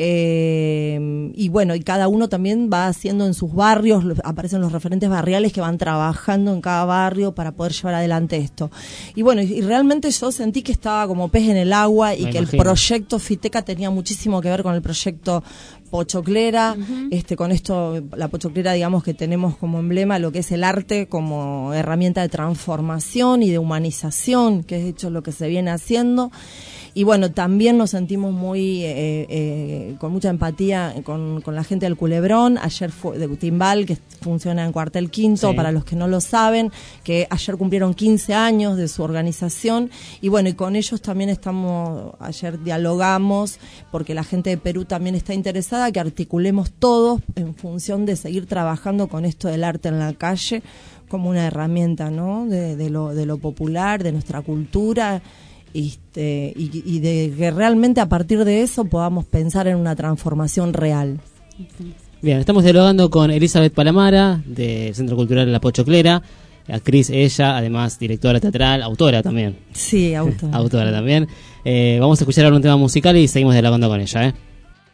eh, y bueno, y cada uno también va haciendo en sus barrios, aparecen los referentes barriales que van trabajando en cada barrio para poder llevar adelante esto. Y bueno, y, y realmente yo sentí que estaba como pez en el agua y Me que imagino. El proyecto FITECA tenía muchísimo que ver con el proyecto Pochoclera, uh-huh. este, con esto, la Pochoclera, digamos que tenemos como emblema lo que es el arte como herramienta de transformación y de humanización, que es de hecho lo que se viene haciendo. Y bueno, también nos sentimos muy eh, eh, con mucha empatía con, con la gente del Culebrón. Ayer fue de Timbal, que funciona en Cuartel Quinto, Sí. para los que no lo saben, que ayer cumplieron quince años de su organización. Y bueno, y con ellos también estamos, ayer dialogamos, porque la gente de Perú también está interesada, que articulemos todos en función de seguir trabajando con esto del arte en la calle como una herramienta, ¿no? De, de lo, de lo popular, de nuestra cultura. Este, y, y de que realmente a partir de eso podamos pensar en una transformación real. Bien, estamos dialogando con Elizabeth Palamara, del Centro Cultural La Pochoclera, actriz ella, además directora teatral, autora también. Sí, autora. autora también. Eh, vamos a escuchar ahora un tema musical y seguimos dialogando con ella, ¿eh?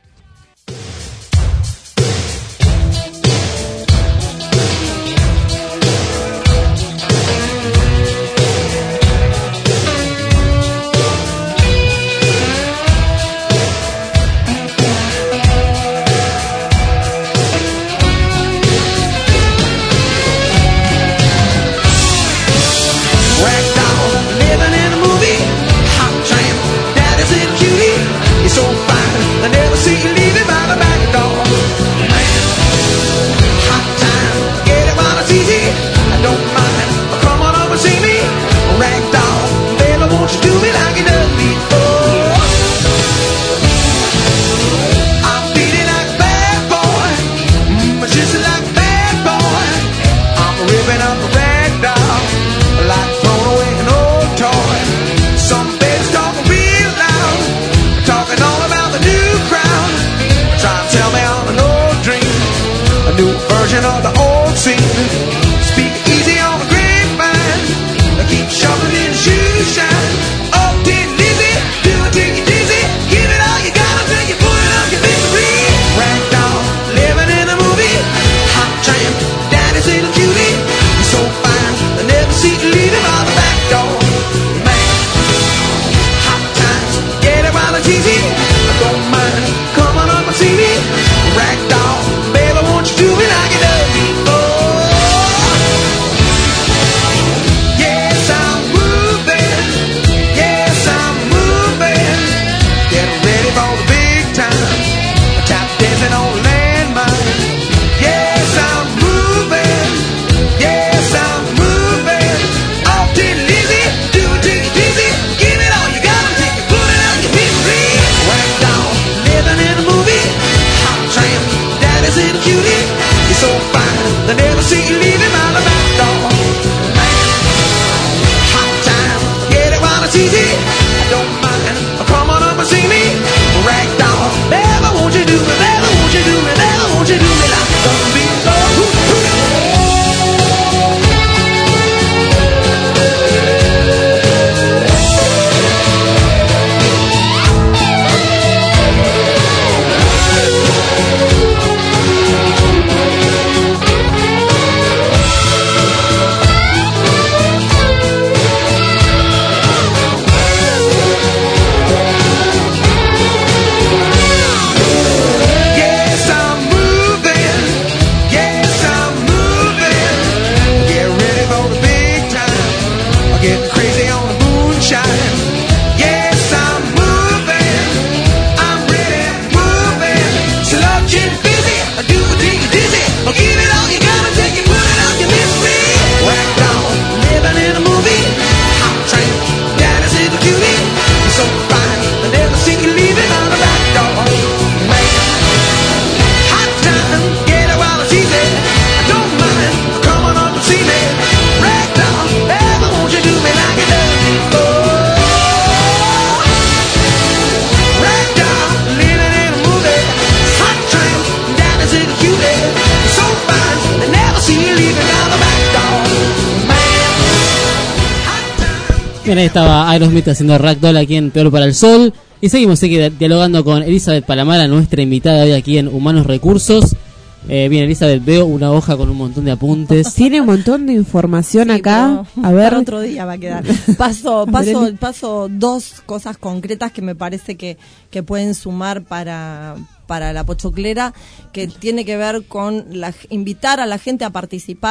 Bien, ahí estaba Aerosmith haciendo Ragdoll aquí en Peor para el Sol. Y seguimos aquí dialogando con Elizabeth Palamara, nuestra invitada hoy aquí en Humanos Recursos. Eh, bien, Elizabeth, veo una hoja con un montón de apuntes. Tiene un montón de información Sí, acá. pero A ver. para otro día va a quedar. Paso, paso, paso dos cosas concretas que me parece que, que pueden sumar para, para la Pochoclera, que tiene que ver con la, invitar a la gente a participar,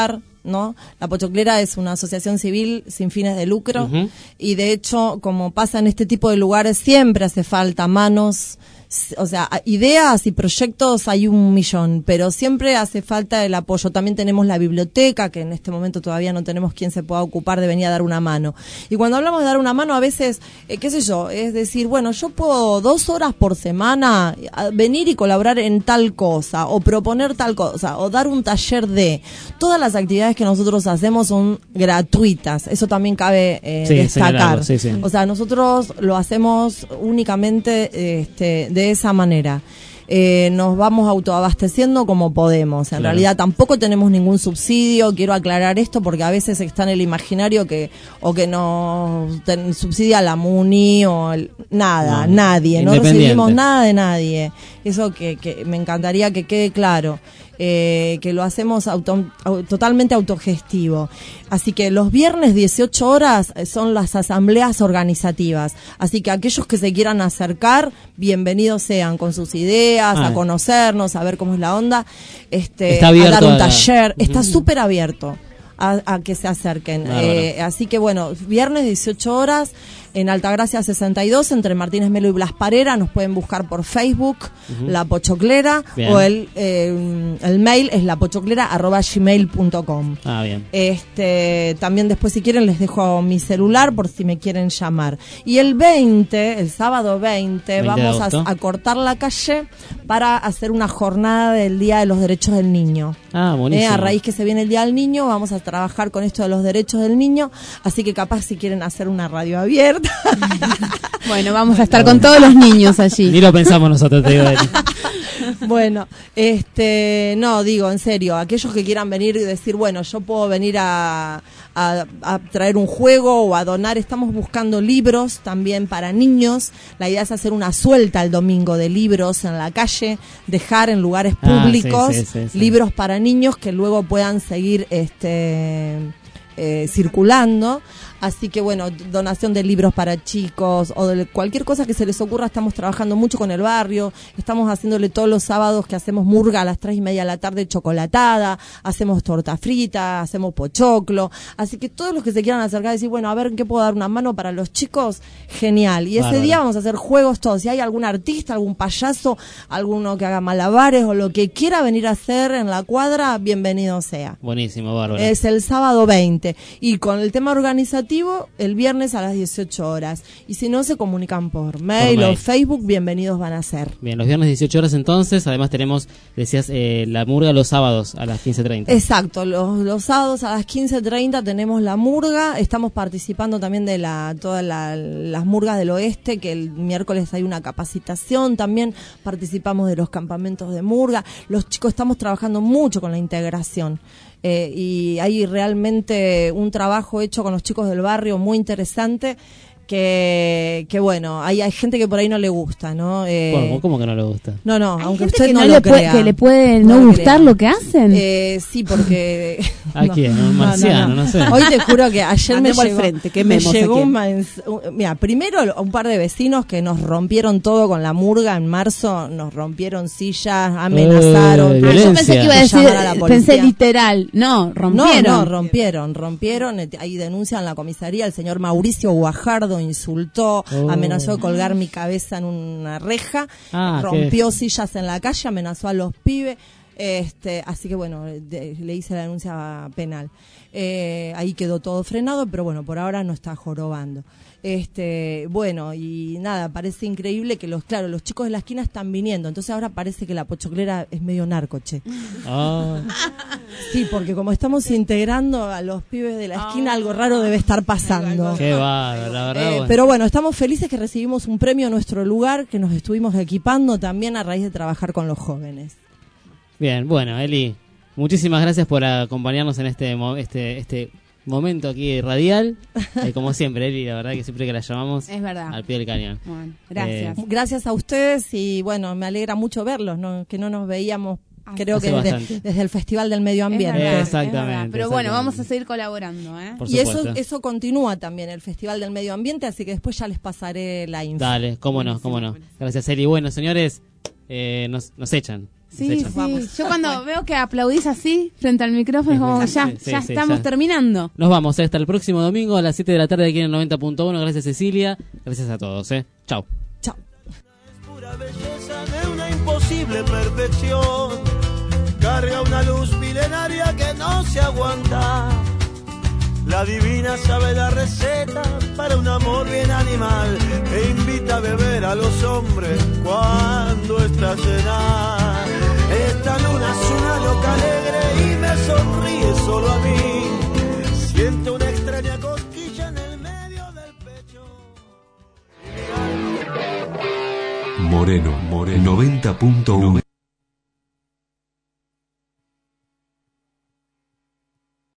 ¿no? La Pochoclera es una asociación civil sin fines de lucro uh-huh. y de hecho, como pasa en este tipo de lugares, siempre hace falta manos. O sea, ideas y proyectos hay un millón, pero siempre hace falta el apoyo. También tenemos la biblioteca, que en este momento todavía no tenemos quien se pueda ocupar de venir a dar una mano. Y cuando hablamos de dar una mano, a veces, eh, qué sé yo, es decir, bueno, yo puedo dos horas por semana venir y colaborar en tal cosa, o proponer tal cosa, o dar un taller de... Todas las actividades que nosotros hacemos son gratuitas, eso también cabe eh, sí, destacar. Sí, sí. O sea, nosotros lo hacemos únicamente este, de esa manera. Eh, nos vamos autoabasteciendo como podemos. En claro. realidad tampoco tenemos ningún subsidio. Quiero aclarar esto porque a veces está en el imaginario que o que nos ten, subsidia la MUNI o el, nada, no, nadie. No recibimos nada de nadie. Eso que, que me encantaría que quede claro. Eh, que lo hacemos auto, au, totalmente autogestivo. Así que los viernes dieciocho horas son las asambleas organizativas. Así que aquellos que se quieran acercar, bienvenidos sean con sus ideas, ah. a conocernos, a ver cómo es la onda, este, a dar un taller. La... Está súper uh-huh. abierto a, a que se acerquen. Ah, eh, bueno. Así que bueno, viernes dieciocho horas en Altagracia sesenta y dos, entre Martínez Melo y Blas Parera. Nos pueden buscar por Facebook, uh-huh. La Pochoclera, bien. o el eh, el mail es lapochoclera arroba gmail punto com. Ah, bien. Este, también después, si quieren, les dejo mi celular por si me quieren llamar. Y el veinte, el sábado veinte, vamos a, a cortar la calle para hacer una jornada del Día de los Derechos del Niño. Ah, buenísimo. Eh, a raíz que se viene el Día del Niño, vamos a trabajar con esto de los derechos del niño, así que capaz si quieren hacer una radio abierta. Bueno, vamos a estar con todos los niños allí. Ni lo pensamos nosotros, te digo. Bueno, este, no, digo, en serio, aquellos que quieran venir y decir, bueno, yo puedo venir a, a, a traer un juego o a donar, estamos buscando libros también para niños. La idea es hacer una suelta el domingo de libros en la calle, dejar en lugares públicos ah, sí, sí, sí, sí. libros para niños que luego puedan seguir este eh, circulando. Así que bueno, donación de libros para chicos o de cualquier cosa que se les ocurra. Estamos trabajando mucho con el barrio, estamos haciéndole todos los sábados que hacemos murga a las tres y media de la tarde chocolatada, hacemos torta frita, hacemos pochoclo. Así que todos los que se quieran acercar y decir, bueno, a ver en qué puedo dar una mano para los chicos, genial. Y ese Bárbaro. Día vamos a hacer juegos todos. Si hay algún artista, algún payaso, alguno que haga malabares o lo que quiera venir a hacer en la cuadra, bienvenido sea. Buenísimo, bárbaro. Es el sábado veinte. Y con el tema organizativo, el viernes a las dieciocho horas. Y si no, se comunican por mail, por mail. o Facebook, bienvenidos van a ser. Bien, los viernes dieciocho horas entonces. Además tenemos, decías, eh, la murga los sábados a las quince treinta. Exacto, los, los sábados a las quince treinta tenemos la murga. Estamos participando también de la todas la, las murgas del oeste, que el miércoles hay una capacitación. También participamos de los campamentos de murga. Los chicos estamos trabajando mucho con la integración. Eh, y hay realmente un trabajo hecho con los chicos del barrio muy interesante que, que bueno, hay, hay gente que por ahí no le gusta, ¿no? Eh, ¿Cómo, ¿Cómo que no le gusta? No, no, ¿Hay aunque gente usted que no, no lo le crea. Puede, que le puede no, no gustar crea. lo que hacen. Eh, sí, porque... ¿A no, quién? ¿Un marciano? No, no, no. no sé. Hoy te juro que ayer me llegó, frente, me llegó un, un... Mira, primero un par de vecinos que nos rompieron todo con la murga en marzo, nos rompieron sillas, amenazaron. Eh, ah, yo pensé que iba a decir, a pensé literal. No, rompieron. No, no, rompieron, rompieron. Ahí denuncian la comisaría, el señor Mauricio Guajardo insultó, oh. amenazó de colgar mi cabeza en una reja, ah, rompió sillas en la calle, amenazó a los pibes. Este, así que bueno, de, le hice la denuncia penal. Eh, ahí quedó todo frenado, pero bueno, por ahora no está jorobando. Este, bueno, y nada, parece increíble que los, claro, los chicos de la esquina están viniendo, entonces ahora parece que la Pochoclera es medio narco, che. Oh. Sí, porque como estamos integrando a los pibes de la esquina, oh. algo raro debe estar pasando. Qué bárbaro, la verdad. Eh, bueno. Pero bueno, estamos felices que recibimos un premio en nuestro lugar, que nos estuvimos equipando también a raíz de trabajar con los jóvenes. Bien, bueno, Eli, muchísimas gracias por acompañarnos en este este este momento aquí radial. Eh, como siempre, Eli, la verdad que siempre que la llamamos, es verdad, al pie del cañón. Bueno, gracias. Eh, gracias a ustedes y bueno, me alegra mucho verlos, ¿no? Que no nos veíamos, creo Hace que desde, desde el Festival del Medio Ambiente. Es verdad, exactamente. Es verdad. Pero exactamente. bueno, vamos a seguir colaborando, ¿eh? Por y supuesto. eso eso continúa también, el Festival del Medio Ambiente, así que después ya les pasaré la info. Dale, cómo no, cómo no. Gracias, Eli. Bueno, señores, eh, nos, nos echan. Sí, Fecha. sí. Yo cuando veo que aplaudís así frente al micrófono, es como ya, Sí, sí, ya sí, estamos ya. terminando. Nos vamos, ¿eh? Hasta el próximo domingo a las siete de la tarde aquí en el noventa punto uno. Gracias, Cecilia. Gracias a todos, ¿eh? Chau. Belleza de una imposible perfección, carga una luz milenaria que no se aguanta. La divina sabe la receta para un amor bien animal e invita a beber a los hombres cuando está cena. Esta luna es una loca alegre y me sonríe solo a mí. Siento una extraña cosquilla en el medio del pecho. Moreno, Moreno, noventa punto uno.